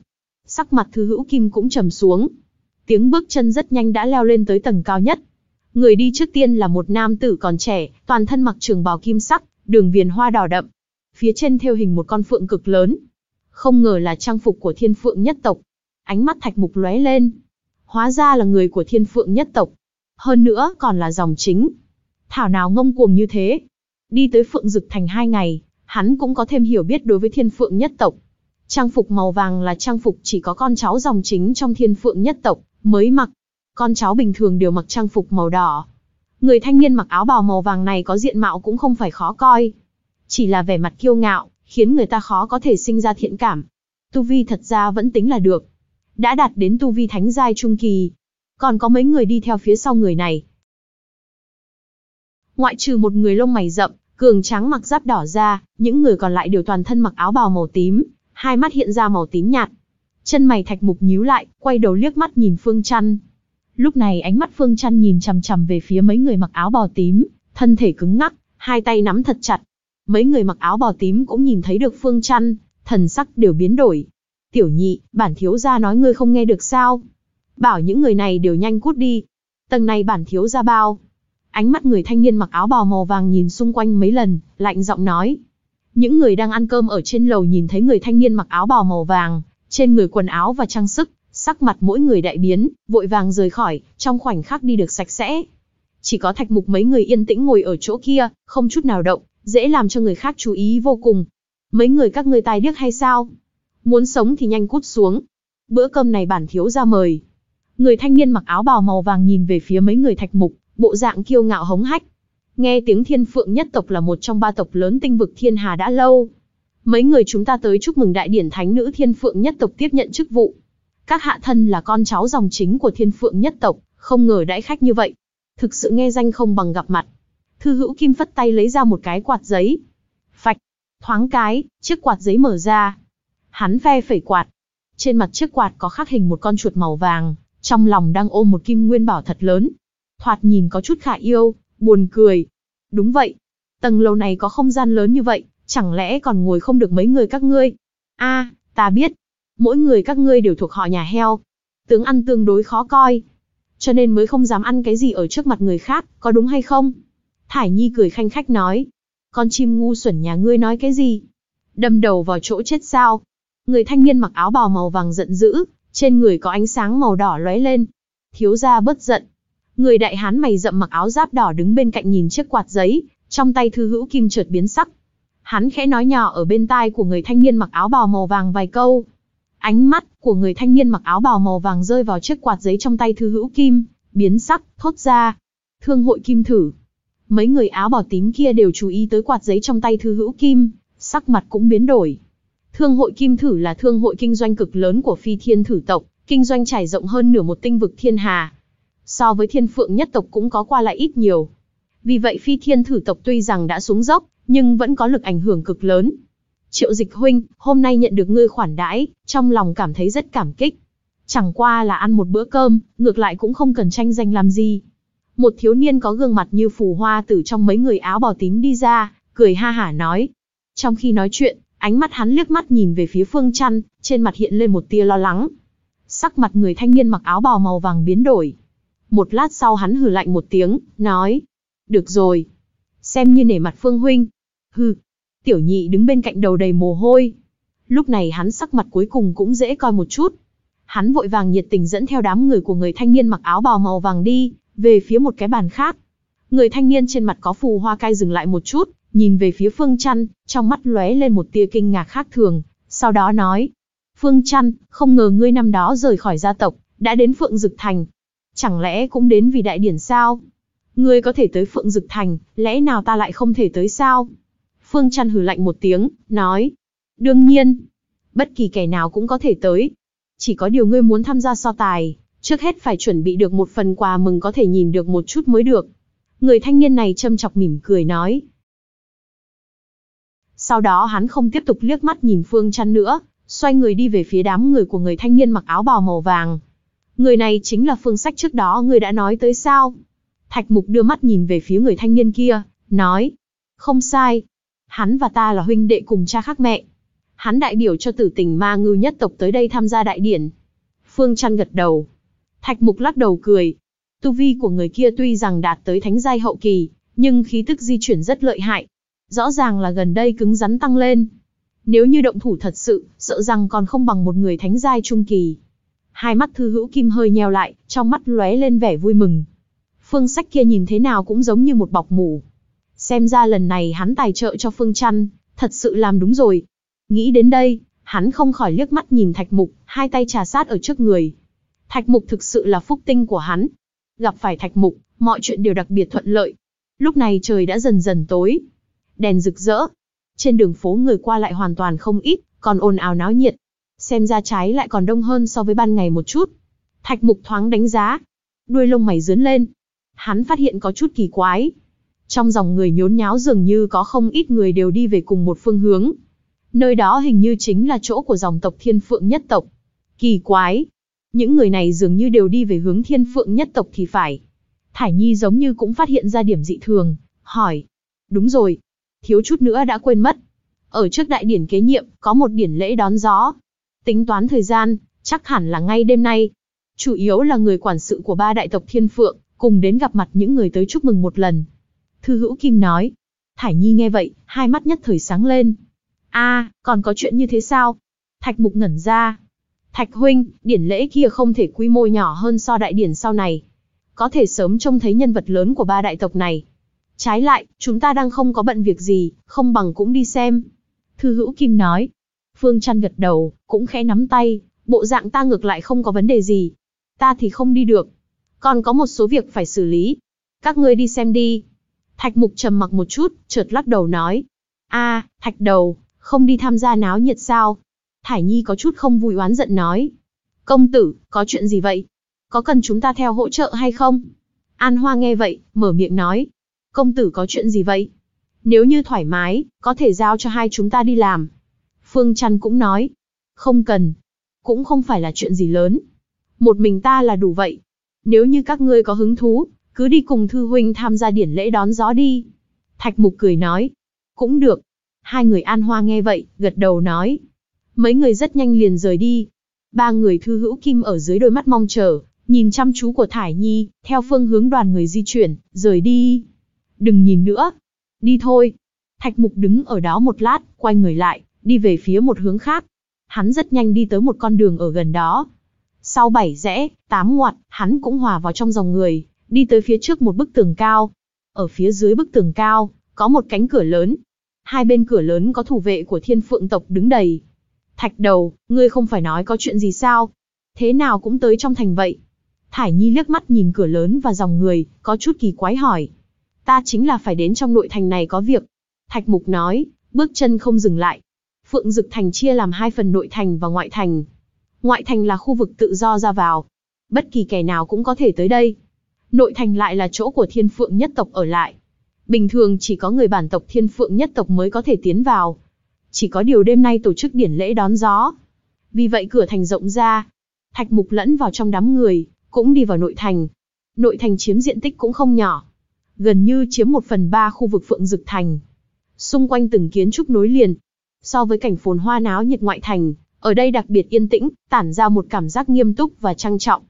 Sắc mặt Thư Hữu Kim cũng trầm xuống. Tiếng bước chân rất nhanh đã leo lên tới tầng cao nhất. Người đi trước tiên là một nam tử còn trẻ, toàn thân mặc trường bào kim sắc, đường viền hoa đỏ đậm. Phía trên thêu hình một con phượng cực lớn. Không ngờ là trang phục của Thiên Phượng nhất tộc. Ánh mắt Thạch Mục lóe lên. Hóa ra là người của Thiên Phượng nhất tộc. Hơn nữa còn là dòng chính. Thảo nào ngông cuồng như thế. Đi tới Phượng Dực Thành hai ngày, hắn cũng có thêm hiểu biết đối với Thiên Phượng nhất tộc. Trang phục màu vàng là trang phục chỉ có con cháu dòng chính trong Thiên Phượng nhất tộc mới mặc. Con cháu bình thường đều mặc trang phục màu đỏ. Người thanh niên mặc áo bào màu vàng này có diện mạo cũng không phải khó coi. Chỉ là vẻ mặt kiêu ngạo, khiến người ta khó có thể sinh ra thiện cảm. Tu vi thật ra vẫn tính là được. Đã đạt đến tu vi thánh giai trung kỳ. Còn có mấy người đi theo phía sau người này. Ngoại trừ một người lông mày rậm, cường tráng mặc giáp đỏ ra, những người còn lại đều toàn thân mặc áo bào màu tím, hai mắt hiện ra màu tím nhạt. Chân mày Thạch Mục nhíu lại, quay đầu liếc mắt nhìn Phương Chăn. Lúc này ánh mắt Phương Chăn nhìn chằm chằm về phía mấy người mặc áo bào tím, thân thể cứng ngắc, hai tay nắm thật chặt. Mấy người mặc áo bào tím cũng nhìn thấy được Phương Chăn, thần sắc đều biến đổi. Tiểu Nhị, bản thiếu gia nói ngươi không nghe được sao? Bảo những người này đều nhanh cút đi. Tầng này bản thiếu gia bao. Ánh mắt người thanh niên mặc áo bào màu vàng nhìn xung quanh mấy lần, lạnh giọng nói. Những người đang ăn cơm ở trên lầu nhìn thấy người thanh niên mặc áo bào màu vàng, trên người quần áo và trang sức, sắc mặt mỗi người đại biến, vội vàng rời khỏi, trong khoảnh khắc đi được sạch sẽ. Chỉ có Thạch Mục mấy người yên tĩnh ngồi ở chỗ kia, không chút nào động, dễ làm cho người khác chú ý vô cùng. Mấy người các ngươi tai điếc hay sao? Muốn sống thì nhanh cút xuống. Bữa cơm này bản thiếu gia mời. Người thanh niên mặc áo bào màu vàng nhìn về phía mấy người Thạch Mục, bộ dạng kiêu ngạo hống hách. Nghe tiếng Thiên Phượng nhất tộc là một trong ba tộc lớn tinh vực Thiên Hà đã lâu. Mấy người chúng ta tới chúc mừng đại điển thánh nữ Thiên Phượng nhất tộc tiếp nhận chức vụ. Các hạ thân là con cháu dòng chính của Thiên Phượng nhất tộc, không ngờ đãi khách như vậy. Thực sự nghe danh không bằng gặp mặt. Thư Hữu Kim phất tay lấy ra một cái quạt giấy. Phạch, thoáng cái, chiếc quạt giấy mở ra. Hắn phe phẩy quạt. Trên mặt chiếc quạt có khắc hình một con chuột màu vàng, trong lòng đang ôm một kim nguyên bảo thật lớn. Thoạt nhìn có chút khả yêu, buồn cười. Đúng vậy, tầng lầu này có không gian lớn như vậy, chẳng lẽ còn ngồi không được mấy người các ngươi? A, à, ta biết, mỗi người các ngươi đều thuộc họ nhà heo. Tướng ăn tương đối khó coi, cho nên mới không dám ăn cái gì ở trước mặt người khác, có đúng hay không? Thải Nhi cười khanh khách nói. Con chim ngu xuẩn nhà ngươi nói cái gì? Đâm đầu vào chỗ chết sao? Người thanh niên mặc áo bào màu vàng giận dữ, trên người có ánh sáng màu đỏ lóe lên. Thiếu gia bớt giận. Người đại hán mày rậm mặc áo giáp đỏ đứng bên cạnh nhìn chiếc quạt giấy, trong tay Thư Hữu Kim chợt biến sắc. Hắn khẽ nói nhỏ ở bên tai của người thanh niên mặc áo bào màu vàng vài câu. Ánh mắt của người thanh niên mặc áo bào màu vàng rơi vào chiếc quạt giấy trong tay Thư Hữu Kim, biến sắc, thốt ra. Thương hội kim thử. Mấy người áo bào tím kia đều chú ý tới quạt giấy trong tay Thư Hữu Kim, sắc mặt cũng biến đổi. Thương hội kim thử là thương hội kinh doanh cực lớn của Phi Thiên thử tộc, kinh doanh trải rộng hơn nửa một tinh vực Thiên Hà. So với Thiên Phượng nhất tộc cũng có qua lại ít nhiều. Vì vậy Phi Thiên thử tộc tuy rằng đã xuống dốc, nhưng vẫn có lực ảnh hưởng cực lớn. Triệu Dịch huynh, hôm nay nhận được ngươi khoản đãi, trong lòng cảm thấy rất cảm kích. Chẳng qua là ăn một bữa cơm, ngược lại cũng không cần tranh giành làm gì. Một thiếu niên có gương mặt như phù hoa từ trong mấy người áo bào tím đi ra, cười ha hả nói. Trong khi nói chuyện, ánh mắt hắn liếc mắt nhìn về phía Phương Chăn, trên mặt hiện lên một tia lo lắng. Sắc mặt người thanh niên mặc áo bào màu vàng biến đổi. Một lát sau hắn hừ lạnh một tiếng, nói. Được rồi. Xem như nể mặt Phương huynh. Hừ. Tiểu Nhị đứng bên cạnh đầu đầy mồ hôi. Lúc này hắn sắc mặt cuối cùng cũng dễ coi một chút. Hắn vội vàng nhiệt tình dẫn theo đám người của người thanh niên mặc áo bào màu vàng đi, về phía một cái bàn khác. Người thanh niên trên mặt có phù hoa cai dừng lại một chút, nhìn về phía Phương Chăn, trong mắt lóe lên một tia kinh ngạc khác thường, sau đó nói. Phương Chăn, không ngờ ngươi năm đó rời khỏi gia tộc, đã đến Phượng Dực Thành. Chẳng lẽ cũng đến vì đại điển sao? Ngươi có thể tới Phượng Dực Thành, lẽ nào ta lại không thể tới sao? Phương Chăn hừ lạnh một tiếng, nói. Đương nhiên, bất kỳ kẻ nào cũng có thể tới. Chỉ có điều ngươi muốn tham gia so tài, trước hết phải chuẩn bị được một phần quà mừng có thể nhìn được một chút mới được. Người thanh niên này châm chọc mỉm cười nói. Sau đó hắn không tiếp tục liếc mắt nhìn Phương Chăn nữa, xoay người đi về phía đám người của người thanh niên mặc áo bào màu vàng. Người này chính là Phương Sách trước đó ngươi đã nói tới sao? Thạch Mục đưa mắt nhìn về phía người thanh niên kia, nói. Không sai. Hắn và ta là huynh đệ cùng cha khác mẹ. Hắn đại biểu cho Tử Tình Ma Ngưu nhất tộc tới đây tham gia đại điển. Phương Trăn gật đầu. Thạch Mục lắc đầu cười. Tu vi của người kia tuy rằng đạt tới thánh giai hậu kỳ, nhưng khí tức di chuyển rất lợi hại. Rõ ràng là gần đây cứng rắn tăng lên. Nếu như động thủ thật sự, sợ rằng còn không bằng một người thánh giai trung kỳ. Hai mắt Thư Hữu Kim hơi nheo lại, trong mắt lóe lên vẻ vui mừng. Phương Sách kia nhìn thế nào cũng giống như một bọc mủ. Xem ra lần này hắn tài trợ cho Phương Trăn, thật sự làm đúng rồi. Nghĩ đến đây, hắn không khỏi liếc mắt nhìn Thạch Mục, hai tay trà sát ở trước người. Thạch Mục thực sự là phúc tinh của hắn. Gặp phải Thạch Mục, mọi chuyện đều đặc biệt thuận lợi. Lúc này trời đã dần dần tối. Đèn rực rỡ. Trên đường phố người qua lại hoàn toàn không ít, còn ồn ào náo nhiệt. Xem ra trái lại còn đông hơn so với ban ngày một chút. Thạch Mục thoáng đánh giá. Đuôi lông mày rướn lên. Hắn phát hiện có chút kỳ quái. Trong dòng người nhốn nháo dường như có không ít người đều đi về cùng một phương hướng. Nơi đó hình như chính là chỗ của dòng tộc Thiên Phượng nhất tộc. Kỳ quái. Những người này dường như đều đi về hướng Thiên Phượng nhất tộc thì phải. Thải Nhi giống như cũng phát hiện ra điểm dị thường, hỏi. Đúng rồi. Thiếu chút nữa đã quên mất. Ở trước đại điển kế nhiệm, có một điển lễ đón gió. Tính toán thời gian, chắc hẳn là ngay đêm nay. Chủ yếu là người quản sự của ba đại tộc Thiên Phượng, cùng đến gặp mặt những người tới chúc mừng một lần. Thư Hữu Kim nói. Thải Nhi nghe vậy, hai mắt nhất thời sáng lên. A, à, còn có chuyện như thế sao? Thạch Mục ngẩn ra. Thạch huynh, điển lễ kia không thể quy mô nhỏ hơn so đại điển sau này. Có thể sớm trông thấy nhân vật lớn của ba đại tộc này. Trái lại, chúng ta đang không có bận việc gì, không bằng cũng đi xem. Thư Hữu Kim nói. Phương Trăn gật đầu, cũng khẽ nắm tay, bộ dạng ta ngược lại không có vấn đề gì. Ta thì không đi được. Còn có một số việc phải xử lý. Các ngươi đi xem đi. Thạch Mục trầm mặc một chút, chợt lắc đầu nói. A, à, Thạch đầu, không đi tham gia náo nhiệt sao? Thải Nhi có chút không vui oán giận nói. Công tử, có chuyện gì vậy? Có cần chúng ta theo hỗ trợ hay không? An Hoa nghe vậy, mở miệng nói. Công tử có chuyện gì vậy? Nếu như thoải mái, có thể giao cho hai chúng ta đi làm. Phương Trăn cũng nói. Không cần. Cũng không phải là chuyện gì lớn. Một mình ta là đủ vậy. Nếu như các ngươi có hứng thú, cứ đi cùng Thư huynh tham gia điển lễ đón gió đi. Thạch Mục cười nói. Cũng được. Hai người An Hoa nghe vậy, gật đầu nói. Mấy người rất nhanh liền rời đi. Ba người Thư Hữu Kim ở dưới đôi mắt mong chờ, nhìn chăm chú của Thải Nhi, theo phương hướng đoàn người di chuyển, rời đi. Đừng nhìn nữa. Đi thôi. Thạch Mục đứng ở đó một lát, quay người lại, đi về phía một hướng khác. Hắn rất nhanh đi tới một con đường ở gần đó. Sau bảy rẽ, tám ngoặt, hắn cũng hòa vào trong dòng người, đi tới phía trước một bức tường cao. Ở phía dưới bức tường cao, có một cánh cửa lớn. Hai bên cửa lớn có thủ vệ của Thiên Phượng tộc đứng đầy. Thạch đầu, ngươi không phải nói có chuyện gì sao? Thế nào cũng tới trong thành vậy? Thải Nhi liếc mắt nhìn cửa lớn và dòng người, có chút kỳ quái hỏi. Ta chính là phải đến trong nội thành này có việc. Thạch Mục nói, bước chân không dừng lại. Phượng Dực Thành chia làm hai phần nội thành và ngoại thành. Ngoại thành là khu vực tự do ra vào. Bất kỳ kẻ nào cũng có thể tới đây. Nội thành lại là chỗ của Thiên Phượng nhất tộc ở lại. Bình thường chỉ có người bản tộc Thiên Phượng nhất tộc mới có thể tiến vào. Chỉ có điều đêm nay tổ chức điển lễ đón gió. Vì vậy cửa thành rộng ra. Thạch Mục lẫn vào trong đám người, cũng đi vào nội thành. Nội thành chiếm diện tích cũng không nhỏ. Gần như chiếm một phần ba khu vực Phượng Dực Thành. Xung quanh từng kiến trúc nối liền. So với cảnh phồn hoa náo nhiệt ngoại thành, ở đây đặc biệt yên tĩnh, tản ra một cảm giác nghiêm túc và trang trọng.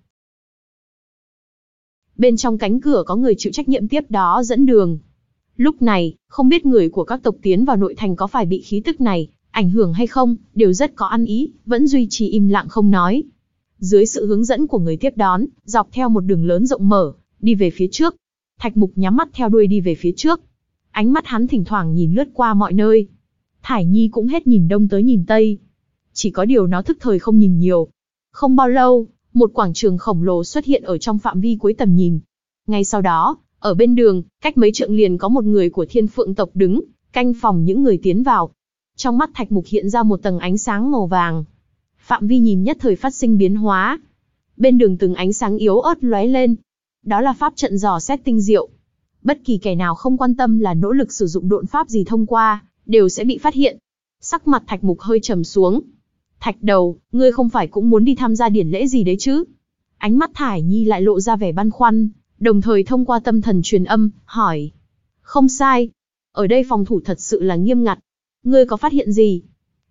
Bên trong cánh cửa có người chịu trách nhiệm tiếp đó dẫn đường. Lúc này, không biết người của các tộc tiến vào nội thành có phải bị khí tức này ảnh hưởng hay không, đều rất có ăn ý, vẫn duy trì im lặng không nói. Dưới sự hướng dẫn của người tiếp đón, dọc theo một đường lớn rộng mở, đi về phía trước. Thạch Mục nhắm mắt theo đuôi đi về phía trước. Ánh mắt hắn thỉnh thoảng nhìn lướt qua mọi nơi. Thải Nhi cũng hết nhìn đông tới nhìn tây. Chỉ có điều nó thức thời không nhìn nhiều. Không bao lâu, một quảng trường khổng lồ xuất hiện ở trong phạm vi cuối tầm nhìn. Ngay sau đó, ở bên đường, cách mấy trượng liền có một người của Thiên Phượng tộc đứng, canh phòng những người tiến vào. Trong mắt Thạch Mục hiện ra một tầng ánh sáng màu vàng. Phạm vi nhìn nhất thời phát sinh biến hóa. Bên đường từng ánh sáng yếu ớt lóe lên. Đó là pháp trận dò xét tinh diệu. Bất kỳ kẻ nào không quan tâm là nỗ lực sử dụng độn pháp gì thông qua, đều sẽ bị phát hiện. Sắc mặt Thạch Mục hơi trầm xuống. Thạch đầu, ngươi không phải cũng muốn đi tham gia điển lễ gì đấy chứ? Ánh mắt Thải Nhi lại lộ ra vẻ băn khoăn, đồng thời thông qua tâm thần truyền âm, hỏi. Không sai. Ở đây phòng thủ thật sự là nghiêm ngặt. Ngươi có phát hiện gì?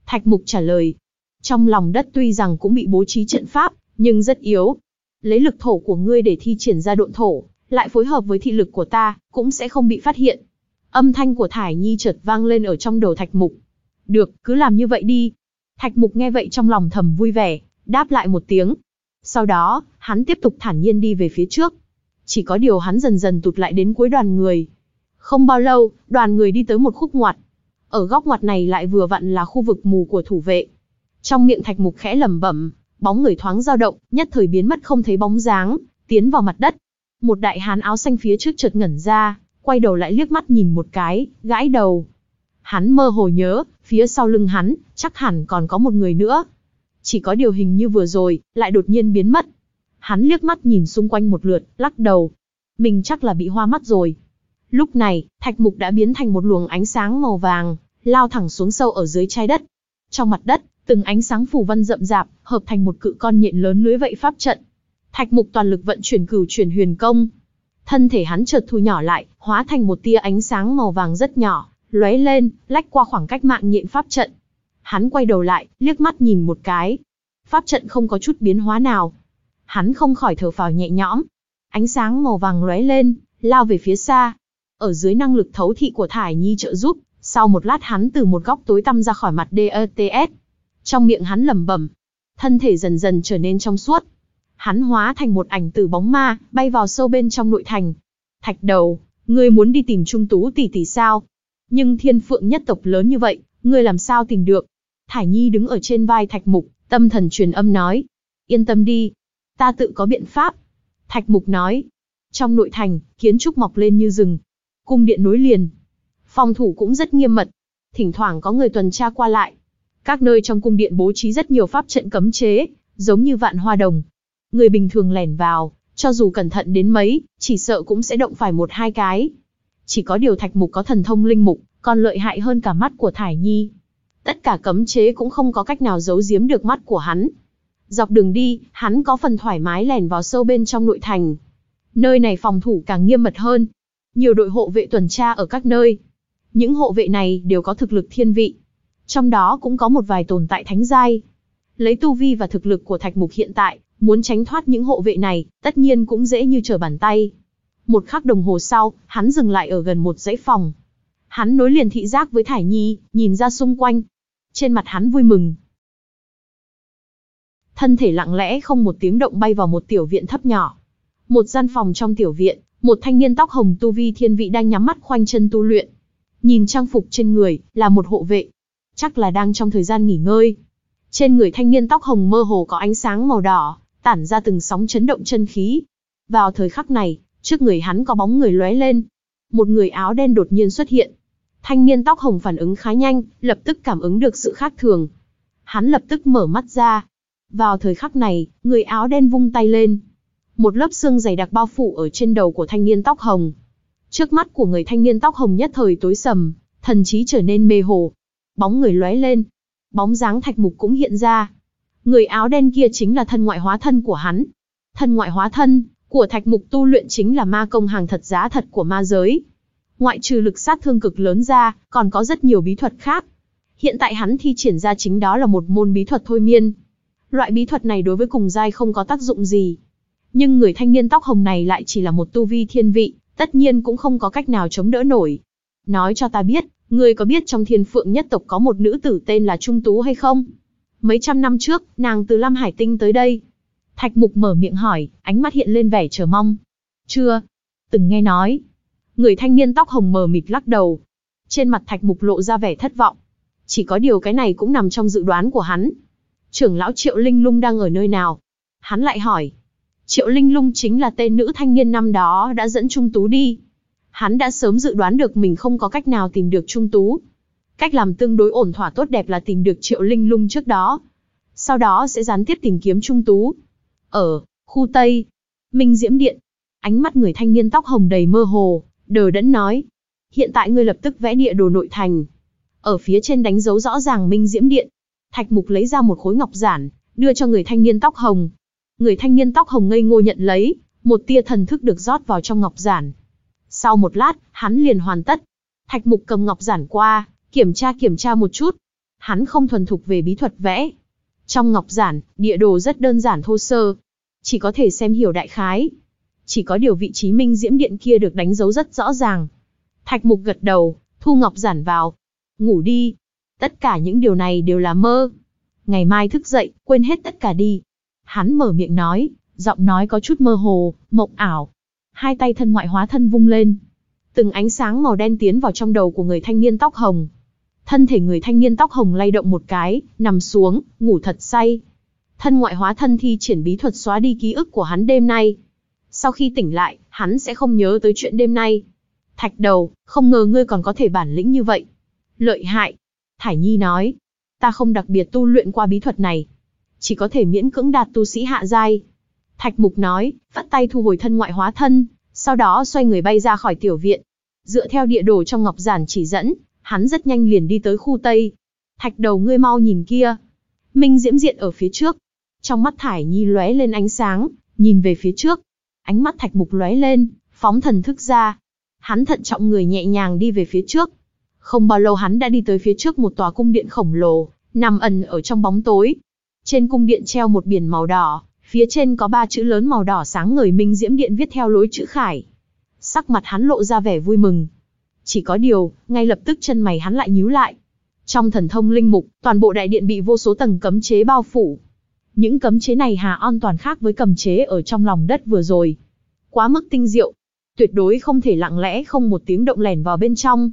Thạch Mục trả lời. Trong lòng đất tuy rằng cũng bị bố trí trận pháp, nhưng rất yếu. Lấy lực thổ của ngươi để thi triển ra độn thổ, lại phối hợp với thị lực của ta, cũng sẽ không bị phát hiện. Âm thanh của Thải Nhi chợt vang lên ở trong đầu Thạch Mục. Được, cứ làm như vậy đi. Thạch Mục nghe vậy trong lòng thầm vui vẻ, đáp lại một tiếng. Sau đó, hắn tiếp tục thản nhiên đi về phía trước. Chỉ có điều hắn dần dần tụt lại đến cuối đoàn người. Không bao lâu, đoàn người đi tới một khúc ngoặt. Ở góc ngoặt này lại vừa vặn là khu vực mù của thủ vệ. Trong miệng Thạch Mục khẽ lẩm bẩm, bóng người thoáng dao động, nhất thời biến mất không thấy bóng dáng, tiến vào mặt đất. Một đại hán áo xanh phía trước chợt ngẩn ra, quay đầu lại liếc mắt nhìn một cái, gãi đầu. Hắn mơ hồ nhớ, phía sau lưng hắn, chắc hẳn còn có một người nữa. Chỉ có điều hình như vừa rồi, lại đột nhiên biến mất. Hắn liếc mắt nhìn xung quanh một lượt, lắc đầu. Mình chắc là bị hoa mắt rồi. Lúc này, Thạch Mục đã biến thành một luồng ánh sáng màu vàng, lao thẳng xuống sâu ở dưới trái đất. Trong mặt đất, từng ánh sáng phù văn rậm rạp, hợp thành một cự con nhện lớn lưới vậy pháp trận. Thạch Mục toàn lực vận chuyển Cửu Chuyển Huyền Công. Thân thể hắn chợt thu nhỏ lại, hóa thành một tia ánh sáng màu vàng rất nhỏ, lóe lên, lách qua khoảng cách mạng nhện pháp trận. Hắn quay đầu lại, liếc mắt nhìn một cái. Pháp trận không có chút biến hóa nào. Hắn không khỏi thở phào nhẹ nhõm. Ánh sáng màu vàng lóe lên, lao về phía xa. Ở dưới năng lực thấu thị của Thải Nhi trợ giúp, sau một lát hắn từ một góc tối tăm ra khỏi mặt đê e tê ét. Trong miệng hắn lẩm bẩm, thân thể dần dần trở nên trong suốt. Hắn hóa thành một ảnh tử bóng ma, bay vào sâu bên trong nội thành. Thạch Đầu, ngươi muốn đi tìm Trung Tú tỷ tỷ sao? Nhưng Thiên Phượng nhất tộc lớn như vậy, ngươi làm sao tìm được? Thải Nhi đứng ở trên vai Thạch Mục, tâm thần truyền âm nói. Yên tâm đi, ta tự có biện pháp. Thạch Mục nói. Trong nội thành, kiến trúc mọc lên như rừng. Cung điện nối liền. Phòng thủ cũng rất nghiêm mật. Thỉnh thoảng có người tuần tra qua lại. Các nơi trong cung điện bố trí rất nhiều pháp trận cấm chế, giống như vạn hoa đồng. Người bình thường lẻn vào, cho dù cẩn thận đến mấy, chỉ sợ cũng sẽ động phải một hai cái. Chỉ có điều Thạch Mục có thần thông linh mục, còn lợi hại hơn cả mắt của Thải Nhi. Tất cả cấm chế cũng không có cách nào giấu giếm được mắt của hắn. Dọc đường đi, hắn có phần thoải mái lẻn vào sâu bên trong nội thành. Nơi này phòng thủ càng nghiêm mật hơn. Nhiều đội hộ vệ tuần tra ở các nơi. Những hộ vệ này đều có thực lực thiên vị. Trong đó cũng có một vài tồn tại thánh giai. Lấy tu vi và thực lực của Thạch Mục hiện tại, muốn tránh thoát những hộ vệ này, tất nhiên cũng dễ như trở bàn tay. Một khắc đồng hồ sau, hắn dừng lại ở gần một dãy phòng. Hắn nối liền thị giác với Thải Nhi, nhìn ra xung quanh. Trên mặt hắn vui mừng. Thân thể lặng lẽ không một tiếng động bay vào một tiểu viện thấp nhỏ. Một gian phòng trong tiểu viện, một thanh niên tóc hồng tu vi thiên vị đang nhắm mắt khoanh chân tu luyện. Nhìn trang phục trên người, là một hộ vệ. Chắc là đang trong thời gian nghỉ ngơi. Trên người thanh niên tóc hồng mơ hồ có ánh sáng màu đỏ, tản ra từng sóng chấn động chân khí. Vào thời khắc này, trước người hắn có bóng người lóe lên. Một người áo đen đột nhiên xuất hiện. Thanh niên tóc hồng phản ứng khá nhanh, lập tức cảm ứng được sự khác thường. Hắn lập tức mở mắt ra. Vào thời khắc này, người áo đen vung tay lên. Một lớp sương dày đặc bao phủ ở trên đầu của thanh niên tóc hồng. Trước mắt của người thanh niên tóc hồng nhất thời tối sầm, thần trí trở nên mê hồ. Bóng người lóe lên. Bóng dáng Thạch Mục cũng hiện ra. Người áo đen kia chính là thân ngoại hóa thân của hắn. Thân ngoại hóa thân của Thạch Mục tu luyện chính là ma công hàng thật giá thật của ma giới. Ngoại trừ lực sát thương cực lớn ra, còn có rất nhiều bí thuật khác. Hiện tại hắn thi triển ra chính đó là một môn bí thuật thôi miên. Loại bí thuật này đối với cùng giai không có tác dụng gì. Nhưng người thanh niên tóc hồng này lại chỉ là một tu vi thiên vị, tất nhiên cũng không có cách nào chống đỡ nổi. Nói cho ta biết, ngươi có biết trong Thiên Phượng nhất tộc có một nữ tử tên là Trung Tú hay không? Mấy trăm năm trước, nàng từ Lam Hải Tinh tới đây. Thạch Mục mở miệng hỏi, ánh mắt hiện lên vẻ chờ mong. Chưa, từng nghe nói. Người thanh niên tóc hồng mờ mịt lắc đầu. Trên mặt Thạch Mục lộ ra vẻ thất vọng. Chỉ có điều cái này cũng nằm trong dự đoán của hắn. Trưởng lão Triệu Linh Lung đang ở nơi nào? Hắn lại hỏi. Triệu Linh Lung chính là tên nữ thanh niên năm đó đã dẫn Trung Tú đi. Hắn đã sớm dự đoán được mình không có cách nào tìm được Trung Tú. Cách làm tương đối ổn thỏa tốt đẹp là tìm được Triệu Linh Lung trước đó. Sau đó sẽ gián tiếp tìm kiếm Trung Tú. Ở khu Tây, Minh Diễm Điện. Ánh mắt người thanh niên tóc hồng đầy mơ hồ, đờ đẫn nói. Hiện tại ngươi lập tức vẽ địa đồ nội thành. Ở phía trên đánh dấu rõ ràng Minh Diễm Điện. Thạch Mục lấy ra một khối ngọc giản, đưa cho người thanh niên tóc hồng. Người thanh niên tóc hồng ngây ngô nhận lấy, một tia thần thức được rót vào trong ngọc giản. Sau một lát, hắn liền hoàn tất. Thạch Mục cầm ngọc giản qua, kiểm tra kiểm tra một chút. Hắn không thuần thục về bí thuật vẽ. Trong ngọc giản, địa đồ rất đơn giản thô sơ. Chỉ có thể xem hiểu đại khái. Chỉ có điều vị trí minh diễm điện kia được đánh dấu rất rõ ràng. Thạch Mục gật đầu, thu ngọc giản vào. Ngủ đi. Tất cả những điều này đều là mơ. Ngày mai thức dậy, quên hết tất cả đi. Hắn mở miệng nói, giọng nói có chút mơ hồ, mộng ảo. Hai tay thân ngoại hóa thân vung lên. Từng ánh sáng màu đen tiến vào trong đầu của người thanh niên tóc hồng. Thân thể người thanh niên tóc hồng lay động một cái, nằm xuống, ngủ thật say. Thân ngoại hóa thân thi triển bí thuật xóa đi ký ức của hắn đêm nay. Sau khi tỉnh lại, hắn sẽ không nhớ tới chuyện đêm nay. Thạch Đầu, không ngờ ngươi còn có thể bản lĩnh như vậy. Lợi hại. Thải Nhi nói. Ta không đặc biệt tu luyện qua bí thuật này. Chỉ có thể miễn cưỡng đạt tu sĩ hạ giai. Thạch Mục nói, vắt tay thu hồi thân ngoại hóa thân, sau đó xoay người bay ra khỏi tiểu viện. Dựa theo địa đồ trong ngọc giản chỉ dẫn, hắn rất nhanh liền đi tới khu Tây. Thạch Đầu, ngươi mau nhìn kia. Minh diễm diện ở phía trước. Trong mắt Thải Nhi lóe lên ánh sáng, nhìn về phía trước. Ánh mắt Thạch Mục lóe lên, phóng thần thức ra. Hắn thận trọng người nhẹ nhàng đi về phía trước. Không bao lâu hắn đã đi tới phía trước một tòa cung điện khổng lồ, nằm ẩn ở trong bóng tối. Trên cung điện treo một biển màu đỏ, phía trên có ba chữ lớn màu đỏ sáng ngời Minh Diễm Điện viết theo lối chữ khải. Sắc mặt hắn lộ ra vẻ vui mừng. Chỉ có điều, ngay lập tức chân mày hắn lại nhíu lại. Trong thần thông linh mục, toàn bộ đại điện bị vô số tầng cấm chế bao phủ. Những cấm chế này hà on toàn khác với cấm chế ở trong lòng đất vừa rồi. Quá mức tinh diệu, tuyệt đối không thể lặng lẽ không một tiếng động lẻn vào bên trong.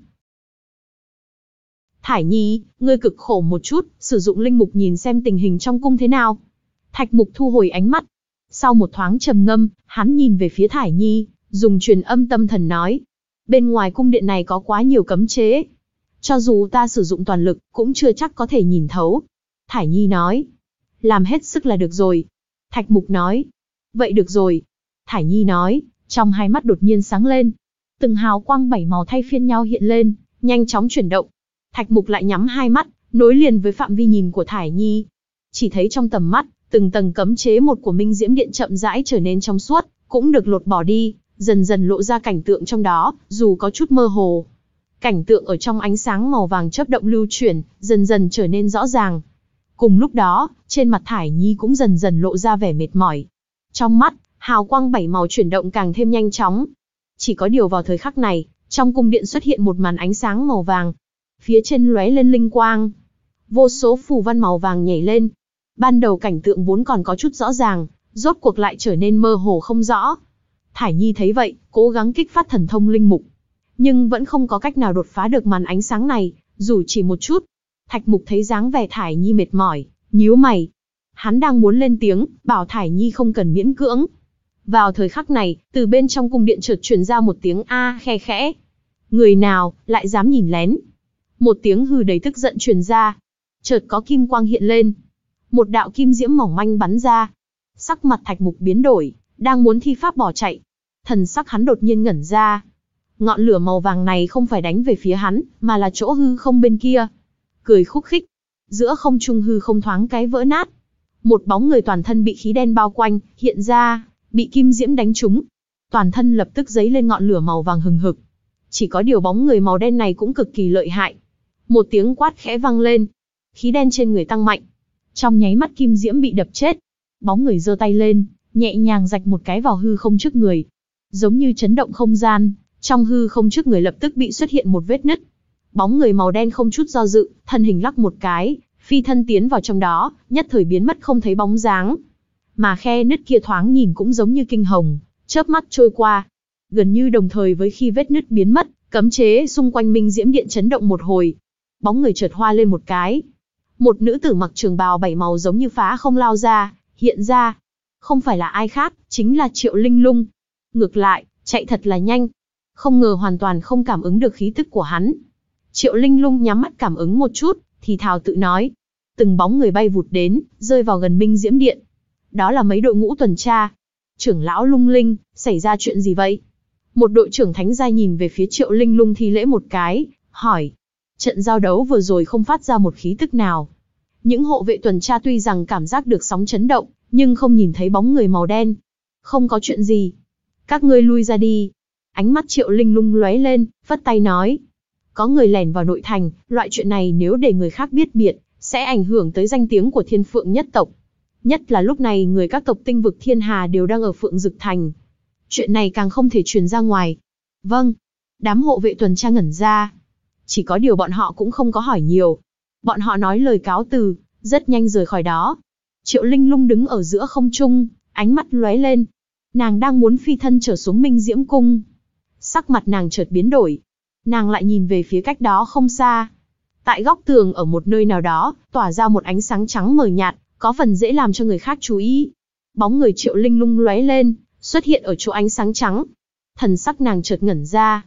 Thải Nhi, ngươi cực khổ một chút, sử dụng linh mục nhìn xem tình hình trong cung thế nào. Thạch Mục thu hồi ánh mắt. Sau một thoáng trầm ngâm, hắn nhìn về phía Thải Nhi, dùng truyền âm tâm thần nói. Bên ngoài cung điện này có quá nhiều cấm chế. Cho dù ta sử dụng toàn lực, cũng chưa chắc có thể nhìn thấu. Thải Nhi nói. Làm hết sức là được rồi. Thạch Mục nói. Vậy được rồi. Thải Nhi nói, trong hai mắt đột nhiên sáng lên. Từng hào quang bảy màu thay phiên nhau hiện lên, nhanh chóng chuyển động. Thạch Mục lại nhắm hai mắt, nối liền với phạm vi nhìn của Thải Nhi. Chỉ thấy trong tầm mắt, từng tầng cấm chế một của Minh Diễm Điện chậm rãi trở nên trong suốt, cũng được lột bỏ đi, dần dần lộ ra cảnh tượng trong đó, dù có chút mơ hồ. Cảnh tượng ở trong ánh sáng màu vàng chớp động lưu chuyển, dần dần trở nên rõ ràng. Cùng lúc đó, trên mặt Thải Nhi cũng dần dần lộ ra vẻ mệt mỏi. Trong mắt, hào quang bảy màu chuyển động càng thêm nhanh chóng. Chỉ có điều vào thời khắc này, trong cung điện xuất hiện một màn ánh sáng màu vàng. Phía trên lóe lên linh quang. Vô số phù văn màu vàng nhảy lên. Ban đầu cảnh tượng vốn còn có chút rõ ràng, rốt cuộc lại trở nên mơ hồ không rõ. Thải Nhi thấy vậy, cố gắng kích phát thần thông linh mục. Nhưng vẫn không có cách nào đột phá được màn ánh sáng này, dù chỉ một chút. Thạch Mục thấy dáng vẻ Thải Nhi mệt mỏi, nhíu mày. Hắn đang muốn lên tiếng, bảo Thải Nhi không cần miễn cưỡng. Vào thời khắc này, từ bên trong cung điện chợt truyền ra một tiếng a khe khẽ. Người nào, lại dám nhìn lén? Một tiếng hừ đầy tức giận truyền ra. Chợt có kim quang hiện lên. Một đạo kim diễm mỏng manh bắn ra. Sắc mặt Thạch Mục biến đổi, đang muốn thi pháp bỏ chạy. Thần sắc hắn đột nhiên ngẩn ra. Ngọn lửa màu vàng này không phải đánh về phía hắn, mà là chỗ hư không bên kia. Cười khúc khích. Giữa không trung hư không thoáng cái vỡ nát. Một bóng người toàn thân bị khí đen bao quanh, hiện ra, bị kim diễm đánh trúng. Toàn thân lập tức dấy lên ngọn lửa màu vàng hừng hực. Chỉ có điều bóng người màu đen này cũng cực kỳ lợi hại. Một tiếng quát khẽ vang lên. Khí đen trên người tăng mạnh. Trong nháy mắt kim diễm bị đập chết. Bóng người giơ tay lên, nhẹ nhàng rạch một cái vào hư không trước người. Giống như chấn động không gian, trong hư không trước người lập tức bị xuất hiện một vết nứt. Bóng người màu đen không chút do dự, thân hình lắc một cái, phi thân tiến vào trong đó, nhất thời biến mất không thấy bóng dáng. Mà khe nứt kia thoáng nhìn cũng giống như kinh hồng, chớp mắt trôi qua. Gần như đồng thời với khi vết nứt biến mất, cấm chế xung quanh Minh Diễm Điện chấn động một hồi. Bóng người chợt hoa lên một cái. Một nữ tử mặc trường bào bảy màu giống như phá không lao ra, hiện ra. Không phải là ai khác, chính là Triệu Linh Lung. Ngược lại, chạy thật là nhanh. Không ngờ hoàn toàn không cảm ứng được khí tức của hắn. Triệu Linh Lung nhắm mắt cảm ứng một chút, thì thào tự nói. Từng bóng người bay vụt đến, rơi vào gần Minh Diễm Điện. Đó là mấy đội ngũ tuần tra. Trưởng lão Lung Linh, xảy ra chuyện gì vậy? Một đội trưởng thánh giai nhìn về phía Triệu Linh Lung thi lễ một cái, hỏi. Trận giao đấu vừa rồi không phát ra một khí tức nào. Những hộ vệ tuần tra tuy rằng cảm giác được sóng chấn động, nhưng không nhìn thấy bóng người màu đen. Không có chuyện gì. Các ngươi lui ra đi. Ánh mắt Triệu Linh Lung lóe lên, phất tay nói. có người lẻn vào nội thành, loại chuyện này nếu để người khác biết biệt, sẽ ảnh hưởng tới danh tiếng của Thiên Phượng nhất tộc. Nhất là lúc này người các tộc tinh vực thiên hà đều đang ở Phượng Dực Thành. Chuyện này càng không thể truyền ra ngoài. Vâng. Đám hộ vệ tuần tra ngẩn ra. Chỉ có điều bọn họ cũng không có hỏi nhiều. Bọn họ nói lời cáo từ, rất nhanh rời khỏi đó. Triệu Linh Lung đứng ở giữa không trung, ánh mắt lóe lên. Nàng đang muốn phi thân trở xuống Minh Diễm Cung. Sắc mặt nàng chợt biến đổi. Nàng lại nhìn về phía cách đó không xa. Tại góc tường ở một nơi nào đó, tỏa ra một ánh sáng trắng mờ nhạt, có phần dễ làm cho người khác chú ý. Bóng người Triệu Linh Lung lóe lên, xuất hiện ở chỗ ánh sáng trắng. Thần sắc nàng chợt ngẩn ra.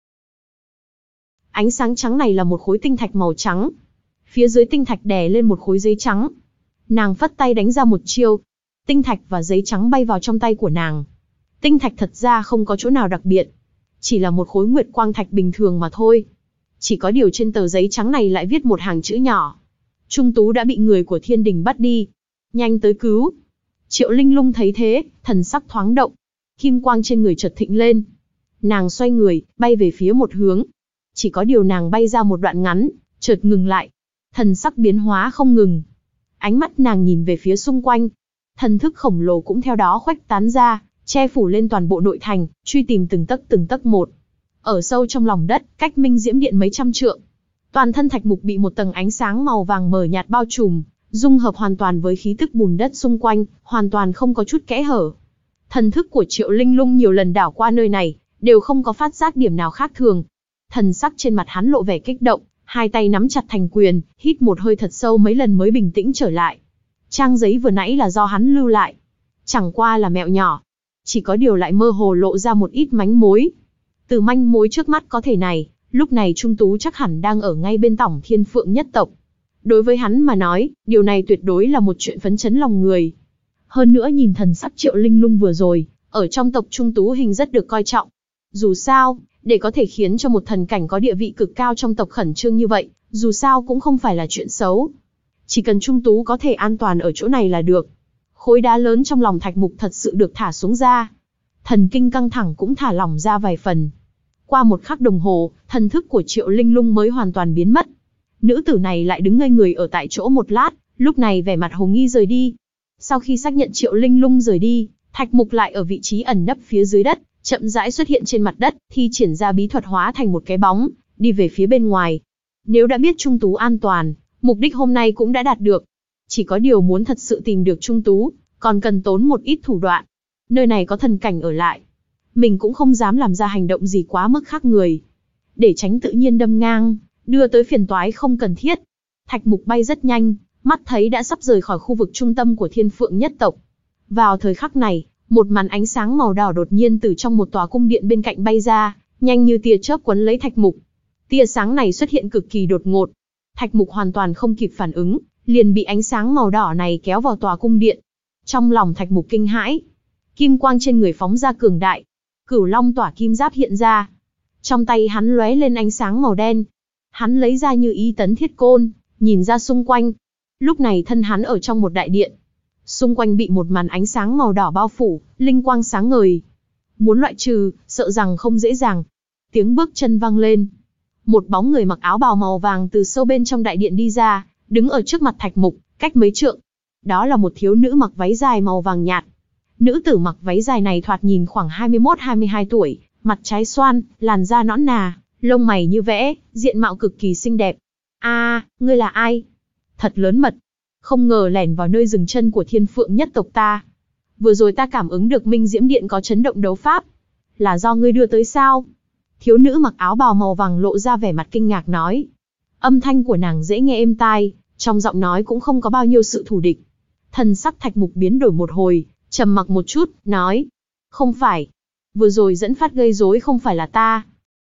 Ánh sáng trắng này là một khối tinh thạch màu trắng. Phía dưới tinh thạch đè lên một khối giấy trắng. Nàng phất tay đánh ra một chiêu. Tinh thạch và giấy trắng bay vào trong tay của nàng. Tinh thạch thật ra không có chỗ nào đặc biệt. Chỉ là một khối nguyệt quang thạch bình thường mà thôi. Chỉ có điều trên tờ giấy trắng này lại viết một hàng chữ nhỏ. Trung Tú đã bị người của thiên đình bắt đi. Nhanh tới cứu. Triệu Linh Lung thấy thế, thần sắc thoáng động. Kim quang trên người chợt thịnh lên. Nàng xoay người, bay về phía một hướng. Chỉ có điều nàng bay ra một đoạn ngắn, chợt ngừng lại. Thần sắc biến hóa không ngừng. Ánh mắt nàng nhìn về phía xung quanh. Thần thức khổng lồ cũng theo đó khuếch tán ra, che phủ lên toàn bộ nội thành, truy tìm từng tấc từng tấc một. Ở sâu trong lòng đất, cách Minh Diễm Điện mấy trăm trượng. Toàn thân Thạch Mục bị một tầng ánh sáng màu vàng mờ nhạt bao trùm, dung hợp hoàn toàn với khí tức bùn đất xung quanh, hoàn toàn không có chút kẽ hở. Thần thức của Triệu Linh Lung nhiều lần đảo qua nơi này, đều không có phát giác điểm nào khác thường. Thần sắc trên mặt hắn lộ vẻ kích động, hai tay nắm chặt thành quyền, hít một hơi thật sâu mấy lần mới bình tĩnh trở lại. Trang giấy vừa nãy là do hắn lưu lại. Chẳng qua là mẹo nhỏ. Chỉ có điều lại mơ hồ lộ ra một ít mánh mối. Từ manh mối trước mắt có thể này, lúc này Trung Tú chắc hẳn đang ở ngay bên tổng Thiên Phượng nhất tộc. Đối với hắn mà nói, điều này tuyệt đối là một chuyện phấn chấn lòng người. Hơn nữa nhìn thần sắc Triệu Linh Lung vừa rồi, ở trong tộc Trung Tú hình rất được coi trọng. Dù sao, để có thể khiến cho một thần cảnh có địa vị cực cao trong tộc khẩn trương như vậy, dù sao cũng không phải là chuyện xấu. Chỉ cần Trung Tú có thể an toàn ở chỗ này là được. Khối đá lớn trong lòng Thạch Mục thật sự được thả xuống ra. Thần kinh căng thẳng cũng thả lỏng ra vài phần. Qua một khắc đồng hồ, thần thức của Triệu Linh Lung mới hoàn toàn biến mất. Nữ tử này lại đứng ngây người ở tại chỗ một lát, lúc này vẻ mặt hồ nghi rời đi. Sau khi xác nhận Triệu Linh Lung rời đi, Thạch Mục lại ở vị trí ẩn nấp phía dưới đất, chậm rãi xuất hiện trên mặt đất, thi triển ra bí thuật hóa thành một cái bóng, đi về phía bên ngoài. Nếu đã biết Trung Tú an toàn, mục đích hôm nay cũng đã đạt được. Chỉ có điều muốn thật sự tìm được Trung Tú, còn cần tốn một ít thủ đoạn. Nơi này có thần cảnh ở lại. Mình cũng không dám làm ra hành động gì quá mức khác người. Để tránh tự nhiên đâm ngang, đưa tới phiền toái không cần thiết. Thạch Mục bay rất nhanh, mắt thấy đã sắp rời khỏi khu vực trung tâm của Thiên Phượng nhất tộc. Vào thời khắc này, một màn ánh sáng màu đỏ đột nhiên từ trong một tòa cung điện bên cạnh bay ra, nhanh như tia chớp quấn lấy Thạch Mục. Tia sáng này xuất hiện cực kỳ đột ngột. Thạch Mục hoàn toàn không kịp phản ứng, liền bị ánh sáng màu đỏ này kéo vào tòa cung điện. Trong lòng Thạch Mục kinh hãi, kim quang trên người phóng ra cường đại, Cửu Long tỏa kim giáp hiện ra. Trong tay hắn lóe lên ánh sáng màu đen. Hắn lấy ra Như Ý tấn thiết côn, nhìn ra xung quanh. Lúc này thân hắn ở trong một đại điện. Xung quanh bị một màn ánh sáng màu đỏ bao phủ, linh quang sáng ngời. Muốn loại trừ, sợ rằng không dễ dàng. Tiếng bước chân vang lên. Một bóng người mặc áo bào màu vàng từ sâu bên trong đại điện đi ra, đứng ở trước mặt Thạch Mục, cách mấy trượng. Đó là một thiếu nữ mặc váy dài màu vàng nhạt. Nữ tử mặc váy dài này thoạt nhìn khoảng hai mươi mốt hai mươi hai tuổi, mặt trái xoan, làn da nõn nà, lông mày như vẽ, diện mạo cực kỳ xinh đẹp. A, à, ngươi là ai? Thật lớn mật. Không ngờ lẻn vào nơi dừng chân của Thiên Phượng nhất tộc ta. Vừa rồi ta cảm ứng được Minh Diễm Điện có chấn động đấu pháp. Là do ngươi đưa tới sao? Thiếu nữ mặc áo bào màu vàng lộ ra vẻ mặt kinh ngạc nói. Âm thanh của nàng dễ nghe êm tai, trong giọng nói cũng không có bao nhiêu sự thù địch. Thần sắc Thạch Mục biến đổi một hồi, trầm mặc một chút, nói. Không phải. Vừa rồi dẫn phát gây rối không phải là ta.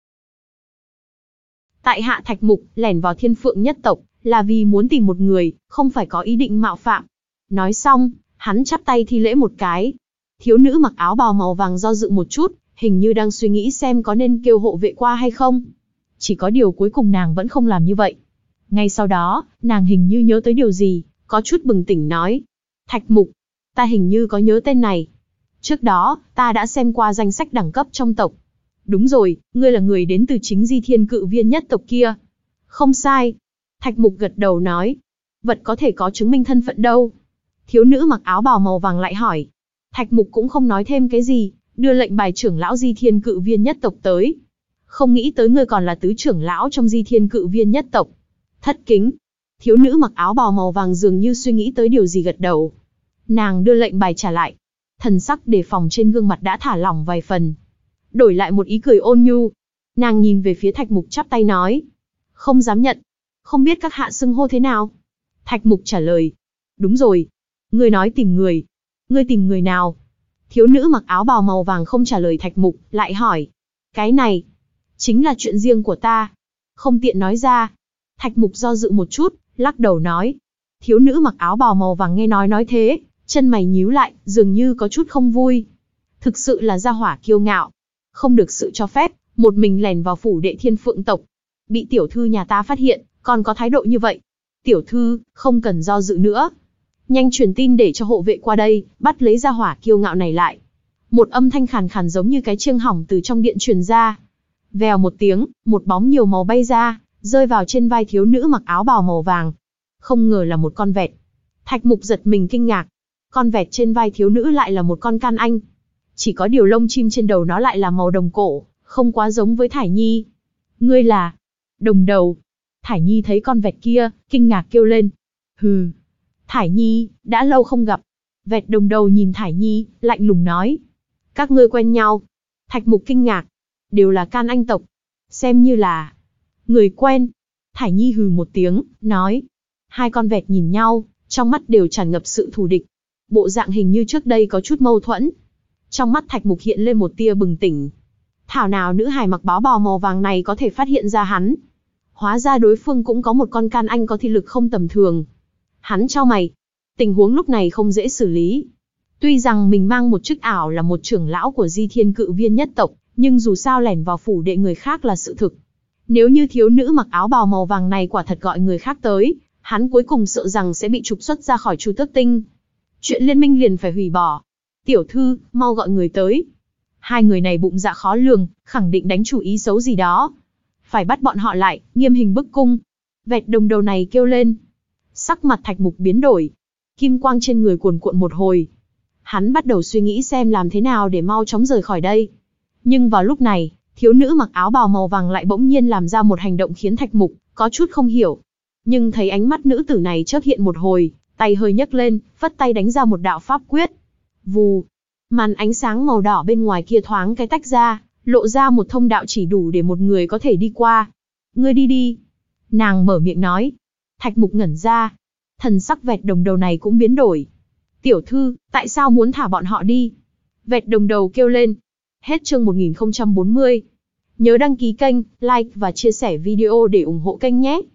Tại hạ Thạch Mục, lẻn vào Thiên Phượng nhất tộc, là vì muốn tìm một người, không phải có ý định mạo phạm. Nói xong, hắn chắp tay thi lễ một cái. Thiếu nữ mặc áo bào màu vàng do dự một chút, hình như đang suy nghĩ xem có nên kêu hộ vệ qua hay không. Chỉ có điều cuối cùng nàng vẫn không làm như vậy. Ngay sau đó, nàng hình như nhớ tới điều gì, có chút bừng tỉnh nói. Thạch Mục, ta hình như có nhớ tên này. Trước đó, ta đã xem qua danh sách đẳng cấp trong tộc. Đúng rồi, ngươi là người đến từ chính Di Thiên Cự Viên nhất tộc kia. Không sai. Thạch Mục gật đầu nói. Vật có thể có chứng minh thân phận đâu? Thiếu nữ mặc áo bào màu vàng lại hỏi. Thạch Mục cũng không nói thêm cái gì, đưa lệnh bài trưởng lão Di Thiên Cự Viên nhất tộc tới. Không nghĩ tới ngươi còn là tứ trưởng lão trong Di Thiên Cự Viên nhất tộc. Thất kính. Thiếu nữ mặc áo bào màu vàng dường như suy nghĩ tới điều gì gật đầu. Nàng đưa lệnh bài trả lại. Thần sắc đề phòng trên gương mặt đã thả lỏng vài phần. Đổi lại một ý cười ôn nhu. Nàng nhìn về phía Thạch Mục chắp tay nói. Không dám nhận. Không biết các hạ xưng hô thế nào? Thạch Mục trả lời. Đúng rồi. Ngươi nói tìm người. Ngươi tìm người nào? Thiếu nữ mặc áo bào màu vàng không trả lời Thạch Mục, lại hỏi. Cái này, chính là chuyện riêng của ta. Không tiện nói ra. Thạch Mục do dự một chút, lắc đầu nói. Thiếu nữ mặc áo bào màu vàng nghe nói nói thế, chân mày nhíu lại, dường như có chút không vui. Thực sự là gia hỏa kiêu ngạo. Không được sự cho phép, một mình lèn vào phủ đệ Thiên Phượng tộc. Bị tiểu thư nhà ta phát hiện, còn có thái độ như vậy. Tiểu thư, không cần do dự nữa. Nhanh truyền tin để cho hộ vệ qua đây, bắt lấy gia hỏa kiêu ngạo này lại. Một âm thanh khàn khàn giống như cái chiêng hỏng từ trong điện truyền ra. Vèo một tiếng, một bóng nhiều màu bay ra, rơi vào trên vai thiếu nữ mặc áo bào màu vàng. Không ngờ là một con vẹt. Thạch Mục giật mình kinh ngạc. Con vẹt trên vai thiếu nữ lại là một con can anh. Chỉ có điều lông chim trên đầu nó lại là màu đồng cổ, không quá giống với Thải Nhi. Ngươi là Đồng Đầu. Thải Nhi thấy con vẹt kia, kinh ngạc kêu lên. Hừ. Thải Nhi, đã lâu không gặp. Vẹt Đồng Đầu nhìn Thải Nhi, lạnh lùng nói. Các ngươi quen nhau. Thạch Mục kinh ngạc. Đều là can anh tộc. Xem như là người quen. Thải Nhi hừ một tiếng, nói. Hai con vẹt nhìn nhau, trong mắt đều tràn ngập sự thù địch. Bộ dạng hình như trước đây có chút mâu thuẫn. Trong mắt Thạch Mục hiện lên một tia bừng tỉnh. Thảo nào nữ hài mặc báo bào màu vàng này có thể phát hiện ra hắn. Hóa ra đối phương cũng có một con can anh có thị lực không tầm thường. Hắn chau mày. Tình huống lúc này không dễ xử lý. Tuy rằng mình mang một chức ảo là một trưởng lão của Di Thiên Cự Viên nhất tộc, nhưng dù sao lẻn vào phủ đệ người khác là sự thực. Nếu như thiếu nữ mặc áo bào màu vàng này quả thật gọi người khác tới, hắn cuối cùng sợ rằng sẽ bị trục xuất ra khỏi Chu Tước Tinh. Chuyện liên minh liền phải hủy bỏ. Tiểu thư, mau gọi người tới. Hai người này bụng dạ khó lường, khẳng định đánh chủ ý xấu gì đó. Phải bắt bọn họ lại, nghiêm hình bức cung. Vẹt Đồng Đầu này kêu lên. Sắc mặt Thạch Mục biến đổi. Kim quang trên người cuồn cuộn một hồi. Hắn bắt đầu suy nghĩ xem làm thế nào để mau chóng rời khỏi đây. Nhưng vào lúc này, thiếu nữ mặc áo bào màu vàng lại bỗng nhiên làm ra một hành động khiến Thạch Mục có chút không hiểu. Nhưng thấy ánh mắt nữ tử này chớp hiện một hồi, tay hơi nhấc lên, phất tay đánh ra một đạo pháp quyết. Vù, màn ánh sáng màu đỏ bên ngoài kia thoáng cái tách ra, lộ ra một thông đạo chỉ đủ để một người có thể đi qua. Ngươi đi đi. Nàng mở miệng nói. Thạch Mục ngẩn ra. Thần sắc Vẹt Đồng Đầu này cũng biến đổi. Tiểu thư, tại sao muốn thả bọn họ đi? Vẹt Đồng Đầu kêu lên. Hết chương một nghìn không trăm bốn mươi. Nhớ đăng ký kênh, like và chia sẻ video để ủng hộ kênh nhé.